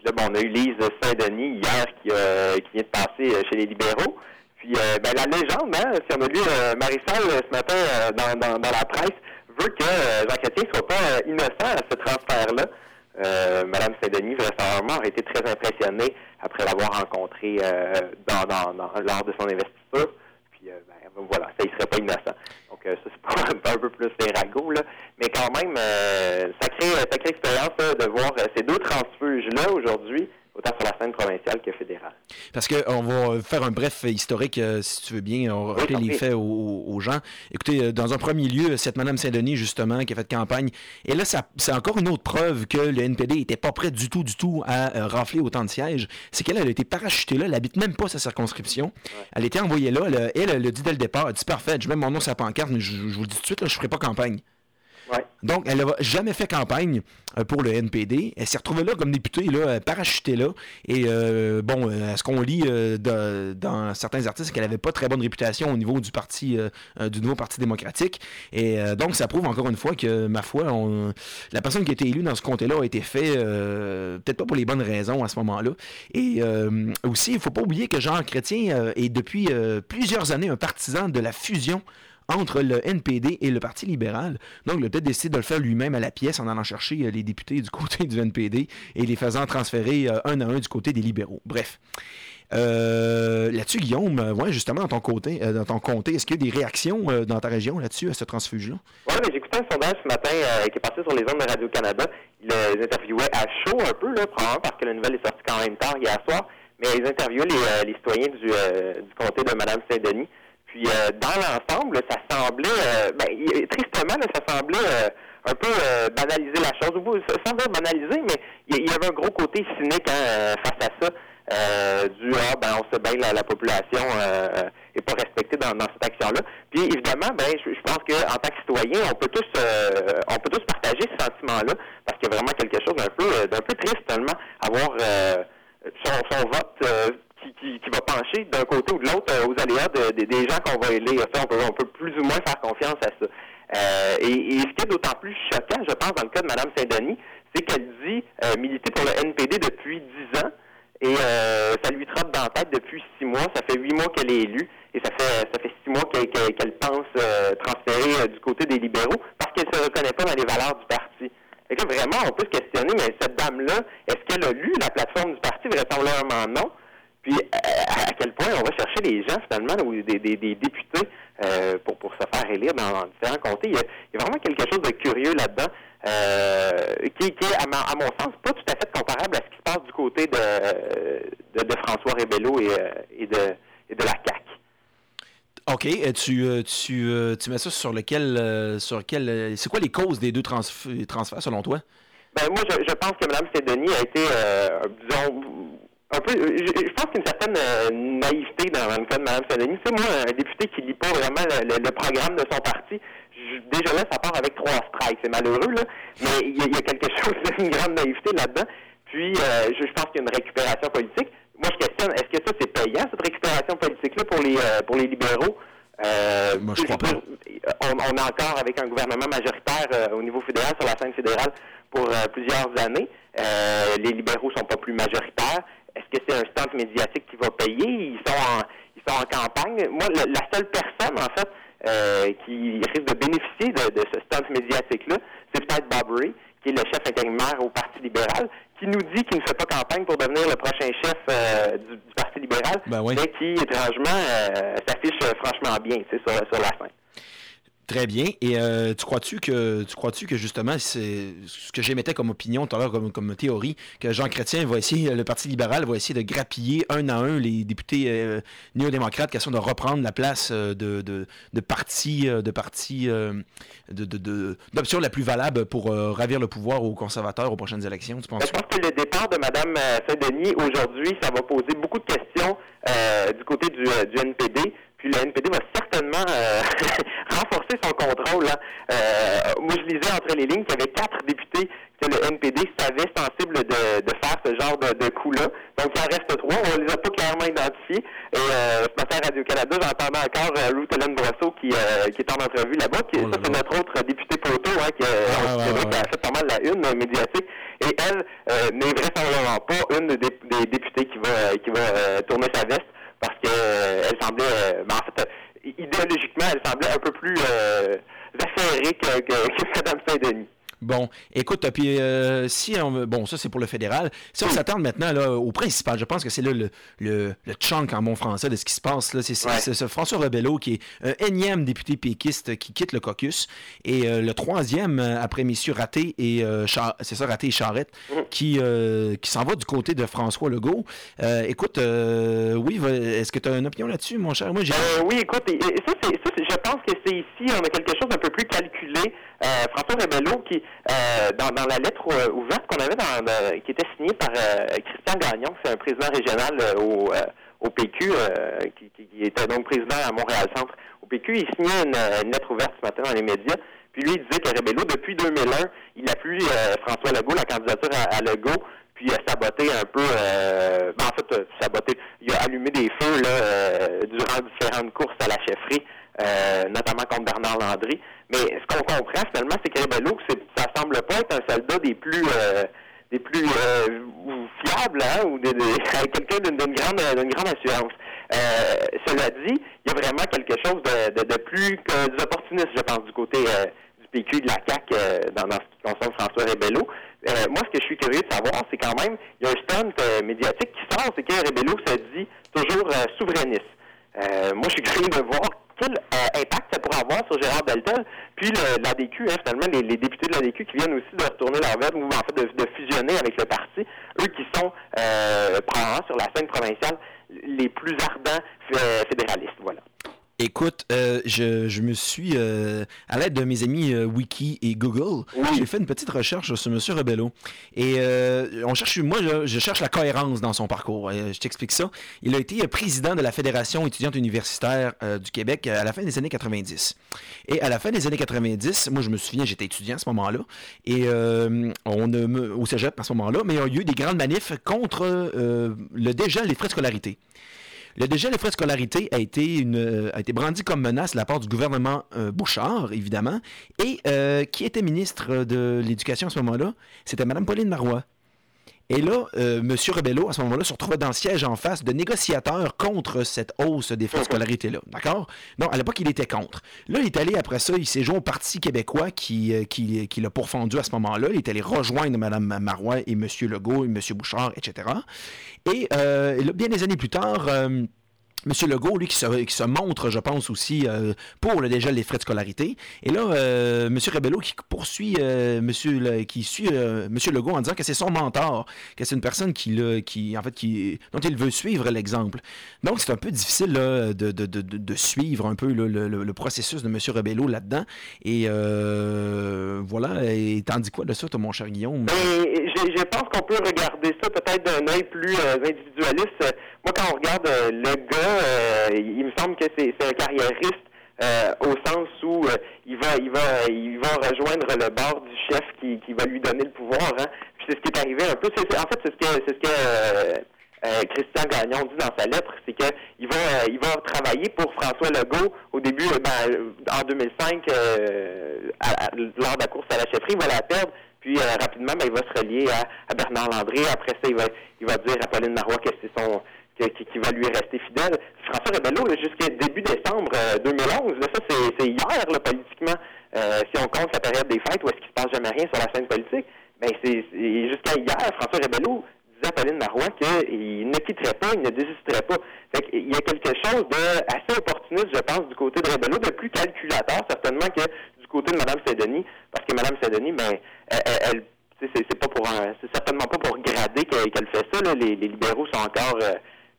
Speaker 16: Puis là, bon, on a eu Lise Saint-Denis hier qui, euh, qui vient de passer chez les libéraux. Puis euh, ben, la légende, hein, si on a lu euh, Marisol ce matin euh, dans, dans, dans la presse, veut que euh, Jean Chrétien ne soit pas euh, innocent à ce transfert-là. Euh, Madame Saint-Denis, vraisemblablement, a été très impressionnée après l'avoir rencontré euh, dans, dans, dans, lors de son investiture. Puis euh, ben, voilà, ça, il ne serait pas innocent. Donc euh, ça, c'est pas un peu plus les ragots, là. Mais quand même, euh, sacrée, sacrée expérience là, de voir euh, ces deux transfuges-là aujourd'hui, autant sur la scène provinciale que fédérale.
Speaker 2: Parce qu'on va faire un bref historique, euh, si tu veux bien, on va rappeler oui, les faits aux, aux gens. Écoutez, dans un premier lieu, cette Mme Saint-Denis, justement, qui a fait campagne, et là, ça, c'est encore une autre preuve que le N P D n'était pas prêt du tout, du tout à euh, rafler autant de sièges. C'est qu'elle elle a été parachutée là, elle n'habite même pas sa circonscription. Ouais. Elle a été envoyée là, elle, elle, elle a dit dès le départ, elle a dit parfait, je mets mon nom sur la pancarte, mais je, je vous le dis tout de suite, là, je ne ferai pas campagne. Ouais. Donc, elle n'a jamais fait campagne euh, pour le N P D. Elle s'est retrouvée là comme députée, là, parachutée là. Et euh, bon, euh, ce qu'on lit euh, de, dans certains articles, c'est qu'elle n'avait pas très bonne réputation au niveau du parti, euh, du nouveau Parti démocratique. Et euh, donc, ça prouve encore une fois que, ma foi, on, la personne qui a été élue dans ce comté-là a été fait euh, peut-être pas pour les bonnes raisons à ce moment-là. Et euh, aussi, il ne faut pas oublier que Jean Chrétien euh, est depuis euh, plusieurs années un partisan de la fusion entre le N P D et le Parti libéral. Donc, il a peut-être décidé de le faire lui-même à la pièce en allant chercher euh, les députés du côté du N P D et les faisant transférer euh, un à un du côté des libéraux. Bref. Euh, là-dessus, Guillaume, euh, ouais, justement, dans ton, côté, euh, dans ton comté, est-ce qu'il y a des réactions euh, dans ta région là-dessus, à ce transfuge-là?
Speaker 16: Oui, mais j'écoutais un sondage ce matin euh, qui est passé sur les ondes de Radio-Canada. Il euh, les interviewait à chaud un peu, là, probablement parce que la nouvelle est sortie quand même tard hier soir, mais ils interviewaient les, euh, les citoyens du, euh, du comté de Mme Saint-Denis. Puis euh, dans l'ensemble, ça semblait, euh, ben, tristement, là, ça semblait euh, un peu euh, banaliser la chose. Sans dire banaliser, mais il y, y avait un gros côté cynique hein, face à ça. Euh, du ah, ben on sait bien que la, la population euh, est pas respectée dans, dans cette action-là. Puis évidemment, ben je, je pense qu'en tant que citoyen, on peut tous euh, on peut tous partager ce sentiment-là, parce qu'il y a vraiment quelque chose d'un peu d'un peu triste seulement avoir euh, son, son vote. Euh, Qui, qui, qui va pencher d'un côté ou de l'autre euh, aux aléas de, de, des gens qu'on va élire. Ça, on peut, on peut plus ou moins faire confiance à ça. Euh, et, et ce qui est d'autant plus choquant, je pense, dans le cas de Mme Saint-Denis, c'est qu'elle dit euh, militer pour le N P D depuis dix ans et euh, ça lui trotte dans la tête depuis six mois. Ça fait huit mois qu'elle est élue et ça fait ça fait six mois qu'elle, qu'elle, qu'elle pense euh, transférer euh, du côté des libéraux parce qu'elle ne se reconnaît pas dans les valeurs du parti. Et que vraiment, on peut se questionner, mais cette dame-là, est-ce qu'elle a lu la plateforme du parti? Vraisemblablement non. Puis, à, à quel point on va chercher les gens, finalement, ou des, des, des députés euh, pour, pour se faire élire dans, dans différents comtés. Il y, a, il y a vraiment quelque chose de curieux là-dedans euh, qui, qui est, à, ma, à mon sens, pas tout à fait comparable à ce qui se passe du côté de, de, de François Rebello et, et, de, et de la C A Q.
Speaker 2: OK. Tu, tu, tu mets ça sur lequel... Sur lequel c'est quoi les causes des deux transf- transferts, selon toi?
Speaker 16: Ben moi, je, je pense que Mme Saint-Denis a été, euh, disons... Un peu, je, je pense qu'il y a une certaine euh, naïveté dans, dans le cas de Mme Saint-Denis. Tu sais, moi, un député qui lit pas vraiment le, le, le programme de son parti, je, déjà là, ça part avec trois strikes. C'est malheureux, là, mais il y, a, il y a quelque chose d'une grande naïveté là-dedans. Puis, euh, je, je pense qu'il y a une récupération politique. Moi, je questionne, est-ce que ça, c'est payant, cette récupération politique-là, pour les, euh, pour les libéraux? Euh,
Speaker 2: moi, je crois pas.
Speaker 16: On, on est encore avec un gouvernement majoritaire euh, au niveau fédéral, sur la scène fédérale, pour euh, plusieurs années. Euh, les libéraux sont pas plus majoritaires. Est-ce que c'est un stunt médiatique qui va payer? Ils sont en, ils sont en campagne. Moi, la, la seule personne, en fait, euh, qui risque de bénéficier de, de ce stunt médiatique-là, c'est peut-être Bob Ray, qui est le chef intérimaire au Parti libéral, qui nous dit qu'il ne fait pas campagne pour devenir le prochain chef euh, du, du Parti libéral,
Speaker 2: ben oui.
Speaker 16: mais qui, étrangement, euh, s'affiche franchement bien, tu sais, sur, sur la scène.
Speaker 2: Très bien. Et euh, tu crois-tu que tu crois-tu que justement c'est ce que j'émettais comme opinion tout à l'heure, comme, comme théorie, que Jean Chrétien va essayer, le Parti libéral va essayer de grappiller un à un les députés euh, néo-démocrates qui sont de reprendre la place euh, de, de, de parti de parti euh, de, de, de, d'option la plus valable pour euh, ravir le pouvoir aux conservateurs aux prochaines élections, tu penses?
Speaker 16: Je pense que le départ de Mme Saint-Denis aujourd'hui, ça va poser beaucoup de questions euh, du côté du, du N P D. Puis le N P D va certainement euh, renforcer son contrôle. Là. Euh, moi, je lisais entre les lignes qu'il y avait quatre députés que le N P D savait sensible de, de faire ce genre de, de coup-là. Donc, il en reste trois. On les a pas clairement identifiés. Et euh, ce matin à Radio-Canada, j'entendais encore euh, Ruth Hélène Brosseau qui, euh, qui est en entrevue là-bas. Qui, oh là ça, c'est notre autre députée poteau hein, qui, euh, ah, ouais, ouais, ouais. a fait pas mal la une euh, médiatique. Et elle euh, n'est vraisemblablement pas une des, des députés qui va, qui va euh, tourner sa veste parce qu'elle euh, semblait... Euh, ben, en fait, euh, idéologiquement, elle semblait un peu plus euh, affairée que, que, que Mme Saint-Denis.
Speaker 2: Bon, écoute, puis euh, si on bon, ça c'est pour le fédéral. Si on s'attarde maintenant là, au principal, je pense que c'est là le, le, le chunk en bon français de ce qui se passe. Là, c'est, c'est, ouais. c'est ce François Rebello qui est un énième député péquiste qui quitte le caucus. Et euh, le troisième, après messieurs Raté et euh, Char- c'est ça, Raté et Charette, mmh. qui, euh, qui s'en va du côté de François Legault. Euh, écoute, euh, oui, va, est-ce que tu as une opinion là-dessus, mon cher? Moi, j'ai...
Speaker 16: Euh, oui, écoute, et, et ça, c'est, ça c'est, je pense que c'est ici, on a quelque chose d'un peu plus calculé. Euh, François Rebello, qui, euh, dans, dans la lettre euh, ouverte qu'on avait, dans, euh, qui était signée par euh, Christian Gagnon, c'est un président régional euh, au, euh, au P Q, euh, qui, qui était donc président à Montréal-Centre au P Q, il signait une, une lettre ouverte ce matin dans les médias, puis lui, il disait que Rebello, depuis deux mille un, il appuie euh, François Legault, la candidature à, à Legault, puis il a saboté un peu, euh, ben, en fait, euh, saboté, il a allumé des feux là, euh, durant différentes courses à la chefferie, euh, notamment contre Bernard Landry. Mais ce qu'on comprend finalement, c'est que Rebello, c'est, ça semble pas être un soldat des plus euh, des plus euh, fiables, hein, ou de, de, quelqu'un d'une, d'une grande d'une grande assurance. Euh, cela dit, il y a vraiment quelque chose de, de, de plus que des opportunistes, je pense, du côté euh, du P Q et de la C A Q euh, dans, dans ce qui concerne François Rebello. Euh, moi, ce que je suis curieux de savoir, c'est quand même, il y a un stunt euh, médiatique qui sort, c'est que Rebello se dit toujours euh, souverainiste. Euh, moi, je suis curieux de voir quel euh, impact ça pourrait avoir sur Gérard Deltel, puis le, l'A D Q, hein, finalement, les, les députés de l'A D Q qui viennent aussi de retourner leur veste, ou en fait de, de fusionner avec le parti, eux qui sont euh, probablement sur la scène provinciale les plus ardents euh, fédéralistes, voilà.
Speaker 2: Écoute, euh, je, je me suis, euh, à l'aide de mes amis euh, Wiki et Google, oui. j'ai fait une petite recherche sur M. Rebello. Et euh, on cherche, moi, je, je cherche la cohérence dans son parcours. Euh, je t'explique ça. Il a été président de la Fédération étudiante universitaire euh, du Québec à la fin des années quatre-vingt-dix. Et à la fin des années quatre-vingt-dix, moi, je me souviens, j'étais étudiant à ce moment-là, et euh, on a, au cégep à ce moment-là, mais il y a eu des grandes manifs contre euh, le dégel des frais de scolarité. Le dégel des frais de scolarité a été, une, a été brandi comme menace de la part du gouvernement euh, Bouchard, évidemment, et euh, qui était ministre de l'Éducation à ce moment-là? C'était Mme Pauline Marois. Et là, euh, M. Rebello, à ce moment-là, se retrouvait dans le siège en face de négociateurs contre cette hausse des frais de scolarité-là. D'accord? Donc, à l'époque, il était contre. Là, il est allé, après ça, il s'est joint au Parti québécois qui, qui, qui l'a pourfendu à ce moment-là. Il est allé rejoindre Mme Marois et M. Legault et M. Bouchard, et cetera. Et, euh, et là, bien des années plus tard... Euh, M. Legault, lui, qui se, qui se montre, je pense, aussi euh, pour le dégel des frais de scolarité. Et là, euh, M. Rebello qui poursuit, euh, monsieur, le, qui suit euh, M. Legault en disant que c'est son mentor, que c'est une personne qui, là, qui, en fait, qui, dont il veut suivre l'exemple. Donc, c'est un peu difficile là, de, de, de, de suivre un peu là, le, le, le processus de M. Rebello là-dedans. Et euh, voilà. Et t'en dis quoi de ça, toi, mon cher Guillaume?
Speaker 16: Et, je, je pense qu'on peut regarder ça peut-être d'un œil plus euh, individualiste. Moi, quand on regarde euh, le gars, euh, il me semble que c'est, c'est un carriériste euh, au sens où euh, il va il va il va rejoindre le bord du chef qui, qui va lui donner le pouvoir. Hein. Puis c'est ce qui est arrivé un peu. C'est, c'est, en fait, c'est ce que c'est ce que euh, euh, Christian Gagnon dit dans sa lettre, c'est que il va euh, il va travailler pour François Legault au début, euh, ben, en deux mille cinq, euh, à, à, lors de la course à la chefferie, il va la perdre. Puis euh, rapidement, ben, il va se relier à, à Bernard Landry. Après ça, il va il va dire à Pauline Marois que c'est son Qui, qui va lui rester fidèle. François Rebello, là, jusqu'à début décembre euh, deux mille onze, là, ça c'est, c'est hier là, politiquement, euh, si on compte la période des fêtes où est-ce qu'il se passe jamais rien sur la scène politique, ben c'est, c'est jusqu'à hier, François Rebello disait à Pauline Marois qu'il ne quitterait pas, il ne désisterait pas. Fait qu'il y a quelque chose d'assez opportuniste, je pense, du côté de Rebello, de plus calculateur certainement que du côté de Mme Saint-Denis, parce que Mme Saint-Denis, ben, elle, elle c'est, c'est pas pour un, c'est certainement pas pour grader qu'elle, qu'elle fait ça, là. Les, les libéraux sont encore euh,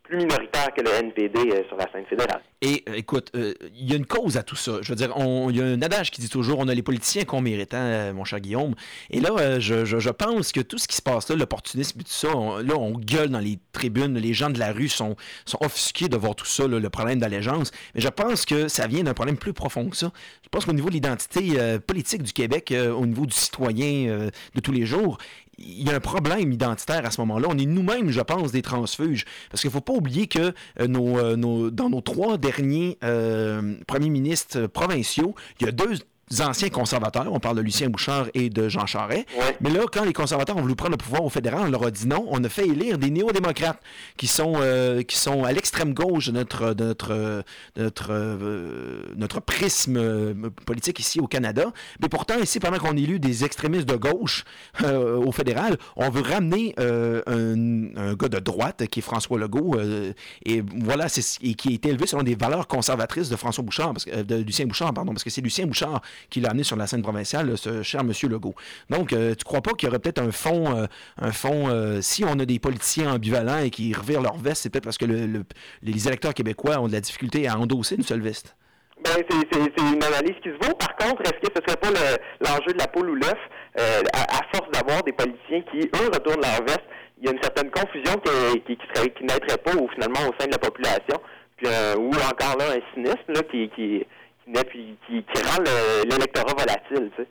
Speaker 16: plus minoritaire que le N P D euh, sur la scène fédérale.
Speaker 2: Et euh, écoute, il euh, y a une cause à tout ça. Je veux dire, il y a un adage qui dit toujours, on a les politiciens qu'on mérite, hein, mon cher Guillaume. Et là, euh, je, je, je pense que tout ce qui se passe là, l'opportunisme et tout ça, on, là, on gueule dans les tribunes, les gens de la rue sont, sont offusqués de voir tout ça, là, le problème d'allégeance. Mais je pense que ça vient d'un problème plus profond que ça. Je pense qu'au niveau de l'identité euh, politique du Québec, euh, au niveau du citoyen euh, de tous les jours, il y a un problème identitaire à ce moment-là. On est nous-mêmes, je pense, des transfuges. Parce qu'il ne faut pas oublier que euh, nos, euh, nos, dans nos trois derniers euh, premiers ministres provinciaux, il y a deux anciens conservateurs, on parle de Lucien Bouchard et de Jean Charest, ouais. Mais là, quand les conservateurs ont voulu prendre le pouvoir au fédéral, on leur a dit non, on a fait élire des néo-démocrates qui sont, euh, qui sont à l'extrême gauche de notre, de notre, de notre, euh, notre prisme euh, politique ici au Canada. Mais pourtant, ici, pendant qu'on élu des extrémistes de gauche euh, au fédéral, on veut ramener euh, un, un gars de droite qui est François Legault, euh, et voilà, c'est, et qui a été élevé selon des valeurs conservatrices de François Bouchard, parce que, de Lucien Bouchard, pardon, parce que c'est Lucien Bouchard qui l'a amené sur la scène provinciale, ce cher M. Legault. Donc, euh, tu crois pas qu'il y aurait peut-être un fond, euh, un fond euh, si on a des politiciens ambivalents et qui revirent leur veste, c'est peut-être parce que le, le, les électeurs québécois ont de la difficulté à endosser une seule veste?
Speaker 16: Ben, c'est, c'est, c'est une analyse qui se vaut. Par contre, est-ce que ce serait pas le, l'enjeu de la poule ou l'œuf, euh, à, à force d'avoir des politiciens qui, eux, retournent leur veste, il y a une certaine confusion qui, qui, qui, serait, qui naîtrait pas, ou finalement, au sein de la population, puis, euh, ou encore là, un cynisme là, qui... qui Puis qui, qui rend le, l'électorat volatile, tu sais.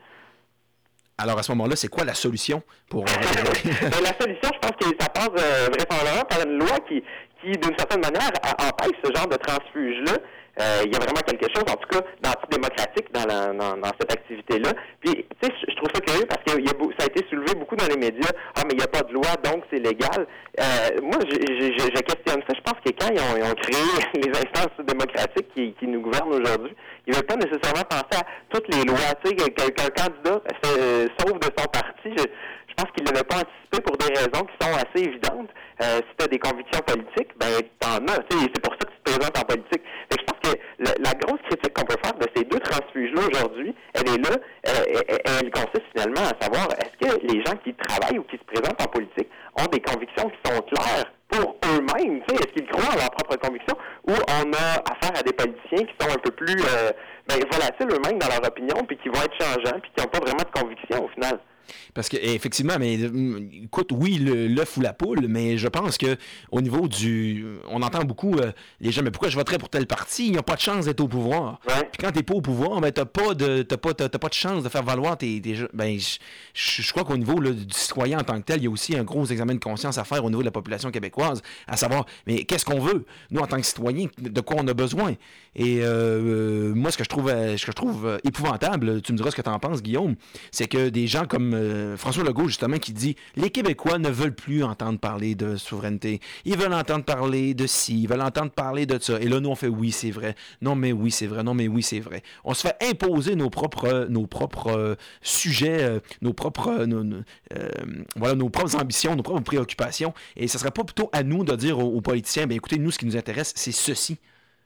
Speaker 2: Alors, à ce moment-là, c'est quoi la solution pour...
Speaker 16: ben, la solution, je pense que ça passe euh, vraisemblablement par une loi qui, qui d'une certaine manière, empêche ce genre de transfuge-là. Euh, il y a vraiment quelque chose, en tout cas, d'antidémocratique dans, la, dans, dans cette activité-là. Puis, tu sais, je trouve ça curieux parce que y a, ça a été soulevé beaucoup dans les médias. Ah, mais il n'y a pas de loi, donc c'est légal. Euh, moi, je, je, je questionne ça. Je pense que quand ils ont, ils ont créé les instances démocratiques qui, qui nous gouvernent aujourd'hui, ils ne veulent pas nécessairement penser à toutes les lois. Tu sais, qu'un, qu'un candidat euh, sauve de son parti, je, je pense qu'il ne l'avait pas anticipé pour des raisons qui sont assez évidentes. Euh, si tu as des convictions politiques, ben t'en as. Tu sais, c'est pour ça que tu te présentes en politique. Fait que je pense que le, la grosse critique qu'on peut faire de ces deux transfuges-là aujourd'hui, elle est là, euh, elle, elle consiste finalement à savoir, est-ce que les gens qui travaillent ou qui se présentent en politique ont des convictions qui sont claires pour eux-mêmes? Tu sais, est-ce qu'ils croient en leurs propres convictions, ou on a affaire à des politiciens qui sont un peu plus euh, ben, volatiles eux-mêmes dans leur opinion, puis qui vont être changeants, puis qui n'ont pas vraiment de conviction au final?
Speaker 2: Parce que effectivement, mais écoute, oui, le, l'œuf ou la poule, mais je pense que au niveau du, on entend beaucoup euh, les gens, mais pourquoi je voterais pour tel parti? Ils n'ont pas de chance d'être au pouvoir.
Speaker 16: Ouais.
Speaker 2: Puis quand t'es pas au pouvoir, ben t'as pas de, t'as pas, t'as, t'as pas de chance de faire valoir tes, tes ben je, je crois qu'au niveau là, du citoyen en tant que tel, il y a aussi un gros examen de conscience à faire au niveau de la population québécoise, à savoir, mais qu'est-ce qu'on veut, nous en tant que citoyens, de quoi on a besoin? Et euh, moi, ce que je trouve, ce que je trouve épouvantable, tu me diras ce que t'en penses, Guillaume, c'est que des gens comme Euh, François Legault, justement, qui dit « Les Québécois ne veulent plus entendre parler de souveraineté. Ils veulent entendre parler de ci, ils veulent entendre parler de ça. » Et là, nous, on fait « Oui, c'est vrai. Non, mais oui, c'est vrai. Non, mais oui, c'est vrai. » On se fait imposer nos propres, nos propres euh, sujets, euh, nos propres, euh, nos, euh, voilà, nos propres ambitions, nos propres préoccupations. Et ce serait pas plutôt à nous de dire aux, aux politiciens « Ben écoutez, nous, ce qui nous intéresse, c'est ceci. »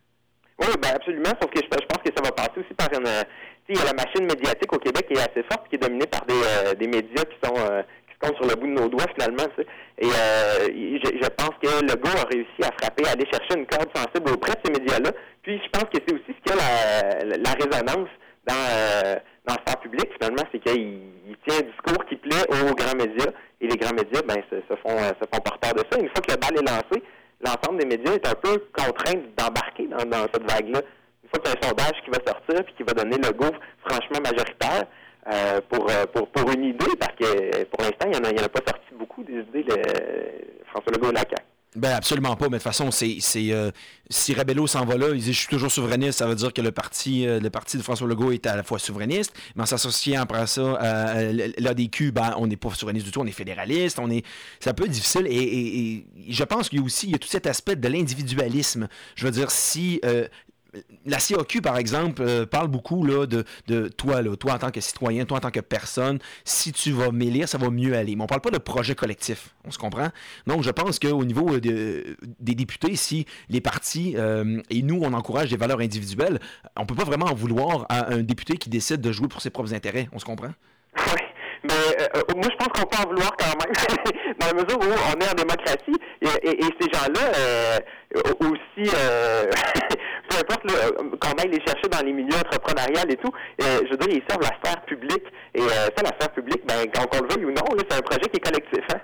Speaker 16: Oui, ben absolument, sauf que je, je pense que ça va passer aussi par une... Il y a la machine médiatique au Québec qui est assez forte, qui est dominée par des, euh, des médias qui sont euh, qui se comptent sur le bout de nos doigts, finalement. Tu sais. Et euh, je, je pense que Legault a réussi à frapper, à aller chercher une corde sensible auprès de ces médias-là. Puis je pense que c'est aussi ce qui a la, la, la résonance dans, euh, dans le sphère public, finalement, c'est qu'il il tient un discours qui plaît aux grands médias. Et les grands médias, ben, se, se font se font porteurs de ça. Une fois que la balle est lancée, l'ensemble des médias est un peu contraint d'embarquer dans, dans cette vague-là. Une fois qu'il y a un sondage qui va sortir puis qui va donner le go franchement majoritaire euh, pour, pour, pour une idée, parce que pour l'instant, il n'y en, en a pas sorti beaucoup des idées, le, François Legault et la C A Q.
Speaker 2: Ben absolument pas, mais de toute façon, c'est, c'est euh, si Rebello s'en va là, il dit je suis toujours souverainiste, ça veut dire que le parti euh, le parti de François Legault est à la fois souverainiste, mais en s'associant après ça à l'A D Q, ben on n'est pas souverainiste du tout, on est fédéraliste, on est c'est un peu difficile et, et, et je pense qu'il y a aussi il y a tout cet aspect de l'individualisme. Je veux dire, si euh, la C A Q, par exemple, euh, parle beaucoup là, de, de toi, là, toi en tant que citoyen, toi en tant que personne. Si tu vas m'élire, ça va mieux aller. Mais on ne parle pas de projet collectif. On se comprend? Donc, je pense qu'au niveau de, des députés, si les partis euh, et nous, on encourage des valeurs individuelles, on ne peut pas vraiment en vouloir à un député qui décide de jouer pour ses propres intérêts. On se comprend?
Speaker 16: Oui. Mais euh, moi, je pense qu'on peut en vouloir quand même, dans la mesure où on est en démocratie. Et, et, et ces gens-là, euh, aussi, euh, peu importe là, qu'on aille les chercher dans les milieux entrepreneuriales et tout, euh, je veux dire, ils servent la sphère publique. Et euh, ça, la sphère publique, ben, qu'on le veuille ou non, là, c'est un projet qui est collectif. Hein?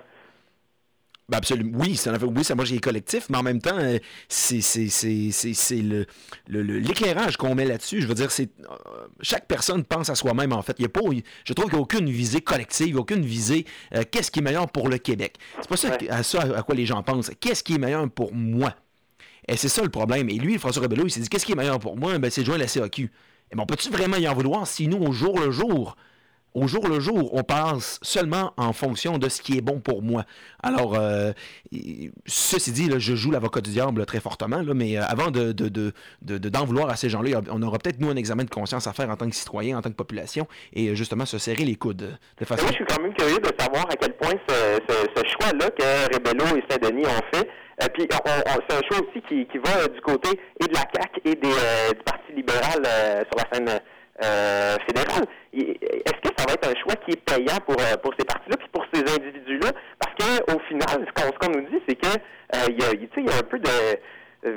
Speaker 2: Ben absolument, oui, c'est un, oui, c'est un projet collectif, mais en même temps, euh, c'est, c'est, c'est, c'est, c'est le, le, le, l'éclairage qu'on met là-dessus. Je veux dire, c'est euh, chaque personne pense à soi-même, en fait. Il y a pas, je trouve qu'il n'y a aucune visée collective, aucune visée euh, qu'est-ce qui est meilleur pour le Québec. C'est pas ça, ouais. à, ça à quoi les gens pensent. Qu'est-ce qui est meilleur pour moi? Et c'est ça le problème. Et lui, François Rebello, il s'est dit, qu'est-ce qui est meilleur pour moi? Ben, c'est de joindre la C A Q. Et ben, on peut-tu vraiment y en vouloir si nous, au jour le jour, Au jour le jour, on passe seulement en fonction de ce qui est bon pour moi. Alors, euh, ceci dit, là, je joue l'avocat du diable là, très fortement, là, mais euh, avant de, de, de, de, de, d'en vouloir à ces gens-là, on aura peut-être, nous, un examen de conscience à faire en tant que citoyen, en tant que population, et justement se serrer les coudes. De façon...
Speaker 16: Moi, je suis quand même curieux de savoir à quel point ce, ce, ce choix-là que Rebello et Saint-Denis ont fait, euh, puis on, on, c'est un choix aussi qui, qui va euh, du côté et de la C A Q et des, euh, du Parti libéral euh, sur la scène euh, fédérale. Est-ce que ça va être un choix qui est payant pour, pour ces partis-là puis pour ces individus-là? Parce qu'au final, ce qu'on, ce qu'on nous dit, c'est que euh, y a, il y a un peu de... Euh,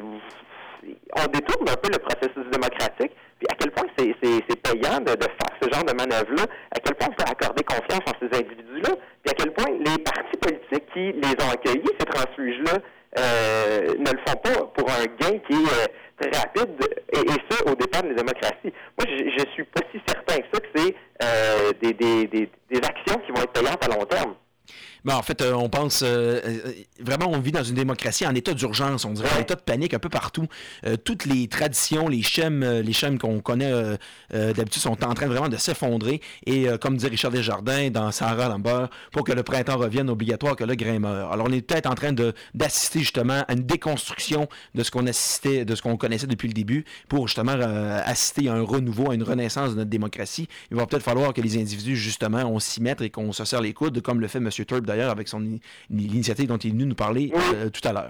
Speaker 16: on détourne un peu le processus démocratique, puis à quel point c'est, c'est, c'est payant de, de faire ce genre de manœuvre-là, à quel point on peut accorder confiance en ces individus-là, puis à quel point les partis politiques qui les ont accueillis, ces transfuges-là, euh, ne le font pas pour un gain qui est euh, très rapide, et, et ça, au départ de la démocratie. Moi, je, je suis pas si certain que ça que c'est euh, des, des, des, des actions qui vont être payantes à long terme.
Speaker 2: Ben, en fait, euh, on pense euh, euh, vraiment, on vit dans une démocratie en état d'urgence, on dirait, en état de panique un peu partout. Euh, toutes les traditions, les schèmes, euh, les schèmes qu'on connaît euh, euh, d'habitude sont en train vraiment de s'effondrer. Et euh, comme dit Richard Desjardins dans Sarah Lambert, pour que le printemps revienne, obligatoire que le grain meure. Alors, on est peut-être en train de d'assister justement à une déconstruction de ce qu'on assistait, de ce qu'on connaissait depuis le début, pour justement euh, assister à un renouveau, à une renaissance de notre démocratie. Il va peut-être falloir que les individus justement on s'y mette et qu'on se serre les coudes, comme le fait M. Turp d'ailleurs avec son l'initiative dont il est venu nous parler euh, tout à l'heure.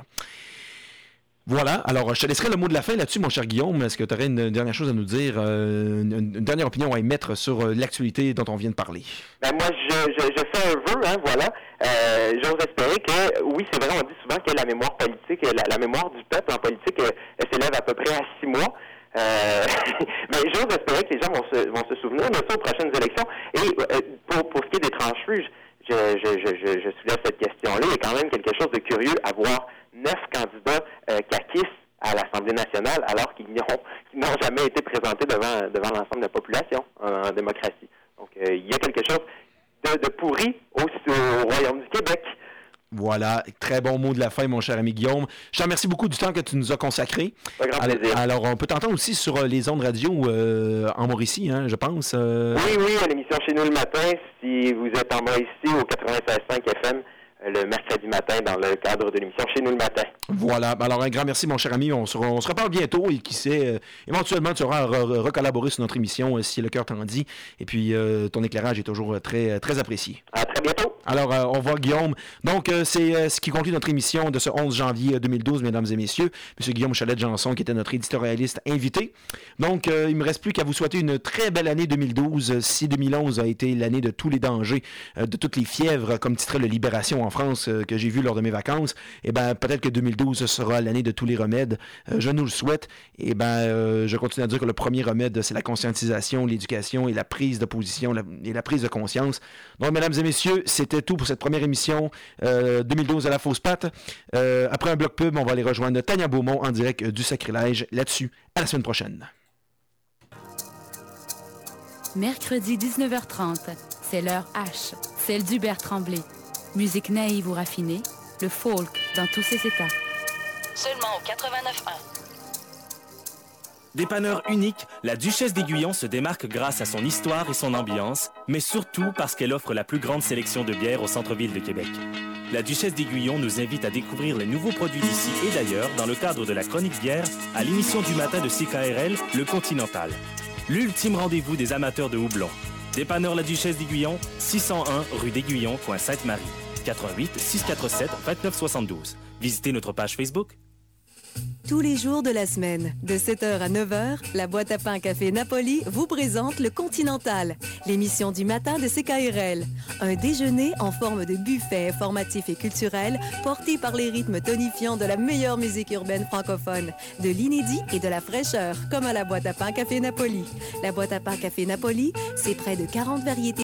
Speaker 2: Voilà, alors je te laisserai le mot de la fin là-dessus, mon cher Guillaume. Est-ce que tu aurais une dernière chose à nous dire, euh, une, une dernière opinion à émettre sur euh, l'actualité dont on vient de parler?
Speaker 16: Ben moi, je, je, je fais un vœu, hein, voilà. Euh, j'ose espérer que, oui, c'est vrai, on dit souvent que la mémoire politique, la, la mémoore du peuple en politique, euh, s'élève à peu près à six mois. Euh, mais j'ose espérer que les gens vont se, vont se souvenir de ça aux prochaines élections. Et euh, pour, pour ce qui est des transfuges, Je, je, je, je, je soulève cette question-là. Il y a quand même quelque chose de curieux à voir neuf candidats euh, caquistes à l'Assemblée nationale alors qu'ils n'ont, qu'ils n'ont jamais été présentés devant, devant l'ensemble de la population en, en démocratie. Donc, euh, il y a quelque chose de, de pourri aussi au Royaume du Québec.
Speaker 2: Voilà, très bon mot de la fin, mon cher ami Guillaume. Je te remercie beaucoup du temps que tu nous as consacré.
Speaker 16: Un grand plaisir.
Speaker 2: Alors, on peut t'entendre aussi sur les ondes radio euh, en Mauricie, hein, je pense. Euh...
Speaker 16: Oui, oui, à l'émission Chez nous le matin, si vous êtes en Mauricie au quatre-vingt-seize virgule cinq F M, le mercredi matin dans le cadre de l'émission Chez nous le matin.
Speaker 2: Voilà, alors un grand merci, mon cher ami. On se, on se reparle bientôt et qui sait, euh, éventuellement, tu auras re- recollaboré sur notre émission euh, si le cœur t'en dit. Et puis, euh, ton éclairage est toujours très, très apprécié.
Speaker 16: À très bientôt.
Speaker 2: Alors, euh, au revoir, Guillaume. Donc, euh, c'est euh, ce qui conclut notre émission de ce onze janvier deux mille douze, mesdames et messieurs. Monsieur Guillaume Chalette-Janson, qui était notre éditorialiste invité. Donc, euh, il ne me reste plus qu'à vous souhaiter une très belle année deux mille douze. Si deux mille onze a été l'année de tous les dangers, euh, de toutes les fièvres, comme titrait le Libération en France, euh, que j'ai vu lors de mes vacances, eh ben, peut-être que deux mille douze sera l'année de tous les remèdes. Euh, je nous le souhaite. Et ben, euh, je continue à dire que le premier remède, c'est la conscientisation, l'éducation et la prise de position la, et la prise de conscience. Donc, mesdames et messieurs, c'était tout pour cette première émission euh, deux mille douze à la fausse patte. Euh, après un bloc pub, on va aller rejoindre Tania Beaumont en direct du Sacrilège. Là-dessus, à la semaine prochaine.
Speaker 6: Mercredi dix-neuf heures trente, c'est l'heure H, celle d'Hubert Tremblay. Musique naïve ou raffinée, le folk dans tous ses états.
Speaker 7: Seulement au quatre-vingt-neuf un.
Speaker 12: Dépanneur unique, la Duchesse d'Aiguillon se démarque grâce à son histoire et son ambiance, mais surtout parce qu'elle offre la plus grande sélection de bières au centre-ville de Québec. La Duchesse d'Aiguillon nous invite à découvrir les nouveaux produits d'ici et d'ailleurs dans le cadre de la chronique bière à l'émission du matin de C K R L, Le Continental. L'ultime rendez-vous des amateurs de houblon. Dépanneur la Duchesse d'Aiguillon, six cent un rue d'Aiguillon, coin Sainte-Marie. quatre un huit, six cent quarante-sept, vingt-neuf soixante-douze. Visitez notre page Facebook.
Speaker 10: Tous les jours de la semaine, de sept heures à neuf heures, la boîte à pain Café Napoli vous présente le Continental, l'émission du matin de C K R L. Un déjeuner en forme de buffet informatif et culturel porté par les rythmes tonifiants de la meilleure musique urbaine francophone, de l'inédit et de la fraîcheur, comme à la boîte à pain Café Napoli. La boîte à pain Café Napoli, c'est près de quarante variétés